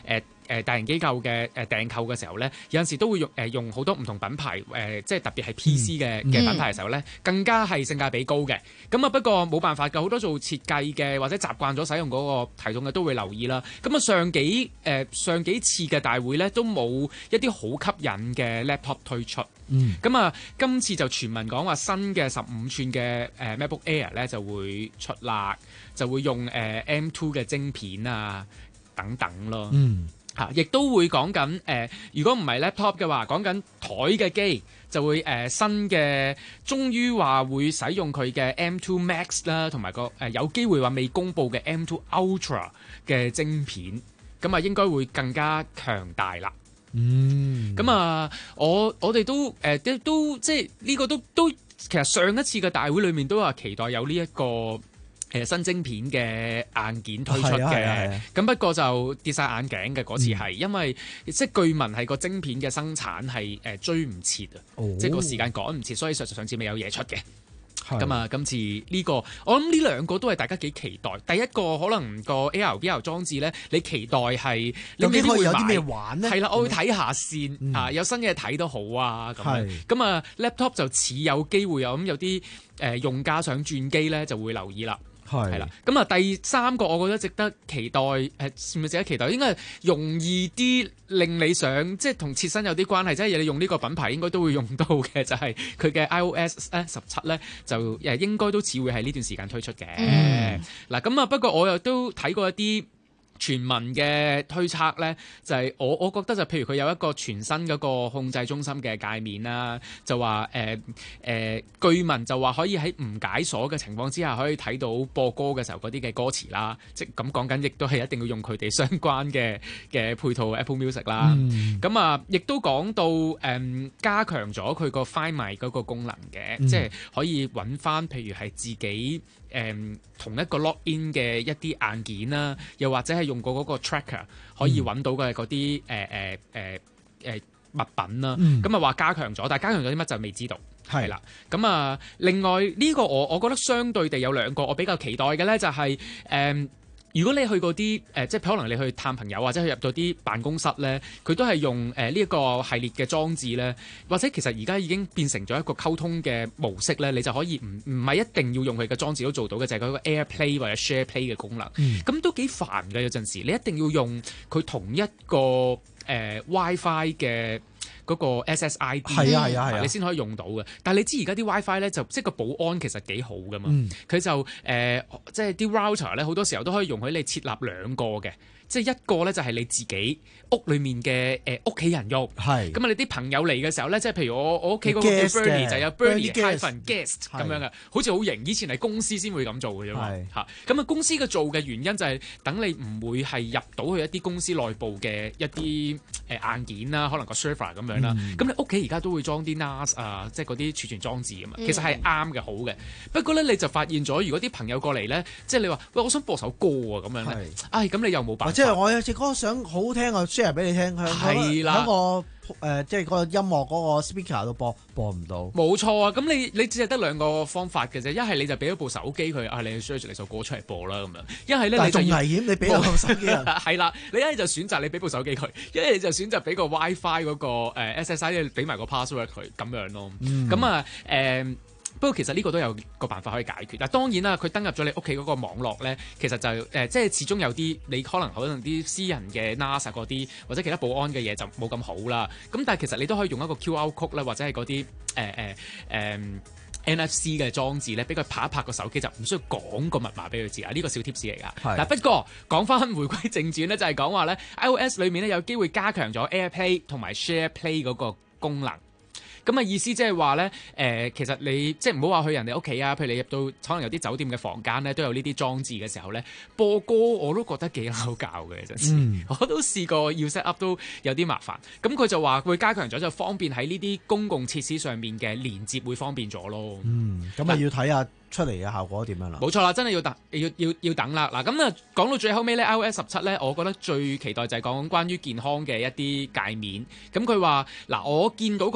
誒大型機構嘅誒訂購嘅時候咧，有陣時都會用誒、呃、用好多唔同品牌誒、呃，即係特別係 P C 嘅嘅、嗯、品牌嘅時候咧，更加係性價比高嘅。咁啊不過冇辦法㗎，好多做設計嘅或者習慣咗使用嗰個系統嘅都會留意啦。咁啊上幾誒、呃、上幾次嘅大會咧都冇一啲好吸引嘅 laptop 推出。嗯，咁啊，今次就傳聞講話新嘅十五寸嘅誒 MacBook Air 咧就會出啦，就會用誒、呃、M 二嘅晶片啊等等咯。嗯，嚇，亦都會講緊誒，如果唔係 laptop 嘅話，講緊台嘅機就會誒、呃、新嘅，終於話會使用佢嘅 M 二 Max 啦，同埋個誒有機會話未公佈嘅 M 二 Ultra 嘅晶片，咁啊應該會更加強大啦。嗯，咁啊，我我哋都誒、呃、都都即係呢個都都其實上一次嘅大會裏面都話期待有呢、這、一個誒、呃、新晶片嘅硬件推出嘅，咁、啊啊啊、不過就跌晒眼鏡嘅嗰次係、嗯，因為即係據聞係個晶片嘅生產係誒、呃、追唔切啊，即係個時間趕唔切，所以上上次未有嘢出嘅。咁啊，今次呢、呢個我諗呢兩個都係大家幾期待。第一個可能個 A R V R 裝置咧，你期待係你未必會買，有啲咩玩咧？係啦，我會睇下先、嗯、啊，有新嘢睇都好啊。咁樣咁啊 ，laptop 就似有機會有咁有啲誒、呃、用家想轉機咧，就會留意啦。係啦，咁啊第三個我覺得值得期待，誒係咪值得期待？應該係容易啲令你想，即係同切身有啲關係，即係你用呢個品牌應該都會用到嘅，就係佢嘅 iOS 咧十七咧，就誒應該都似會係呢段時間推出嘅。嗱、嗯，咁啊不過我又都睇過一啲傳聞嘅推測咧，就係、是、我我覺得就譬如佢有一個全新嗰個控制中心嘅界面啦，就話誒誒據聞就話可以喺唔解鎖嘅情況之下，可以睇到播歌嘅時候嗰啲嘅歌詞啦，即係咁講緊，亦都係一定要用佢哋相關嘅嘅配套 Apple Music 啦。咁、嗯、啊，亦都講到誒、嗯、加強咗佢個 Find My 嗰個功能嘅、嗯，即係可以揾翻譬如係自己。誒、嗯、同一個 login 嘅一啲硬件啦，又或者係用過嗰個 tracker 可以揾到嘅嗰啲誒誒誒誒物品啦。咁啊話加強咗，但係加強咗啲乜就未知道。係啦，咁啊，另外呢、呢個我我覺得相對地有兩個我比較期待嘅咧，就係、是、誒。嗯如果你去嗰啲誒，即係可能你去探朋友或者去入到啲辦公室咧，佢都係用誒呢一個系列嘅裝置咧，或者其實而家已經變成咗一個溝通嘅模式咧，你就可以唔唔係一定要用佢嘅裝置都做到嘅，就係、是、嗰個 AirPlay 或者 SharePlay 嘅功能。咁、嗯、都幾煩嘅，有陣時你一定要用佢同一個誒、呃、WiFi 嘅。嗰、那個 S S I D 係啊係啊係啊，你先可以用到嘅。但係你知而家啲 WiFi 咧就即係個保安其實幾好噶嘛。佢、嗯、就誒、呃、即係啲 router 咧好多時候都可以容許你設立兩個嘅，即係一個咧就係你自己屋裏面嘅誒屋企人用。係咁啊！你啲朋友嚟嘅時候咧，即係譬如我我屋企嗰個叫 Bernie 就有 Bernie hyphen guest 咁樣嘅，好似好型。以前係公司先會咁做嘅啫嘛。嚇咁啊！公司嘅做嘅原因就係等你唔會係入到去一啲公司內部嘅一啲誒硬件啦，可能個 server 咁樣啦。咁、嗯、你屋企而家都會裝啲 N A S 啊，即係嗰啲儲存裝置啊嘛。其實係啱嘅，好嘅。不過咧，你就發現咗，如果啲朋友過嚟咧，即係你話喂，我想播首歌啊咁樣咧，唉，咁、哎、你又冇辦法。 即係我有隻歌想好好聽啊 ，share 俾你聽，喺喺個誒即係個音樂嗰個 speaker 度播，播唔到。冇錯啊！咁你你只係得兩個方法嘅啫，一係你就俾咗部手機佢，啊，你 share 住你首歌出嚟播啦咁樣。一係咧你就危險，你俾部手機人係啦。你一係就選擇你俾部手機佢，一係你就選擇俾個 WiFi 嗰個誒 S S I， 俾埋個 password 佢咁樣咯。咁、嗯、啊誒。呃不過其實呢個都有個辦法可以解決。嗱當然啦，佢登入咗你屋企嗰個網絡咧，其實就誒、呃、即係始終有啲你可能可能啲私人嘅 N A S 嗰啲或者其他保安嘅嘢就冇咁好啦。咁但係其實你都可以用一個 Q R code 咧，或者係嗰啲誒誒誒 N F C 嘅裝置咧，俾佢拍一拍個手機就唔需要講個密碼俾佢知啊。呢、呢個小貼士嚟㗎。嗱不過講翻回歸正傳咧，就係講話咧 iOS 裏面咧有機會加強咗 AirPlay 同埋 SharePlay 嗰個功能。咁啊意思即係話咧，誒其實你即係唔好話去人哋屋企啊，譬如你入到可能有啲酒店嘅房間咧，都有呢啲裝置嘅時候咧，播歌我都覺得幾拗教嘅，真係、嗯，我都試過要 set up 都有啲麻煩。咁佢就話會加強咗，就方便喺呢啲公共設施上面嘅連接會方便咗咯。嗯，咁啊要睇下出嚟嘅效果點樣啦？冇錯啦，真係要等，要要要等啦。嗱咁啊講到最後尾咧 iOS 十七咧，我覺得最期待就係講關於健康嘅一啲界面。咁佢話嗱，我見到佢就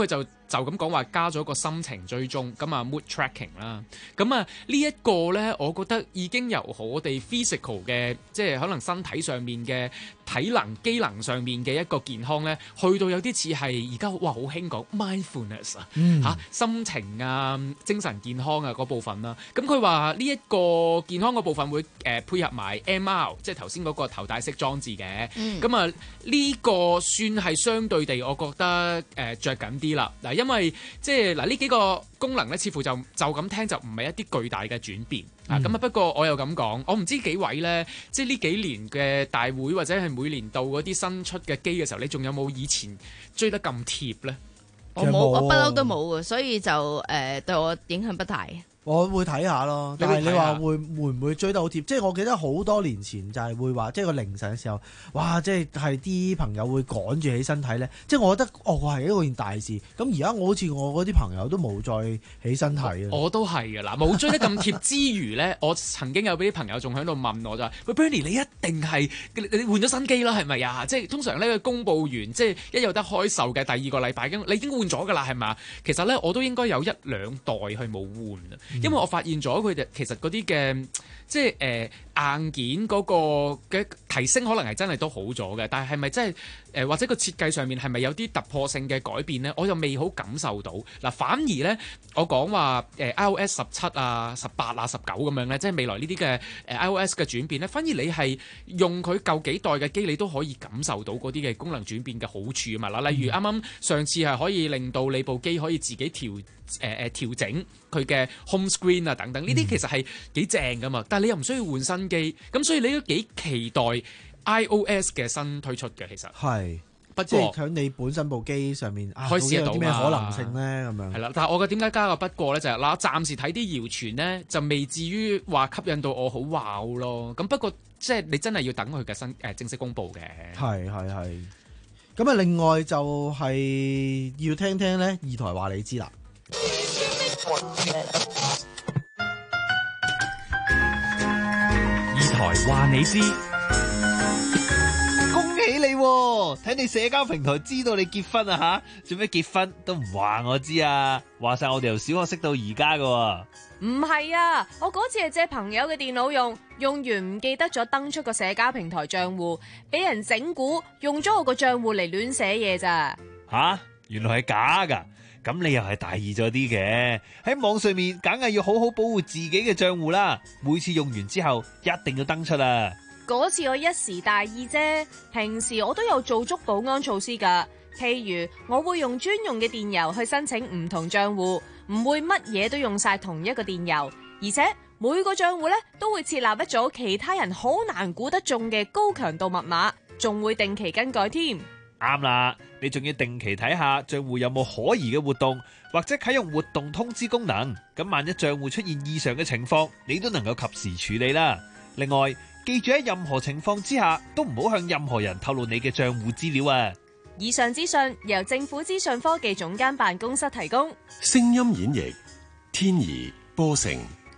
就咁講話加咗個心情追蹤，咁啊 mood tracking 啦。咁啊呢一個咧，我覺得已經由我哋 physical 嘅，即係可能身體上面嘅體能、機能上面嘅一個健康咧，去到有啲似係而家哇好興講 mindfulness 啊、嗯，嚇心情啊、精神健康啊嗰部分啦。咁佢話呢一個健康嘅部分會誒、呃、配合埋 M R， 即係頭先嗰個頭戴式裝置嘅。咁啊呢個算係相對地，我覺得誒著緊啲啦。嗱，因為即係嗱呢幾個功能咧，似乎就就咁聽就唔係一啲巨大嘅轉變。啊，咁啊不過我又咁講，我唔知幾位咧，即係呢幾年嘅大會或者係每年度嗰啲新出嘅機嘅時候，你仲有冇以前追得咁貼咧？ 我冇，我不嬲都冇嘅，所以就誒、呃、對我影響不大。 我會睇下咯，但係你話會會唔會追得好貼？即係我記得好多年前就係會話，即係個凌晨嘅時候，哇！即係係啲朋友會趕住起身睇咧。即係我覺得哦，係一個件大事。咁而家我好似我嗰啲朋友都冇再起身睇啊。 我都係嘅嗱，冇追得咁貼之餘咧，我曾經有俾啲朋友仲喺度問我就話：喂 Bernie， 你一定係你你換咗新機啦，係咪啊？即係通常咧，佢公佈完即係一有得開售嘅第二個禮拜，你已經換咗㗎啦，係咪？其實咧，我都應該有一兩代去冇換啊。因為我發現咗佢哋其實嗰啲嘅即係誒、呃、硬件嗰個嘅提升可能係真係都好咗嘅，但係係咪真係誒、呃、或者個設計上面係咪有啲突破性嘅改變咧？我又未好感受到嗱，反而咧我講話誒 iOS 十七啊、十八啊、十九咁樣咧，即係未來呢啲嘅誒 iOS 嘅轉變咧，反而你係用佢舊幾代嘅機，你都可以感受到嗰啲嘅功能轉變嘅好處啊嘛嗱，例如啱啱上次係可以令到你部機可以自己調。誒、呃、誒調整佢嘅 home screen 啊等等，呢啲其實係幾正噶嘛，但係你又唔需要換新機，咁所以你都幾期待 iOS 嘅新推出嘅，其實係， 不過即係喺你本身部機上面可以試得到有啲咩可能性咧咁樣。 係啦，但係我嘅點解加個不過咧就係、是、嗱，暫時睇啲謠傳咧就未至於話吸引到我好 wow 咯，咁不過即係你真係要等佢嘅新誒、呃、正式公佈嘅。 係係係。咁啊，另外就係要聽聽咧，二台話你知啦。 二台話你知， 恭喜你喎！睇你社交平台知道你結婚啊吓，做咩結婚都唔話我知啊？話晒我哋由小學識到而家噶。 唔係啊，我嗰次係借朋友嘅電腦用，用完唔記得咗登出個社交平台賬戶，俾人整蠱，用咗我個賬戶嚟亂寫嘢咋。 吓，原來係假噶。咁你又係大意咗啲嘅，喺網上面梗係要好好保護自己嘅賬戶啦。每次用完之後一定要登出啦。 嗰次我一時大意啫，平時我都有做足保安措施噶。譬如我會用專用嘅電郵去申請唔同賬戶，唔會乜嘢都用晒同一個電郵，而且每個賬戶咧都會設立一組其他人好難估得中嘅高強度密碼，仲會定期更改添。 啱啦，你仲要定期睇下賬戶有冇可疑嘅活動，或者啟用活動通知功能。咁萬一賬戶出現異常嘅情況，你都能夠及時處理啦。另外，記住喺任何情況之下，都唔好向任何人透露你嘅賬戶資料啊。 以上資訊由政府資訊科技總監辦公室提供。 聲音演繹，天怡波成。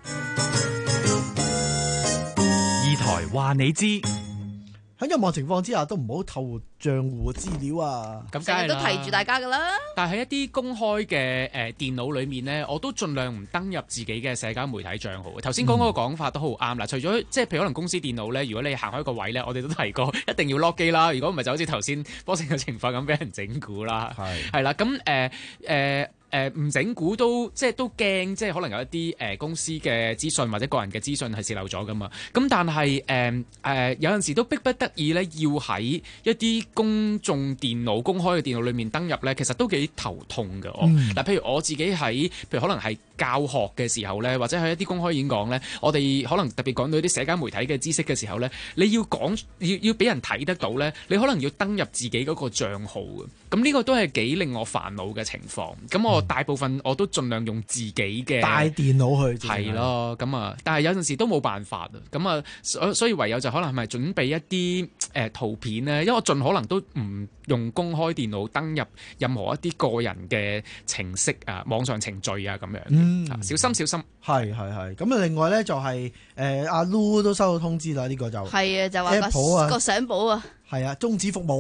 二台話你知。 喺任何情況之下都唔好透露賬戶資料啊！ 咁成日都提住大家噶啦。 但係喺一啲公開嘅誒、呃、電腦裏面咧，我都盡量唔登入自己嘅社交媒體帳號。頭先講嗰個講法都好啱啦。除咗即係譬如可能公司電腦咧，如果你行開個位咧，我哋都提過一定要 lock 機啦。如果唔係就好似頭先波成嘅情況咁，俾人整蠱啦。係係啦，咁誒誒。誒唔整蠱都即係都驚，即係可能有一啲誒、呃、公司嘅資訊或者個人嘅資訊係洩漏咗噶嘛。咁但係誒誒有陣時都逼不得已咧，要喺一啲公眾電腦、公開嘅電腦裏面登入咧，其實都幾頭痛嘅。我嗱、嗯，譬如我自己喺譬如可能係教學嘅時候咧，或者喺一啲公開演講咧，我哋可能特別講到啲社交媒體嘅知識嘅時候咧，你要講要要俾人睇得到咧，你可能要登入自己嗰個帳號嘅。咁呢個都係幾令我煩惱嘅情況。咁我大部分我都盡量用自己嘅帶電腦去， 係咯，咁啊，但係有陣時都冇辦法啊，咁啊，所所以唯有就可能係咪準備一啲誒、呃、圖片咧，因為我盡可能都唔用公開電腦登入任何一啲個人嘅程式啊、網上程序啊咁樣，嗯，小心小心， 係係係，咁啊，另外咧就係誒阿 Lu 都收到通知啦，呢、呢個就係啊，就話 Apple 啊個相簿啊， 係啊，終止服務啊。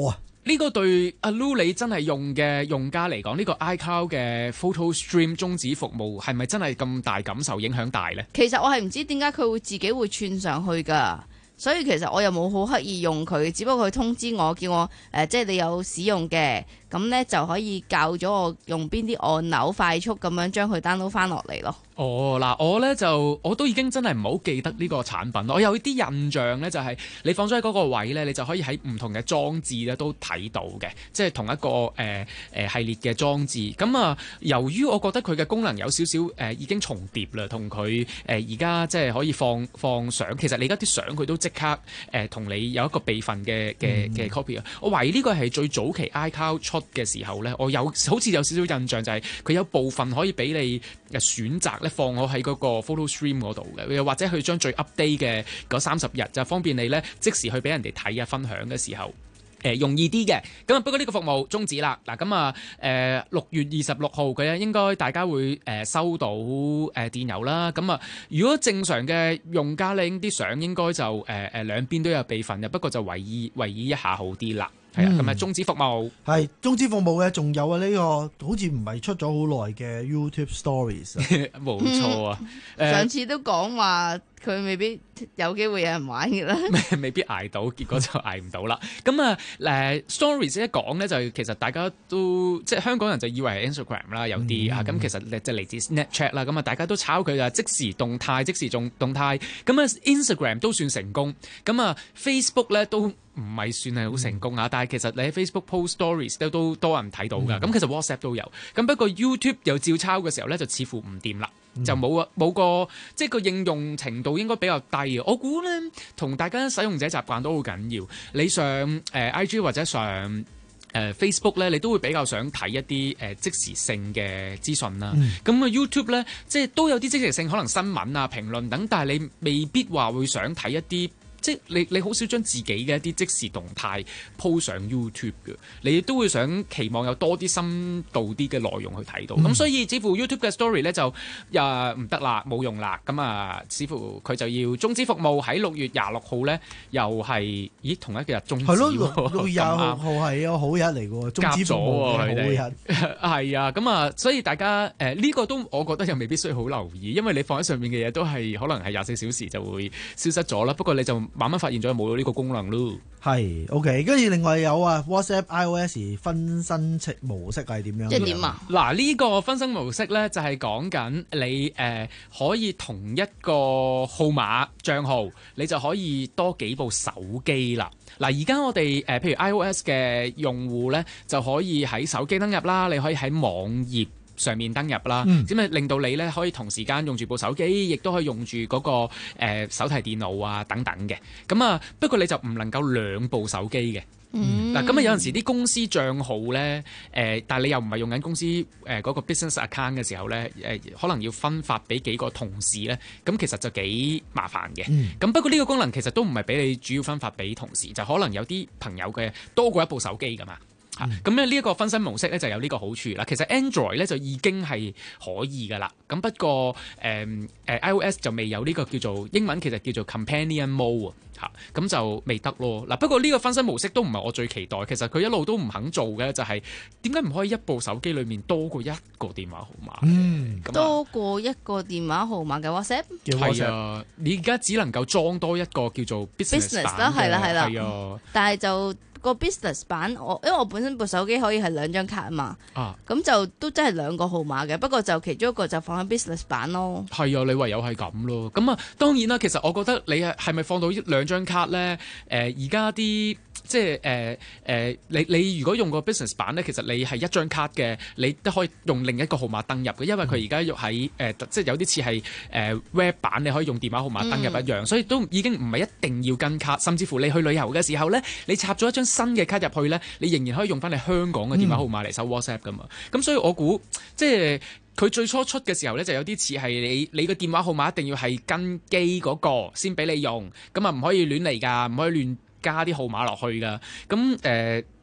呢個對阿 Lu 你真係用嘅用家嚟講，呢、呢個 iCloud 嘅 Photo Stream 終止服務係咪真係咁大感受影響大呢？ 其實我係唔知點解佢會自己會串上去㗎。所以其實我又冇好刻意用佢，只不過佢通知我，叫我誒、呃，即係你有使用嘅，咁呢就可以教咗我用邊啲按鈕，快速咁樣將佢 download 翻落嚟咯。 哦，嗱，我呢就我都已經真係唔好記得呢個產品，我有啲印象呢，就係你放咗喺嗰個位呢，你就可以喺唔同嘅裝置咧都睇到嘅，即係同一個誒誒、呃呃、系列嘅裝置。咁啊，由於我覺得佢嘅功能有少少誒已經重疊啦，同佢誒而家即係可以放放相，其實你而家啲相佢都即刻誒同、呃、你有一個備份嘅嘅嘅 copy 啊。我懷疑呢個係最早期 iCloud 出嘅時候呢，我有好似有少少印象就係佢有部分可以俾你誒選擇。咧放我喺嗰個 photo stream 嗰度嘅，又或者佢將最 update 嘅嗰三十日就方便你咧即時去俾人哋睇啊分享嘅時候，誒、呃、容易啲嘅。咁啊不過呢個服務終止啦。嗱咁啊誒六月二十六號嘅咧，應該大家會誒、呃、收到誒、呃、電郵啦。咁啊如果正常嘅用家咧，啲相應該就誒誒、呃、兩邊都有備份嘅，不過就為意為意一下好啲啦。係啊，咁啊終止服務係終止服務嘅，仲有啊呢、呢個好似唔係出咗好耐嘅 YouTube Stories 冇錯啊。 嗯、上次都講話佢未必有機會有人玩嘅啦， 未必捱到，結果就捱唔到啦。咁啊誒 Stories 一講咧，就其實大家都即係香港人就以為係 Instagram 啦，有啲啊，咁、嗯、其實就嚟自 Snapchat 啦。咁啊，大家都抄佢啊，即時動態，即時動動態。咁啊 Instagram 都算成功，咁啊 Facebook 咧都唔係算係好成功啊，嗯、但係其實你喺 Facebook post stories 都都多人睇到㗎。咁、嗯、其實 WhatsApp 都有，咁不過 YouTube 又照抄嘅時候咧，就似乎唔掂啦，嗯、就冇啊冇個即係個應用程度應該比較低啊。我估咧同大家使用者習慣都好緊要。你上誒、呃、I G 或者上誒、呃、Facebook 咧，你都會比較想睇一啲誒、呃、即時性嘅資訊啦。咁啊、嗯、YouTube 咧，即係都有啲即時性，可能新聞啊、評論等，但係你未必話會想睇一啲。即係你你好少將自己嘅一啲即時動態 po 上 YouTube 嘅，你都會想期望有多啲深度啲嘅內容去睇到。咁、嗯、所以似乎 YouTube 嘅 story 咧就誒唔得啦，冇用啦。咁啊，似乎佢就要終止服務喺六月廿六號咧，又係咦同一個日終止喎。係咯，六月廿六號係一個好日嚟嘅喎，終止服務嘅好日。係啊，咁啊，所以大家誒呢、呃這個都我覺得又未必需要好留意，因為你放喺上面嘅嘢都係可能係廿四小時就會消失咗啦。不過你就慢慢發現咗冇咗呢個功能咯。係 OK， 跟住另外有啊 WhatsApp iOS 分身模式係點樣？即係點啊？嗱，呢個分身模式咧就係講緊你誒、呃、可以同一個號碼帳號，你就可以多幾部手機啦。嗱，而家我哋誒、呃、譬如 iOS 嘅用戶咧就可以喺手機登入啦，你可以喺網頁上面登入啦，咁啊、嗯、令到你咧可以同時間用住部手機，亦都可以用住嗰、那個誒、呃、手提電腦啊等等嘅。咁啊，不過你就唔能夠兩部手機嘅。嗱、嗯，咁啊有陣時啲公司帳號咧，誒、呃，但係你又唔係用緊公司誒嗰、呃那個 business account 嘅時候咧，誒、呃，可能要分發俾幾個同事咧，咁其實就幾麻煩嘅。咁、嗯、不過呢個功能其實都唔係俾你主要分發俾同事，就可能有啲朋友嘅多過一部手機㗎嘛。嚇、嗯，咁咧呢一個分身模式咧就有呢個好處啦。其實 Android 咧就已經係可以噶啦，咁不過誒誒、呃呃、iOS 就未有呢個叫做英文其實叫做 Companion Mode 嚇，咁就未得咯。嗱，不過呢個分身模式都唔係我最期待，其實佢一路都唔肯做嘅就係點解唔可以一部手機裡面多過一個電話號碼？嗯， 多過一個電話號碼嘅 WhatsApp 係啊，你而家只能夠裝多一個叫做 business 版嘅，係啦係啦，係啊， 但係就。個 business 版我因為我本身部手機可以係兩張卡啊嘛，咁、啊、就都真係兩個號碼嘅，不過就其中一個就放喺 business 版咯。係啊，你唯有係咁咯。咁啊，當然啦，其實我覺得你係係咪放到兩張卡咧？誒而家啲即係誒誒，你你如果用個 business 版咧，其實你係一張卡嘅，你都可以用另一個號碼登入嘅，因為佢而家要喺誒即係有啲似係誒 web 版，你可以用電話號碼登入一樣，嗯、所以都已經唔係一定要跟卡，甚至乎你去旅遊嘅時候咧，你插咗一張新嘅卡入去咧，你仍然可以用翻你香港嘅電話號碼嚟收 WhatsApp 噶嘛。咁、嗯、所以我估即係佢最初出嘅時候咧，就有啲似係你你個電話號碼一定要係跟機嗰個先俾你用，咁啊唔可以亂嚟㗎，唔可以亂加啲號碼落去㗎。咁誒、呃，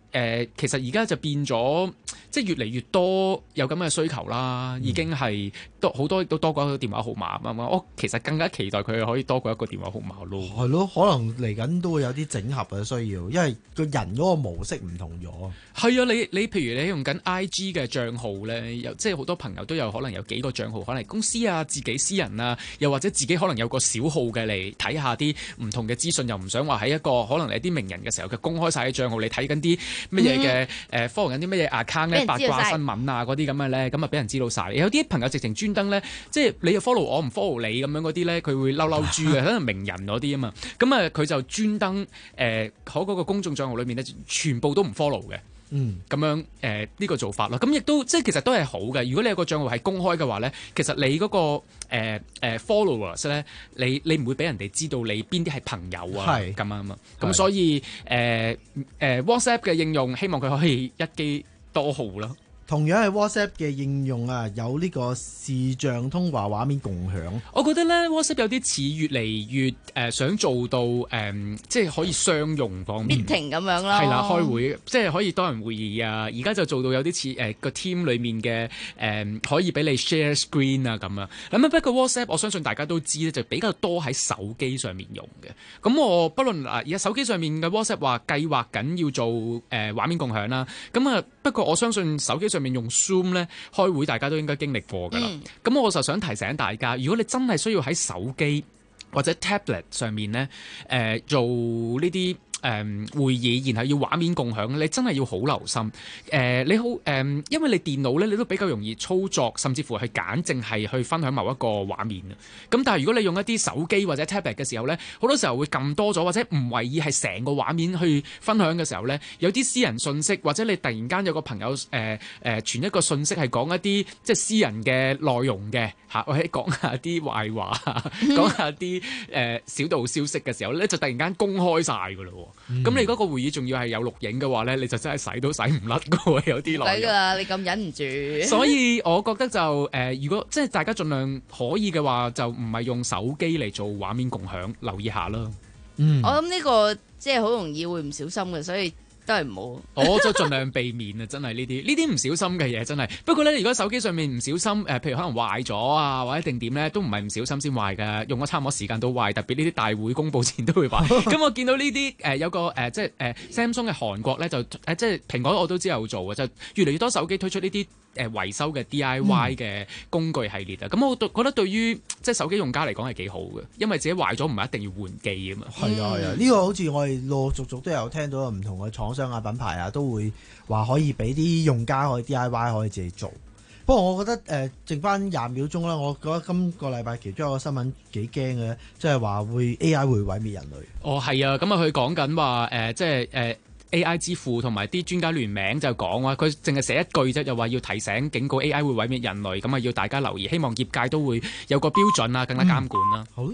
呃，其實而家就變咗，即係越嚟越多有咁嘅需求啦，已經係多好多都多過一個電話號碼啊嘛。我其實更加期待佢可以多過一個電話號碼咯。 係咯，可能嚟緊都會有啲整合嘅需要，因為個人嗰個模式唔同咗。 係啊，你你譬如你用緊 I G 嘅帳號咧，有即係好多朋友都有可能有幾個帳號，可能公司啊、自己私人啊，又或者自己可能有個小號嘅嚟睇下啲唔同嘅資訊，又唔想話喺一個可能你啲名人嘅時候佢公開晒啲帳號，你睇緊啲乜嘢嘅誒 follow 緊啲乜嘢 account 咧，八卦新聞啊嗰啲咁嘅咧，咁啊俾人知道晒。有啲朋友直情專登咧，即係你又 follow 我唔 follow 你咁樣嗰啲咧，佢會嬲嬲豬嘅，可能名人嗰啲啊嘛。咁啊佢就專登誒喺嗰個公眾帳號裏面咧，全部都唔 follow 嘅。 嗯， 咁樣誒呢、呃這個做法咯，咁亦都即係其實都係好嘅。如果你有個帳號係公開嘅話咧，其實你嗰、那個誒、呃呃、followers 咧，你你唔會俾人哋知道你邊啲係朋友啊，咁啊嘛。咁所以誒誒、呃呃、WhatsApp 嘅應用，希望佢可以一機多號啦。 同樣係 WhatsApp 嘅應用啊，有呢個視像通話畫面共享。 我覺得咧 WhatsApp 有啲似越嚟越誒、呃、想做到誒、呃，即係可以商用方面 meeting 咁樣咯。 係啦，開會即係可以多人會議啊。而家就做到有啲似誒個 team 裡面嘅誒、呃，可以俾你 share screen 啊咁啊。咁啊不過 WhatsApp 我相信大家都知咧，就比較多喺手機上面用嘅。咁我不論啊，而家手機上面嘅 WhatsApp 話計劃緊要做誒、呃、畫面共享啦。咁啊不過我相信手機上面用 Zoom 咧開會，大家都應該經歷過㗎啦。咁、嗯、我就想提醒大家，如果你真係需要喺手機或者 tablet 上面咧，誒、呃、做呢啲誒、嗯、會議，然後要畫面共享，你真係要好留心。誒、呃、你好誒、呃，因為你電腦咧，你都比較容易操作，甚至乎係揀淨係去分享某一個畫面啊。咁但係如果你用一啲手機或者 tablet 嘅時候咧，好多時候會撳多咗，或者唔為意係成個畫面去分享嘅時候咧，有啲私人信息，或者你突然間有個朋友誒誒、呃呃、傳一個信息係講一啲即係私人嘅內容嘅嚇，或者講下啲壞話，講下啲誒、呃、小道消息嘅時候咧，就突然間公開晒㗎咯。咁、嗯、你嗰個會議仲要係有錄影嘅話咧，你就真係洗都洗唔甩嘅喎，有啲內容。 抵㗎啦，你咁忍唔住。 所以我覺得就誒、呃，如果即係大家盡量可以嘅話，就唔係用手機嚟做畫面共享，留意下啦。 嗯，我諗呢個即係好容易會唔小心嘅，所以都係唔好。 我就盡量避免啊！真係呢啲呢啲唔小心嘅嘢真係。不過咧，如果手機上面唔小心誒、呃，譬如可能壞咗啊，或者定點咧，都唔係唔小心先壞㗎，用咗差唔多時間都壞。特別呢啲大會公佈前都會壞。咁我見到呢啲誒有個誒、呃、即係誒、呃、Samsung 嘅韓國咧就誒、呃、即係蘋果我都知有做嘅，就越嚟越多手機推出呢啲誒維修嘅 D I Y 嘅工具系列啊。咁、嗯、我覺得對於即係手機用家嚟講係幾好嘅，因為自己壞咗唔係一定要換機啊嘛。 係啊係啊，呢、這個好似我哋陸陸續續都有聽到唔同嘅廠商啊品牌啊都會話可以俾啲用家可以 D I Y 可以自己做。不過我覺得誒、呃，剩翻廿秒鐘啦，我覺得今個禮拜其中一個新聞幾驚嘅，即係話會 A I 會毀滅人類。 哦，係啊，咁啊佢講緊話誒，即係誒、呃、A I 之父同埋啲專家聯名就講話，佢淨係寫一句啫，就話要提醒警告 A I 會毀滅人類，咁啊要大家留意，希望業界都會有個標準啊，更加監管啦、 嗯。好。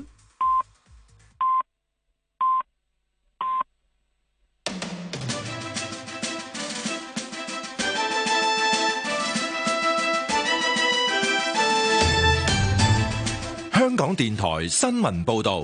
香港電台新聞報道，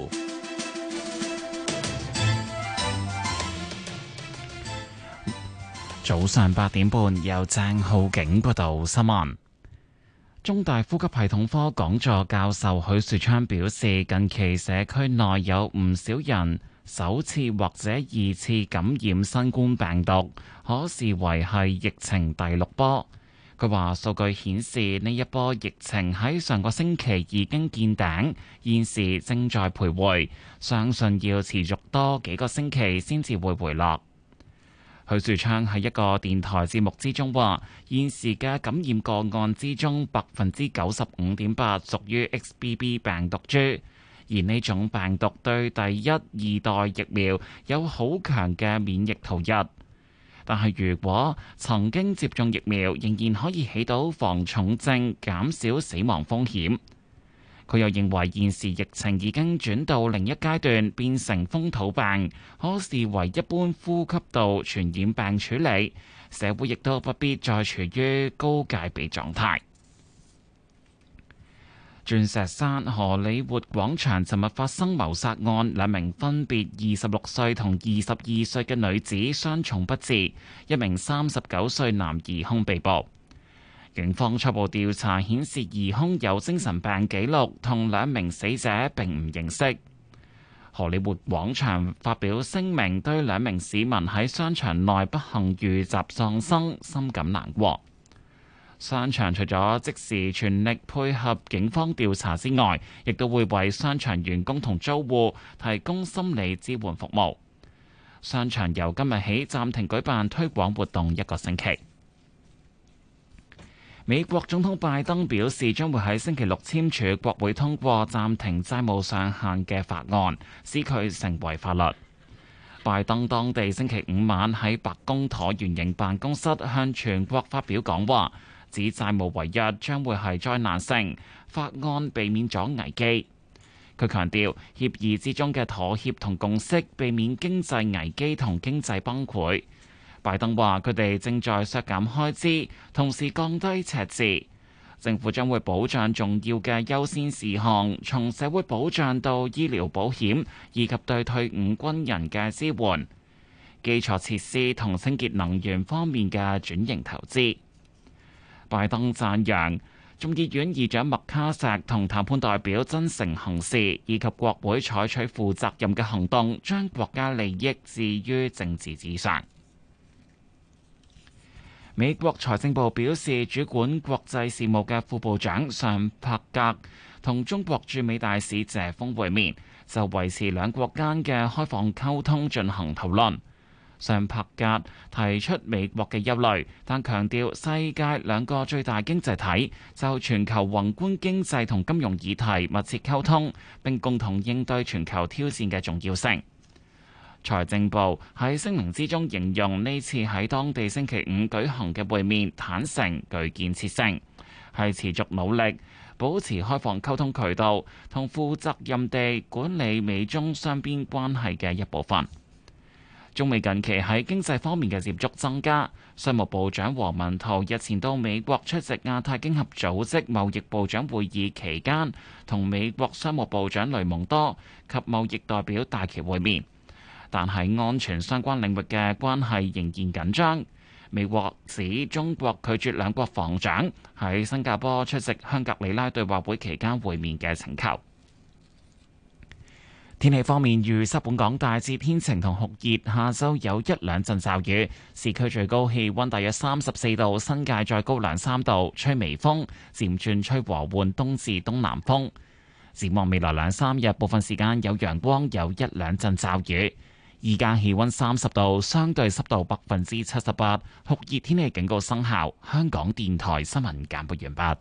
早上八點半由鄭浩景報道新聞。中大呼吸系統科講座教授許樹昌表示，近期社區內有唔少人首次或者二次感染新冠病毒，可視為係疫情第六波。佢話數據顯示呢一波疫情喺上個星期已經見頂，現時正在徘徊，相信要持續多幾個星期先至會回落。許樹昌喺一個電台節目之中話，現時嘅感染個案之中，百分之九十五點八屬於 X B B 病毒株，而呢種病毒對第一、二代疫苗有好強嘅免疫逃逸。但係如果曾經接種疫苗，仍然可以起到防重症、減少死亡風險。佢又認為現時疫情已經轉到另一階段，變成風土病，可視為一般呼吸道傳染病處理，社會亦都不必再處於高戒備狀態。 鑽石山荷里活廣場尋日發生謀殺案，兩名分別二十六歲同二十二歲嘅女子傷重不治，一名三十九歲男疑兇被捕。警方初步調查顯示，疑兇有精神病記錄，同兩名死者並唔認識。荷里活廣場發表聲明，對兩名市民喺商場內不幸遇襲喪生深感難過。商場除咗即時全力配合警方調查之外，亦都會為商場員工同租戶提供心理支援服務。商場由今日起暫停舉辦推廣活動一個星期。美國總統拜登表示，將會喺星期六簽署國會通過暫停債務上限嘅法案，使佢成為法律。拜登當地星期五晚喺白宮橢圓形辦公室向全國發表講話，指債務違約將會係災難性，法案避免咗危機。佢強調，協議之中嘅妥協同共識，避免經濟危機同經濟崩潰。拜登話：佢哋正在削減開支，同時降低赤字。政府將會保障重要嘅優先事項，從社會保障到醫療保險，以及對退伍軍人嘅支援、基礎設施同清潔能源方面嘅轉型投資。拜登讚揚眾議院議長麥卡錫同談判代表真誠行事，以及國會採取負責任嘅行動，將國家利益置於政治之上。美國財政部表示，主管國際事務嘅副部長尚柏格同中國駐美大使謝鋒會面，就維持兩國間嘅開放溝通進行討論。尚柏格提出美國嘅憂慮，但強調世界兩個最大經濟體就全球宏觀經濟同金融議題密切溝通，並共同應對全球挑戰嘅重要性。財政部喺聲明之中形容呢次喺當地星期五舉行嘅會面坦誠具建設性，係持續努力保持開放溝通渠道同負責任地管理美中雙邊關係嘅一部分。中美近期喺經濟方面嘅接觸增加，商務部長王文濤日前到美國出席亞太經合組織貿易部長會議期間，同美國商務部長雷蒙多及貿易代表戴琪會面。但係安全相關領域嘅關係仍然緊張。美國指中國拒絕兩國防長喺新加坡出席香格里拉對話會期間會面嘅請求。天氣方面，預測本港大致天晴同酷熱，下晝有一兩陣驟雨。市區最高氣溫大約三十四度，新界再高兩三度，吹微風，漸轉吹和緩東至東南風。展望未來兩三日，部分時間有陽光，有一兩陣驟雨。而家氣溫三十度，相對濕度百分之七十八，酷熱天氣警告生效。香港電台新聞簡報完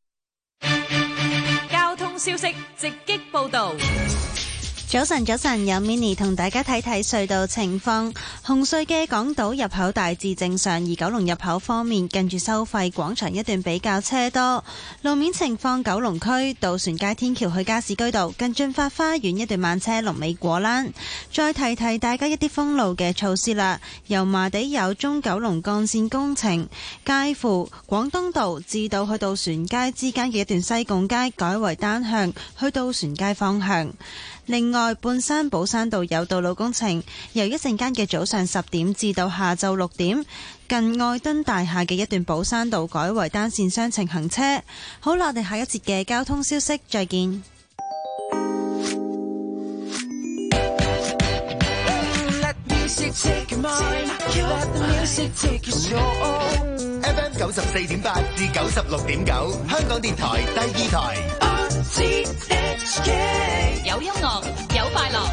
畢。交通消息直擊報道。 早晨，早晨，有 Mini 同大家睇睇隧道情況。紅隧嘅港島入口大致正常，而九龍入口方面，近住收費廣場一段比較車多。路面情況，九龍區渡船街天橋去加士居道近駿發花園一段慢車龍尾果欄。再提提大家一啲封路嘅措施啦。油麻地有中九龍幹線工程，介乎廣東道至到去渡船街之間嘅一段西貢街改為單向去渡船街方向。另外，半山寶山道有道路工程，由一陣間嘅早上十點至到下晝六點，近愛敦大廈嘅一段寶山道改為單線雙程行車。好啦，我哋下一節嘅交通消息再見。 F M 九十四點八至九十六點九，香港電台第二台。 有音樂，有快樂。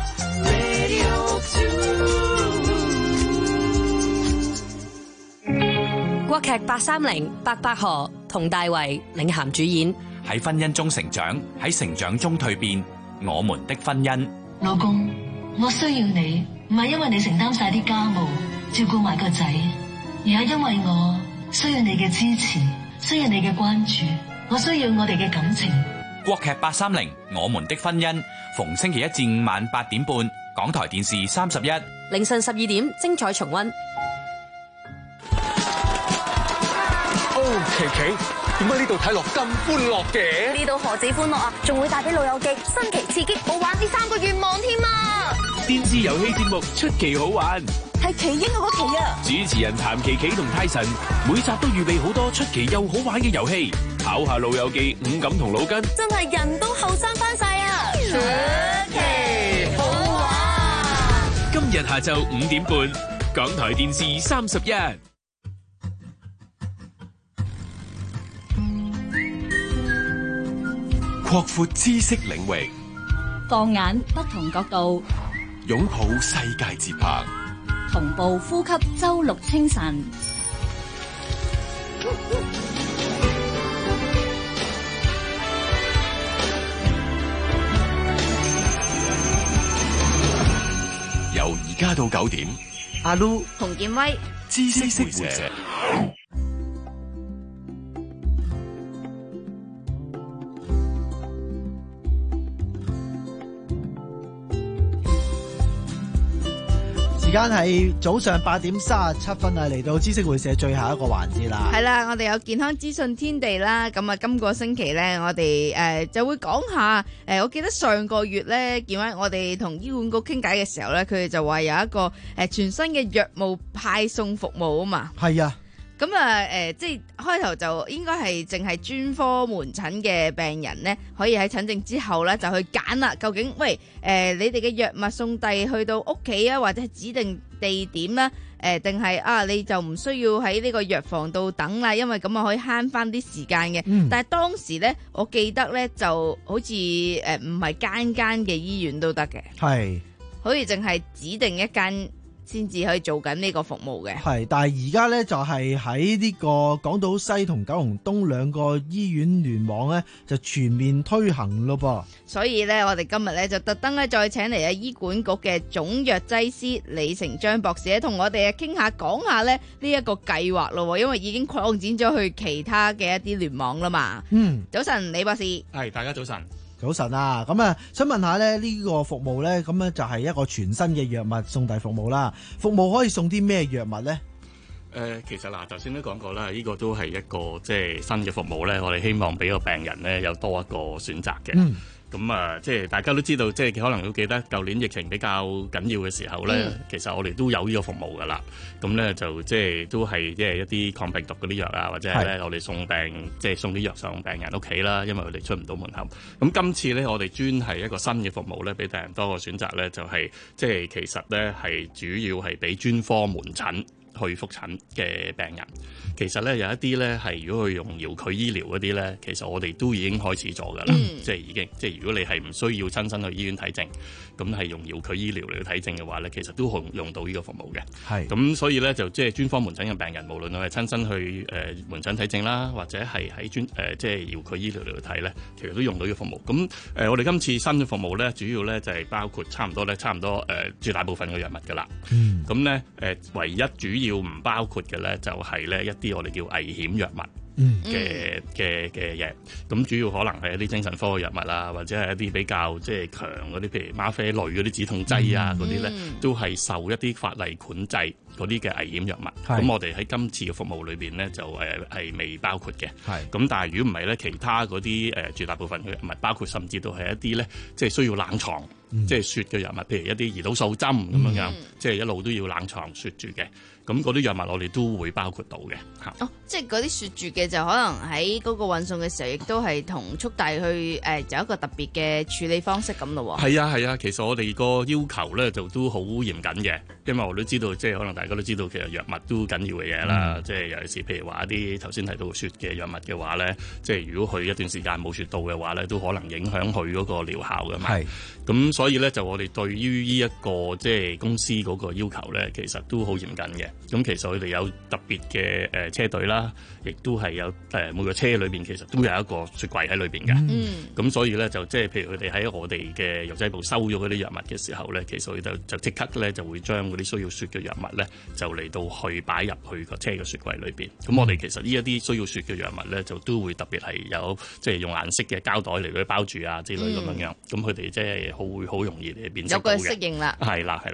國劇八三零，白百何、佟大為領銜主演。 喺婚姻中成長，喺成長中蛻變，我們的婚姻。 老公，我需要你，唔係因為你承擔晒啲家務，照顧埋個仔，而係因為我需要你嘅支持，需要你嘅關注，我需要我哋嘅感情。 國劇八三零，我們的婚姻，逢星期一至五晚八點半，港台電視三十一， 凌晨十二點精彩重溫。 哦，琪琪， 點解呢度睇落咁歡樂嘅？ 呢度何止歡樂啊，仲會帶俾老友記新奇刺激，好玩呢三個願望添啊！ 電視遊戲節目出奇好玩， 係奇英嗰個奇啊！ 主持人譚琪琪同泰臣每集都預備好多出奇又好玩嘅遊戲，考下老友記五感同腦筋， 真係人都後生翻晒啊！出奇好玩！ 今日下晝五點半，港台電視三十一。 擴闊知識領域， 放眼不同角度， 擁抱世界節拍， 同步呼吸周六清晨。 由而家到九點， 阿 Lu、 洪建威、 知識回社。 時間係早上八點三十七分啊，嚟到知識會社最後一個環節啦。 係啦，我哋有健康資訊天地啦。咁啊，今個星期咧，我哋誒、呃、就會講下誒、呃，我記得上個月咧，見翻我哋同醫管局傾偈嘅時候咧，佢哋就話有一個誒、呃、全新嘅藥物派送服務啊嘛。 係啊。 咁啊，誒、呃，即係開頭就應該係淨係專科門診嘅病人咧，可以喺診症之後咧就去揀啦。究竟喂，誒、呃，你哋嘅藥物送遞去到屋企啊，或者係指定地點啦，誒、呃，定係啊，你就唔需要喺呢個藥房度等啦，因為咁啊可以慳翻啲時間嘅。嗯、但係當時咧，我記得咧就好似誒唔係間間嘅醫院都得嘅，係，好似淨係指定一間先至可以做緊呢個服務嘅。 係，但係而家咧就係喺呢個港島西同九龍東兩個醫院聯網咧，就全面推行咯噃。 所以咧，我哋今日咧就特登咧再請嚟啊醫管局嘅總藥劑師李成章博士咧，同我哋啊傾下講下咧呢一個計劃咯。因為已經擴展咗去其他嘅一啲聯網啦嘛。嗯，早晨，李博士。 係，大家早晨。 早晨啊，咁啊，想問下咧呢個服務咧，咁咧就係一個全新嘅藥物送遞服務啦。服務可以送啲咩藥物咧？ 誒、呃，其實嗱，頭先都講過啦，呢、這個都係一個即係新嘅服務咧。我哋希望俾個病人咧有多一個選擇嘅。嗯咁啊，即係大家都知道，即係可能都記得舊年疫情比較緊要嘅時候咧，嗯、其實我哋都有呢個服務噶啦。咁咧就即係都係即係一啲抗病毒嗰啲藥啊，或者係咧我哋送病即係送啲藥上病人屋企啦，因為佢哋出唔到門口。咁今次咧，我哋專係一個新嘅服務咧，俾病人多個選擇咧，就係即係其實咧係主要係俾專科門診去覆診嘅病人。其實咧有一啲咧係如果佢用遙距醫療嗰啲咧，其實我哋都已經開始咗㗎啦，嗯、即係已經即係如果你係唔需要親身去醫院睇症，咁係用遙距醫療嚟睇症嘅話咧，其實都用用到呢個服務嘅。係咁，所以咧就即係專科門診嘅病人，無論佢係親身去誒、呃、門診睇症啦，或者係喺專誒、呃、即係遙距醫療嚟睇咧，其實都用到呢個服務。咁誒、呃，我哋今次新嘅服務咧，主要咧就係、是、包括差唔多咧，差唔多誒、呃、絕大部分嘅藥物㗎啦。嗯。咁咧誒，唯一主要唔包括嘅咧，就係咧一啲我哋叫危險藥物嘅嘅嘅嘢，咁主要可能係一啲精神科嘅藥物啊，或者係一啲比較即係強嗰啲，譬如嗎啡類嗰啲止痛劑啊嗰啲咧，都係受一啲法例管制嗰啲嘅危險藥物。咁我哋喺今次嘅服務裏邊咧，就誒係未包括嘅。係咁，但係如果唔係咧，其他嗰啲誒絕大部分嘅藥物，包括甚至到係一啲咧，即係需要冷藏，嗯、即係雪嘅藥物，譬如一啲胰島素針咁樣樣，嗯、即係一路都要冷藏雪住嘅。咁嗰啲藥物我哋都會包括到嘅嚇。 哦，即係嗰啲雪住嘅就可能喺嗰個運送嘅時候，亦都係同速遞去誒、呃，有一個特別嘅處理方式咁咯喎。係啊係啊，其實我哋個要求咧就都好嚴謹嘅，因為我都知道，即係可能大家都知道，其實藥物都緊要嘅嘢啦。嗯、即係尤其是譬如話一啲頭先提到雪嘅藥物嘅話咧，即係如果佢一段時間冇雪到嘅話咧，都可能影響佢嗰個療效㗎嘛。係。咁所以咧就我哋對於呢一個即係公司嗰個要求咧，其實都好嚴謹嘅。咁其實佢哋有特別嘅誒車隊啦，亦都係有誒每個車裏邊其實都有一個雪櫃喺裏邊嘅。嗯。咁所以咧就即係譬如佢哋喺我哋嘅藥劑部收咗嗰啲藥物嘅時候咧，其實佢就就即刻咧就會將嗰啲需要雪嘅藥物咧就嚟到去擺入去個車嘅雪櫃裏邊。咁我哋其實呢一啲需要雪嘅藥物咧，就都會特別係有即係用顏色嘅膠袋嚟去包住啊之類咁樣樣。咁佢哋即係好會好容易嚟辨識到嘅。 有個適應啦。 係啦係啦。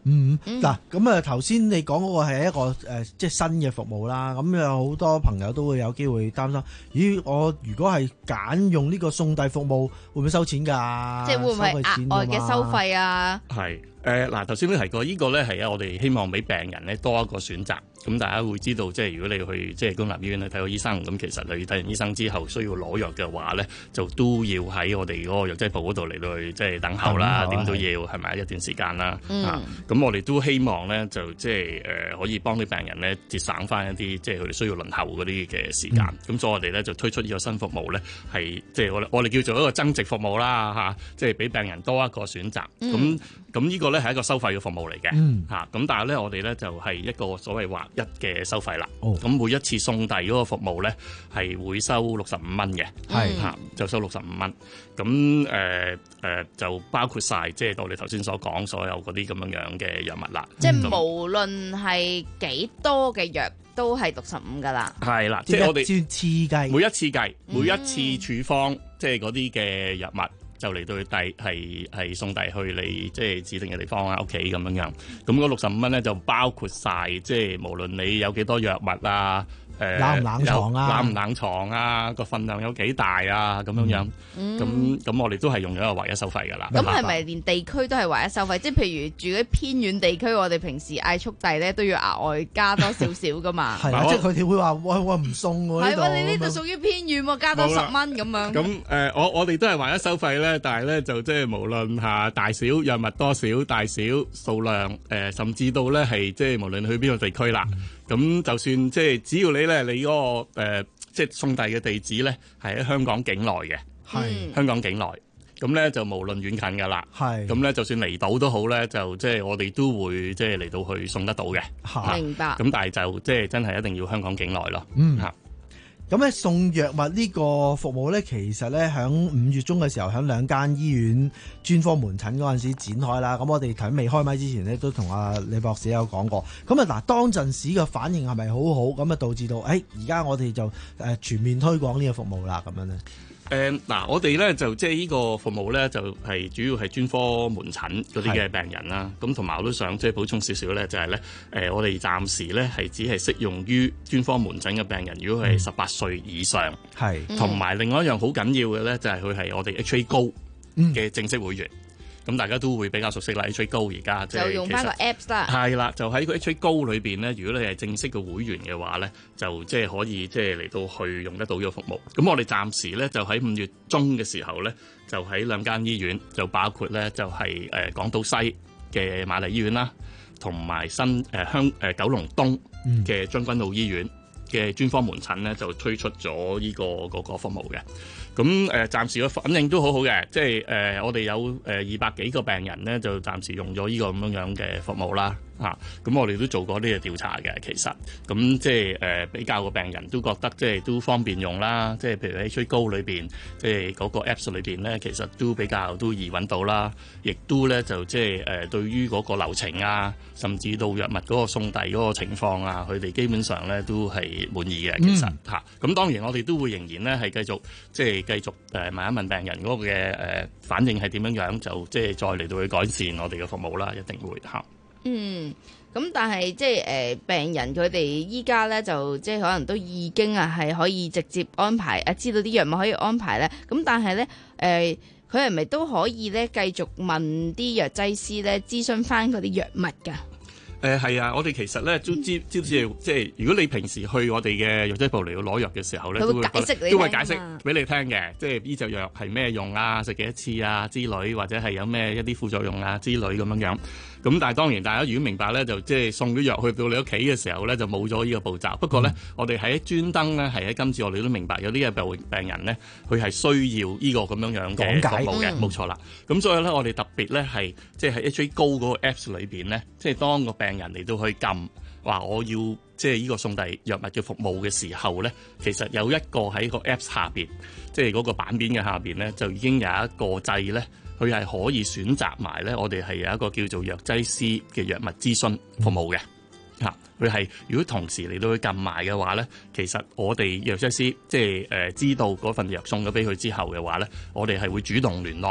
嗯，嗱，咁啊頭先你講嗰個係一個誒、呃，即係新嘅服務啦。咁有好多朋友都會有機會擔心，咦，我如果係揀用呢個送遞服務，會唔會收錢㗎？ 即係會唔會額外嘅收費啊？ 係誒嗱，頭先都提過，呢個咧係啊，我哋希望俾病人咧多一個選擇。咁大家會知道，即係如果你去即係公立醫院去睇個醫生，咁其實你睇完醫生之後需要攞藥嘅話咧，就都要喺我哋嗰個藥劑鋪嗰度嚟到去即係等候啦，點都要係咪一段時間啦？ 嗯、 啊，咁我哋都希望咧就即係誒、呃、可以幫啲病人咧節省翻一啲即係佢哋需要輪候嗰啲嘅時間。咁、嗯、所以我哋咧就推出呢個新服務咧，係即係我我哋叫做一個增值服務啦嚇、啊，即係俾病人多一個選擇。咁咁呢個咧係一個收費嘅服務嚟嘅嚇。咁、嗯啊、但係咧我哋咧就係一個所謂劃一嘅收費啦。咁、哦、每一次送遞嗰個服務咧係會收六十五蚊嘅，係嚇、嗯、就收六十五蚊。咁誒誒就包括晒即係我哋頭先所講所有嗰啲咁樣樣嘅藥物啦。 即係無論係幾多嘅藥都係六十五噶啦。 係啦，即係我哋次計， 每一次計，每一次處方、嗯、即係嗰啲嘅藥物。就嚟到去遞係係送遞去你即係指定嘅地方啊，屋企咁樣樣。咁嗰六十五蚊咧就包括晒，即係無論你有幾多藥物啊，誒冷唔冷藏啊， 冷唔冷藏啊，個份量有幾大啊，咁樣樣。咁、嗯、咁我哋都係用咗一個劃一收費㗎啦。 咁係咪連地區都係劃一收費？即係譬如住喺偏遠地區，我哋平時嗌速遞咧都要額外加多少少㗎嘛？ 係啊，即係佢哋會話喂喂唔送喎呢度。係喎， 你呢度屬於偏遠喎，加多十蚊咁樣。 咁誒、呃，我我哋都係劃一收費咧，但係咧就即係無論下大小藥物多少、大小數量，誒、呃、甚至到咧係即係無論去邊個地區啦。咁、嗯、就算即係只要你咧你嗰、嗰個、呃、即係送遞嘅地址咧係喺香港境內嘅，係香港境內。咁咧就無論遠近㗎啦，係咁咧就算離島都好咧，就即係我哋都會即係嚟到去送得到嘅。 明白。 咁但係就即係真係一定要香港境內咯。 嗯嚇。咁咧送藥物呢個服務咧，其實咧喺五月中嘅時候，喺兩間醫院專科門診嗰陣時展開啦。咁我哋睇未開麥之前咧，都同阿李博士有講過。咁啊嗱，當陣時嘅反應係咪好好？咁啊導致到誒而家我哋就誒全面推廣呢個服務啦，咁樣咧。 誒、呃、嗱，我哋咧就即係呢個服務咧，就係、是、主要係專科門診嗰啲嘅病人啦。咁同埋我都想即係補充少少咧，就係、是、咧，誒、呃、我哋暫時咧係只係適用於專科門診嘅病人，如果係十八歲以上，係同埋另外一樣好緊要嘅咧，就係佢係我哋 H A 高嘅正式會員。嗯咁大家都會比較熟悉啦 ，H A 高而家即係就用翻個 Apps 啦。 係啦，就喺個 H A 高裏邊咧，如果你係正式嘅會員嘅話咧，就即係可以即係嚟到去用得到呢個服務。咁我哋暫時咧就喺五月中嘅時候咧，就喺兩間醫院，就包括咧就係誒港島西嘅瑪麗醫院啦，同埋新誒香誒九龍東嘅將軍澳醫院嘅專科門診咧，就推出咗呢個嗰個服務嘅。咁誒暫時嘅反應都好好嘅，即係誒我哋有誒二百幾個病人咧，就暫時用咗呢個咁樣樣嘅服務啦。嚇，咁我哋都做過呢個調查嘅，其實咁即係誒比較個病人都覺得即係都方便用啦。即係譬如喺 H A 高裏邊，即係嗰個 Apps 裏邊咧，其實都比較都易揾到啦。亦都咧就即係誒對於嗰個流程啊，甚至到藥物嗰個送遞嗰個情況啊，佢哋基本上咧都係滿意嘅。其實嚇，咁當然我哋都會仍然咧係繼續即係繼續誒問一問病人嗰個嘅誒反應係點樣樣，就即係再嚟到去改善我哋嘅服務啦，一定會嚇。 嗯，咁但係即係誒病人佢哋依家咧就即係可能都已經啊係可以直接安排啊，知道啲藥物可以安排咧。咁但係咧誒佢係咪都可以咧繼續問啲藥劑師咧諮詢翻嗰啲藥物㗎？ 誒係啊！我哋其實咧都知知知，即係如果你平時去我哋嘅藥劑部嚟到攞藥嘅時候咧，都會解釋都會解釋俾你聽嘅，即係呢隻藥係咩用啊，食幾多次啊之類，或者係有咩一啲副作用啊之類咁樣樣。咁但係當然大家如果明白咧，就即係送咗藥去到你屋企嘅時候咧，就冇咗呢個步驟。不過咧，嗯、我哋喺專登咧，係喺今次我哋都明白有啲嘅病病人咧，佢係需要呢個咁樣樣嘅服務嘅，冇、嗯、錯啦。咁所以咧，我哋特別咧係即係喺 H A 高嗰個 Apps 裏邊咧，即係當個病人嚟到去撳話我要即係呢個送遞藥物嘅服務嘅時候咧，其實有一個喺個 Apps 下邊，即係嗰個版面嘅下邊咧，就已經有一個掣咧。佢係可以選擇埋咧，我哋係有一個叫做藥劑師嘅藥物諮詢服務嘅嚇。佢係如果同時嚟到去撳埋嘅話咧，其實我哋藥劑師即係誒知道嗰份藥送咗俾佢之後嘅話咧，我哋係會主動聯絡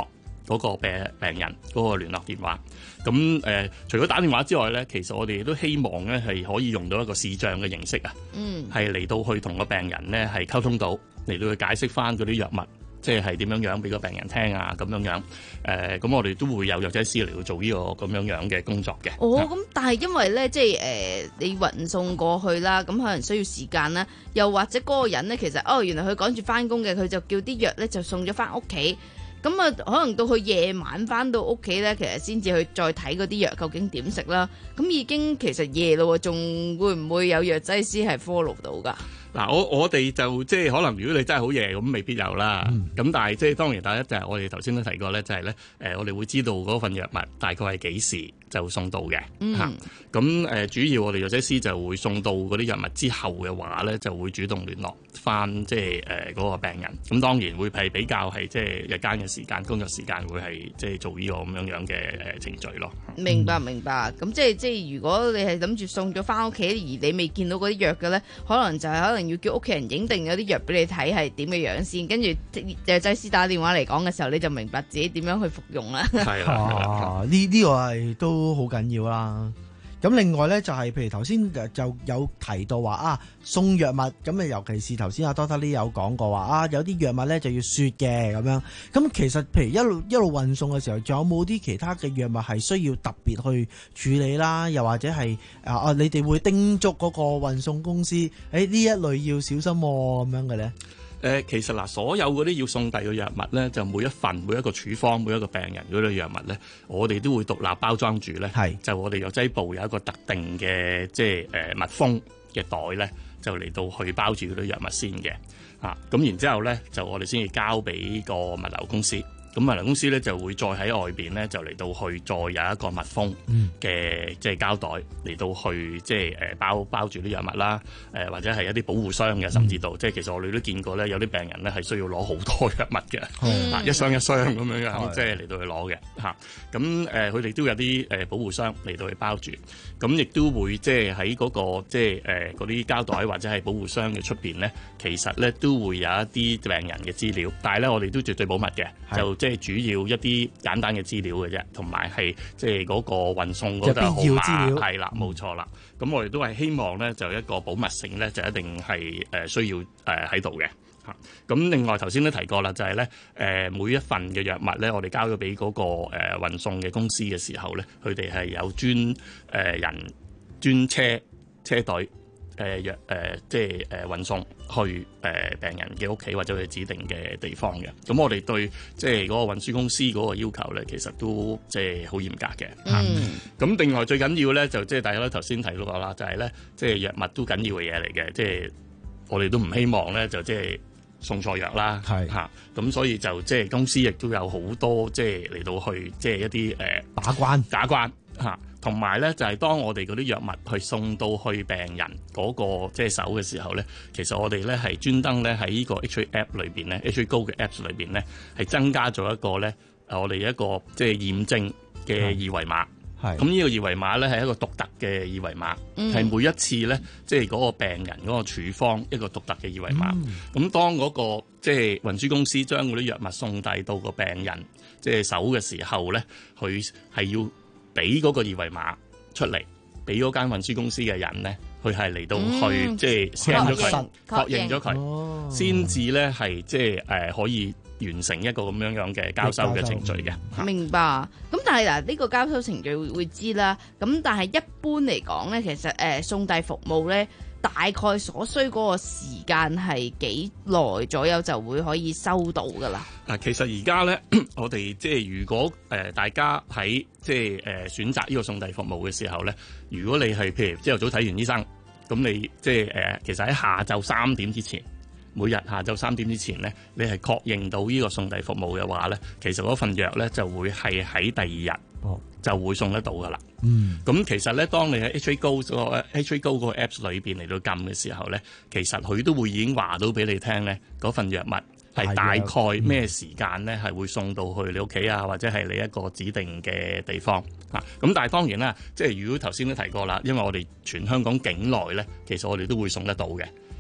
嗰個病病人嗰個聯絡電話。咁誒、呃，除咗打電話之外咧，其實我哋都希望咧係可以用到一個視像嘅形式啊， 嗯， 係嚟到去同個病人咧係溝通到，嚟到去解釋翻嗰啲藥物。即係點樣樣俾個病人聽啊，咁樣樣，誒、呃，咁我哋都會有藥劑師嚟到做呢個咁樣樣嘅工作嘅。 哦，咁但係因為咧，即係誒、呃，你運送過去啦，咁可能需要時間啦，又或者嗰個人咧，其實哦，原來佢趕住翻工嘅，佢就叫啲藥咧就送咗翻屋企，咁啊，可能到佢夜晚翻到屋企咧，其實先至去再睇嗰啲藥究竟點食啦。咁已經其實夜咯，仲會唔會有藥劑師係 follow 到㗎？ 嗱，我我哋就即係可能，如果你真係好夜咁，未必有啦。咁、嗯、但係即係當然，第一就係我哋頭先都提過咧，就係咧誒，我哋會知道嗰份藥物大概係幾時就送到嘅嚇。咁、嗯、誒、呃、主要我哋藥劑師就會送到嗰啲藥物之後嘅話咧，就會主動聯絡翻即係誒嗰個病人。咁當然會係比較係即係日間嘅時間、工作時間會係即係做呢個咁樣樣嘅誒程序咯。 明白明白。咁即係即係如果你係諗住送咗翻屋企，而你未見到嗰啲藥嘅咧，可能就係可能要叫屋企人影定嗰啲藥俾你睇係點嘅樣先，跟住藥劑師打電話嚟講嘅時候，你就明白自己點樣去服用啦。 係啦， 呢呢個係都好緊要啦。咁另外咧就係、是、譬如頭先就有提到話啊送藥物，咁啊尤其是頭先阿 Doctor Lee 有講過話啊有啲藥物咧就要雪嘅咁樣。咁其實譬如一路一路運送嘅時候，仲有冇啲其他嘅藥物係需要特別去處理啦？又或者係啊啊你哋會叮囑嗰個運送公司，誒、哎、呢一類要小心咁、哦、樣嘅咧？ 誒、呃、其實嗱，所有嗰啲要送遞嘅藥物咧，就每一份每一個處方每一個病人嗰啲藥物咧，我哋都會獨立包裝住咧。係就我哋藥劑部有一個特定嘅即係誒密封嘅袋咧，就嚟到去包住嗰啲藥物先嘅。啊，咁然之後咧，就我哋先至交俾個物流公司。咁物流公司咧就會再喺外邊咧就嚟到去再有一個密封嘅即係膠袋嚟到去即係誒包包住啲藥物啦，誒、呃、或者係一啲保護箱嘅，甚至到、嗯、即係其實我哋都見過咧，有啲病人咧係需要攞好多藥物嘅，嗯、啊一箱一箱咁樣樣、嗯、即係嚟到去攞嘅嚇。咁誒佢哋都有啲誒保護箱嚟到去包住，咁亦都會即係喺嗰個即係誒嗰啲膠袋或者係保護箱嘅出邊咧，其實咧都會有一啲病人嘅資料，但係咧我哋都絕對保密嘅，就即係主要一啲簡單嘅資料嘅啫，同埋係即係嗰個運送嗰個號碼，係啦，冇錯啦。咁、嗯、我哋都係希望咧，就一個保密性咧，就一定係誒需要誒喺度嘅嚇。咁另外頭先都提過啦，就係咧誒每一份嘅藥物咧，我哋交咗俾嗰個誒運送嘅公司嘅時候咧，佢哋係有專誒人專車車隊。誒藥誒即係誒運送去誒、呃、病人嘅屋企或者佢指定嘅地方嘅，咁我哋對即係嗰個運輸公司嗰個要求咧，其實都即係好嚴格嘅嚇。咁、嗯、另外最緊要咧，就即係大家都頭先提到過啦，就係、是、咧即係藥物都緊要嘅嘢嚟嘅，即係我哋都唔希望咧就即係送錯藥啦，係嚇。咁所以就即係公司亦都有好多即係嚟到去即係一啲誒、呃、把關把關嚇。同埋咧，就係、是、當我哋嗰啲藥物去送到去病人嗰、那個即係手嘅時候咧，其實我哋咧係專登咧喺呢個 H A App 裏邊咧 ，H A Go 嘅 Apps 裏邊咧係增加咗一個咧，我哋一個即係驗證嘅二維碼。係咁呢個二維碼咧係一個獨特嘅二維碼，係、嗯、每一次咧即係嗰個病人嗰個處方一個獨特嘅二維碼。咁、嗯、當嗰、那個即係運輸公司將嗰啲藥物送遞到個病人即係手嘅時候咧，佢係要俾嗰個二維碼出嚟，俾嗰間運輸公司嘅人咧，佢係嚟到去、嗯、即係 scan 咗佢，確認咗佢，先至咧係即係誒可以完成一個咁樣樣嘅交收嘅程序嘅。 明白。咁但係嗱，呢個交收程序會會知啦。咁但係一般嚟講咧，其實誒、呃、送遞服務咧，大概所需嗰個時間係幾耐左右就會可以收到噶啦？ 嗱，其實而家咧，我哋即係如果誒、呃、大家喺即係誒、呃、選擇呢個送遞服務嘅時候咧，如果你係譬如朝頭早睇完醫生，咁你即係誒、呃、其實喺下晝三點之前，每日下晝三點之前咧，你係確認到呢個送遞服務嘅話咧，其實嗰份藥咧就會係喺第二日就會送得到噶啦。嗯，咁其實咧，當你喺 H A Go 嗰個 H A Go 嗰個 Apps 裏邊嚟到撳嘅時候咧，其實佢都會已經話到俾你聽咧，嗰份藥物係大概咩時間咧係會送到去你屋企啊，或者係你一個指定嘅地方啊。咁但係當然啦，即係如果頭先都提過啦，因為我哋全香港境內咧，其實我哋都會送得到嘅。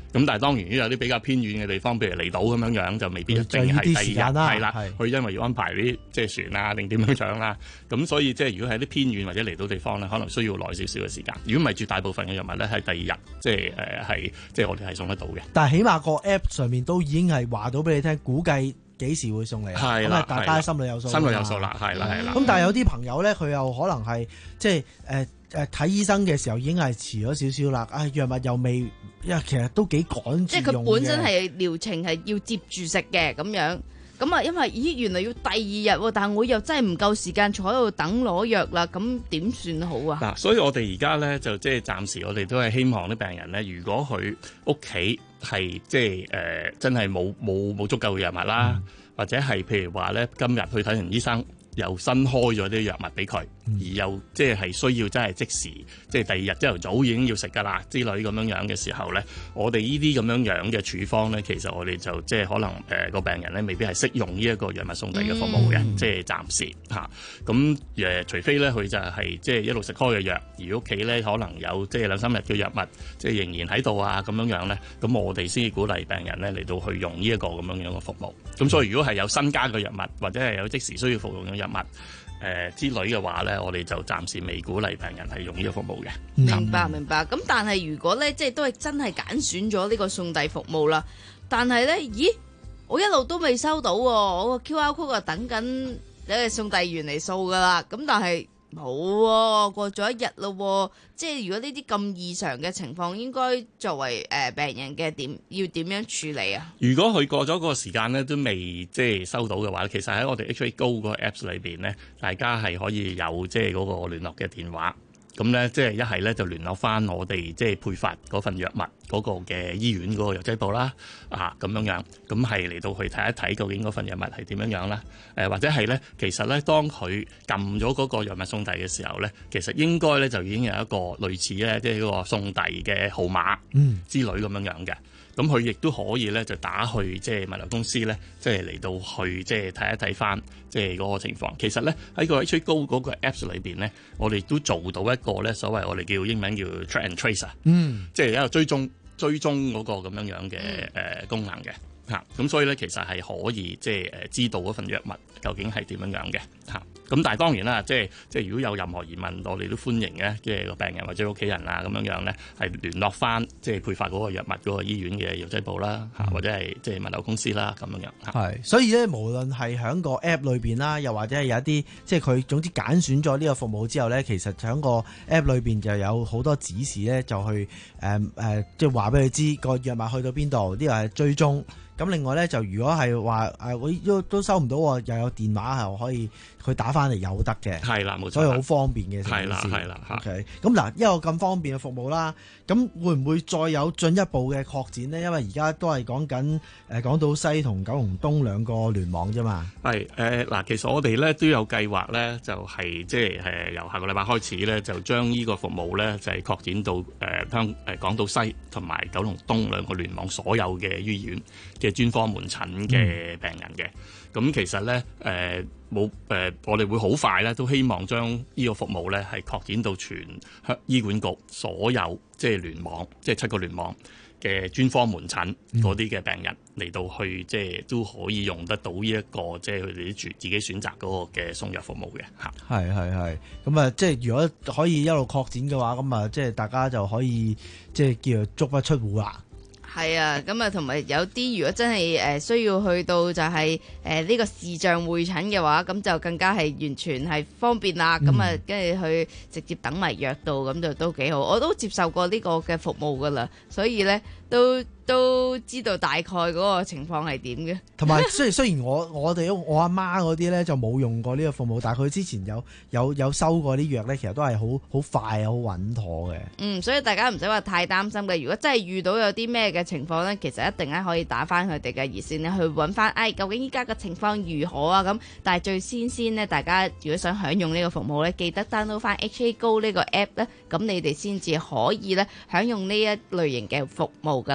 咁但係當然，如果有啲比較偏遠嘅地方，譬如離島咁樣樣，就未必一定係第二日係啦。佢因為要安排啲即係船啊，定點樣樣啦。咁所以即係如果係啲偏遠或者離島地方咧，可能需要耐少少嘅時間。如果唔係，絕大部分嘅藥物咧係第二日，即係誒係即係我哋係送得到嘅。 但係起碼個 app 上面都已經係話到俾你聽，估計幾時會送嚟，咁啊大家心裏有數， 心裏有數啦，係啦係啦。 咁但係有啲朋友咧，佢又可能係即係誒誒睇醫生嘅時候已經係遲咗少少啦，啊藥物又未，因為其實都幾趕住用嘅。 即係佢本身係療程係要接住食嘅咁樣，咁啊因為咦原來要第二日，但係我又真係唔夠時間坐喺度等攞藥啦，咁點算好啊？ 嗱，所以我哋而家咧就即係暫時我哋都係希望啲病人咧，如果佢屋企係即係誒、呃、真係冇冇冇足夠嘅藥物啦，嗯、或者係譬如話咧今日去睇完醫生，又新開咗啲藥物俾佢，嗯、而又即係需要真係即時，即係第二日朝頭早已經要食㗎啦之類咁樣樣嘅時候咧，我哋呢啲咁樣樣嘅處方咧，其實我哋就即係可能誒個、呃、病人咧未必係適用呢一個藥物送遞嘅服務嘅，嗯、即係暫時嚇。咁、啊、誒、呃、除非咧佢就係、是、即係一路食開嘅藥，而屋企咧可能有即係兩三日嘅藥物，即係仍然喺度啊咁樣樣咧，咁我哋先至鼓勵病人咧嚟到去用呢一個咁樣樣嘅服務。咁所以如果係有新加嘅藥物，或者係有即時需要服用嘅藥物，誒、呃、之類嘅話咧，我哋就暫時未鼓勵病人係用呢個服務嘅。 明白明白。咁但係如果咧，即係都係真係揀選咗呢個送遞服務啦，但係咧，咦，我一路都未收到喎，我個 Q R code 啊等緊誒送遞員嚟掃噶啦，咁但係冇喎，過咗一日咯，即係如果呢啲咁異常嘅情況，應該作為誒病人嘅點要點樣處理啊？ 如果佢過咗個時間咧都未即係收到嘅話，其實喺我哋 H A Go 個 Apps 裏邊咧，大家係可以有即係嗰個聯絡嘅電話。咁咧，即係一係咧就聯絡翻我哋即係配發嗰份藥物嗰個嘅醫院嗰個藥劑部啦，啊咁樣樣，咁係嚟到去睇一睇究竟嗰份藥物係點樣樣啦。誒、呃、或者係咧，其實咧當佢撳咗嗰個藥物送遞嘅時候咧，其實應該咧就已經有一個類似咧，即係嗰個送遞嘅號碼之類咁樣樣嘅。咁佢亦都可以咧，就打去即係物流公司咧，即係嚟到去即係睇一睇翻即係嗰個情況。其實咧喺個 H A Go 嗰個 Apps 裏邊咧，我哋都做到一個咧所謂我哋叫英文叫 track and trace 啊，嗯，即係一個追蹤追蹤嗰個咁樣樣嘅誒功能嘅嚇。咁所以咧其實係可以即係誒知道嗰份藥物究竟係點樣樣嘅嚇。咁但係當然啦，即係即係如果有任何疑問，我哋都歡迎嘅，即係個病人或者屋企人啊咁樣樣咧，係聯絡翻即係配發嗰個藥物嗰個醫院嘅藥劑部啦，嚇、嗯、或者係即係物流公司啦咁樣樣。 係，所以咧無論係喺個 app 裏邊啦，又或者係有一啲即係佢總之揀選咗呢個服務之後咧，其實喺個 app 裏邊就有好多指示咧，就去誒誒、呃呃、即係話俾佢知個藥物去到邊度，呢個係追蹤。咁另外咧就如果係話誒我都都收唔到，又有電話係可以佢打翻嚟有得嘅， 係啦冇錯， 所以好方便嘅。 係啦係啦 OK， 咁嗱，一個咁方便嘅服務啦，咁會唔會再有進一步嘅擴展呢？因為而家都係講緊誒港島西同九龍東兩個聯網啫嘛。 係誒嗱，其實我哋咧都有計劃咧，就係即係誒由下個禮拜開始咧，就將呢個服務咧就係、是、擴展到誒香誒港島西同埋九龍東兩個聯網所有嘅醫院嘅專科門診嘅病人嘅。咁、嗯、其實咧誒冇誒，我哋會好快咧，都希望將呢個服務咧係擴展到全香醫管局所有即係聯網，即係七個聯網嘅專科門診嗰啲嘅病人嚟到去，即係都可以用得到呢、這、一個即係佢哋啲自自己選擇嗰個嘅送藥服務嘅嚇。係係係，咁啊，即係如果可以一路擴展嘅話，咁啊，即係大家就可以即係叫做足不出戶啦。 係啊，咁啊，同埋有啲如果真係誒需要去到就係誒呢個視像會診嘅話，咁就更加係完全係方便啦。咁啊、嗯，跟住去直接等埋藥到，咁就都幾好。我都接受過呢個嘅服務噶啦，所以咧都都知道大概嗰個情況係點嘅。同埋雖然雖然我我哋我阿媽嗰啲咧就冇用過呢個服務，但係佢之前有有有收過啲藥咧，其實都係好好快好穩妥嘅。嗯，所以大家唔使話太擔心嘅。如果真係遇到有啲咩嘅情況咧，其實一定咧可以打翻佢哋嘅熱線咧，去揾翻，哎，究竟依家嘅情況如何啊？咁，但係最先先呢，大家如果想享用呢個服務咧，記得 download 翻 H A Go 呢個 app 咧，咁你哋先至可以咧享用呢一類型嘅服務噶啦。咁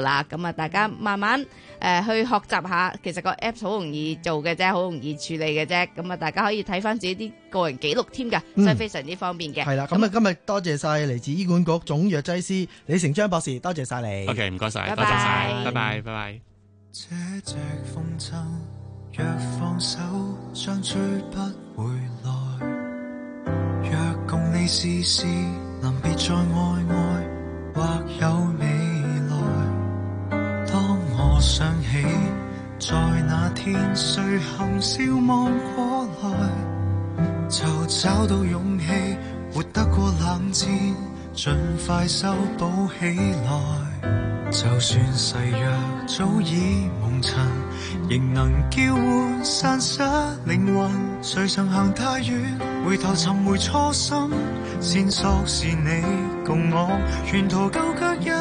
咁啊，大家慢慢誒、呃、去學習下，其實個 app 好容易做嘅啫，好容易處理嘅啫。咁啊，大家可以睇翻自己啲個人記錄添㗎，所以非常之方便嘅。 係啦，咁啊，今日多謝晒嚟自醫管局總藥劑師李成章博士，多謝晒你。 OK， 唔該晒， 拜拜多謝晒，拜拜，拜拜。 這隻風箏若放手，將追不回來。若共你試試，能別再愛愛，或有未來。當我想起，在那天誰含笑望過來，就找到勇氣，活得過冷戰，盡快修補起來。就算誓約早已蒙塵，仍能叫喚散失靈魂。誰曾行太遠，回頭尋回初心，線索是你共我沿途舊腳印，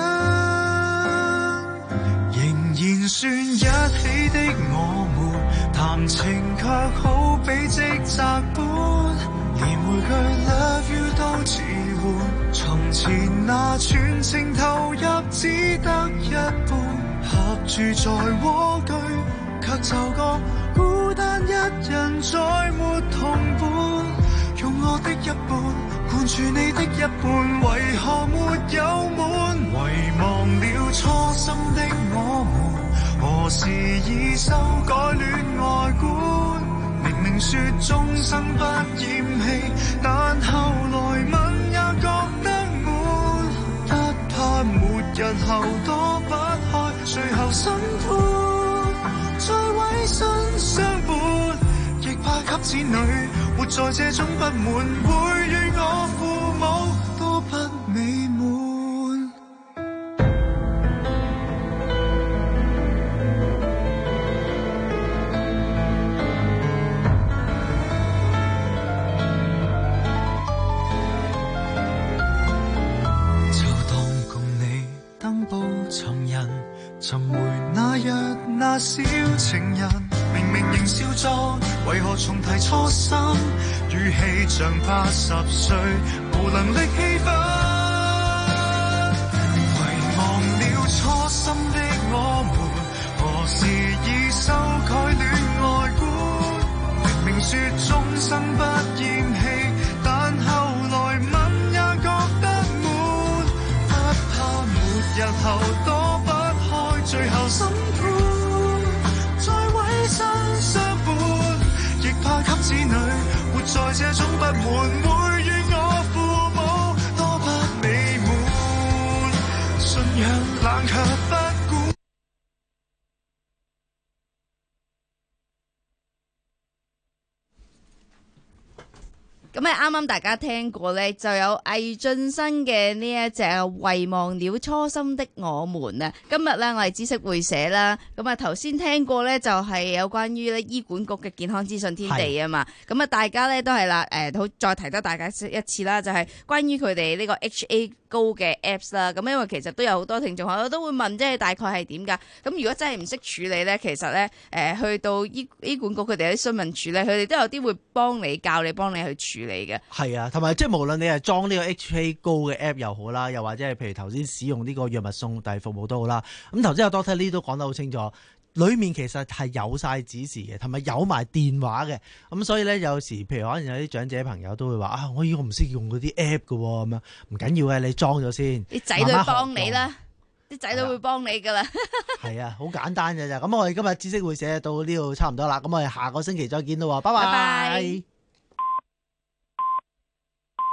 仍然算一起的我們，談情卻好比職責般，連每句 love you 都遲緩。從前那全情投入只得一半，合住在蝸居，卻就覺孤單一人再沒同伴。用我的一半灌注你的一半，為何沒有滿？遺忘了初心的我們，何時已修改戀愛觀？明明說終生不厭棄，但後來問也覺得悶，不怕沒日後躲不開，最後審判，再委身相伴，亦怕給子女活在這種不滿，會與我父母都不美滿。尋回那日那小情人，明明仍笑着，為何重提初心？語氣像八十歲，無能力氣憤。遺忘了初心的我們，何時已修改戀愛觀？明明說終生不厭棄，但後來問也覺得悶，不怕沒日後躲不開，最後審判，再委身相伴，亦怕給子女活在這種不滿，會與我父母多不美滿，信仰冷卻不管。 咁啊，啱啱大家聽過咧，就有魏浚笙嘅呢一隻遺忘了初心的我們啊。今日咧，我哋知識會社啦。咁啊，頭先聽過咧，就係有關於咧醫管局嘅健康資訊天地啊嘛。咁啊，大家咧都係啦，誒，好再提多大家一次啦，就係關於佢哋呢個 H A 高嘅 apps 啦。咁因為其實都有好多聽眾朋友都會問，即係大概係點㗎？咁如果真係唔識處理咧，其實咧，誒，去到醫醫管局佢哋啲詢問處咧，佢哋都有啲會幫你教你，幫你去處理嚟嘅。 係啊，同埋即係無論你係裝呢個 H A 高嘅 app 又好啦，又或者係譬如頭先使用呢個藥物送遞服務都好啦。咁頭先阿 Doctor Lee 都講得好清楚，裡面其實係有晒指示嘅，同埋有埋電話嘅。咁所以咧，有時譬如可能有啲長者朋友都會話啊，我依個唔識用嗰啲 app 嘅喎，咁樣唔緊要嘅，你裝咗先。 啲仔女幫你啦，啲仔女會幫你㗎啦。 係啊，好簡單嘅咋。咁我哋今日知識會社到呢度差唔多啦。咁我哋下個星期再見啦喎，拜拜。 拜拜。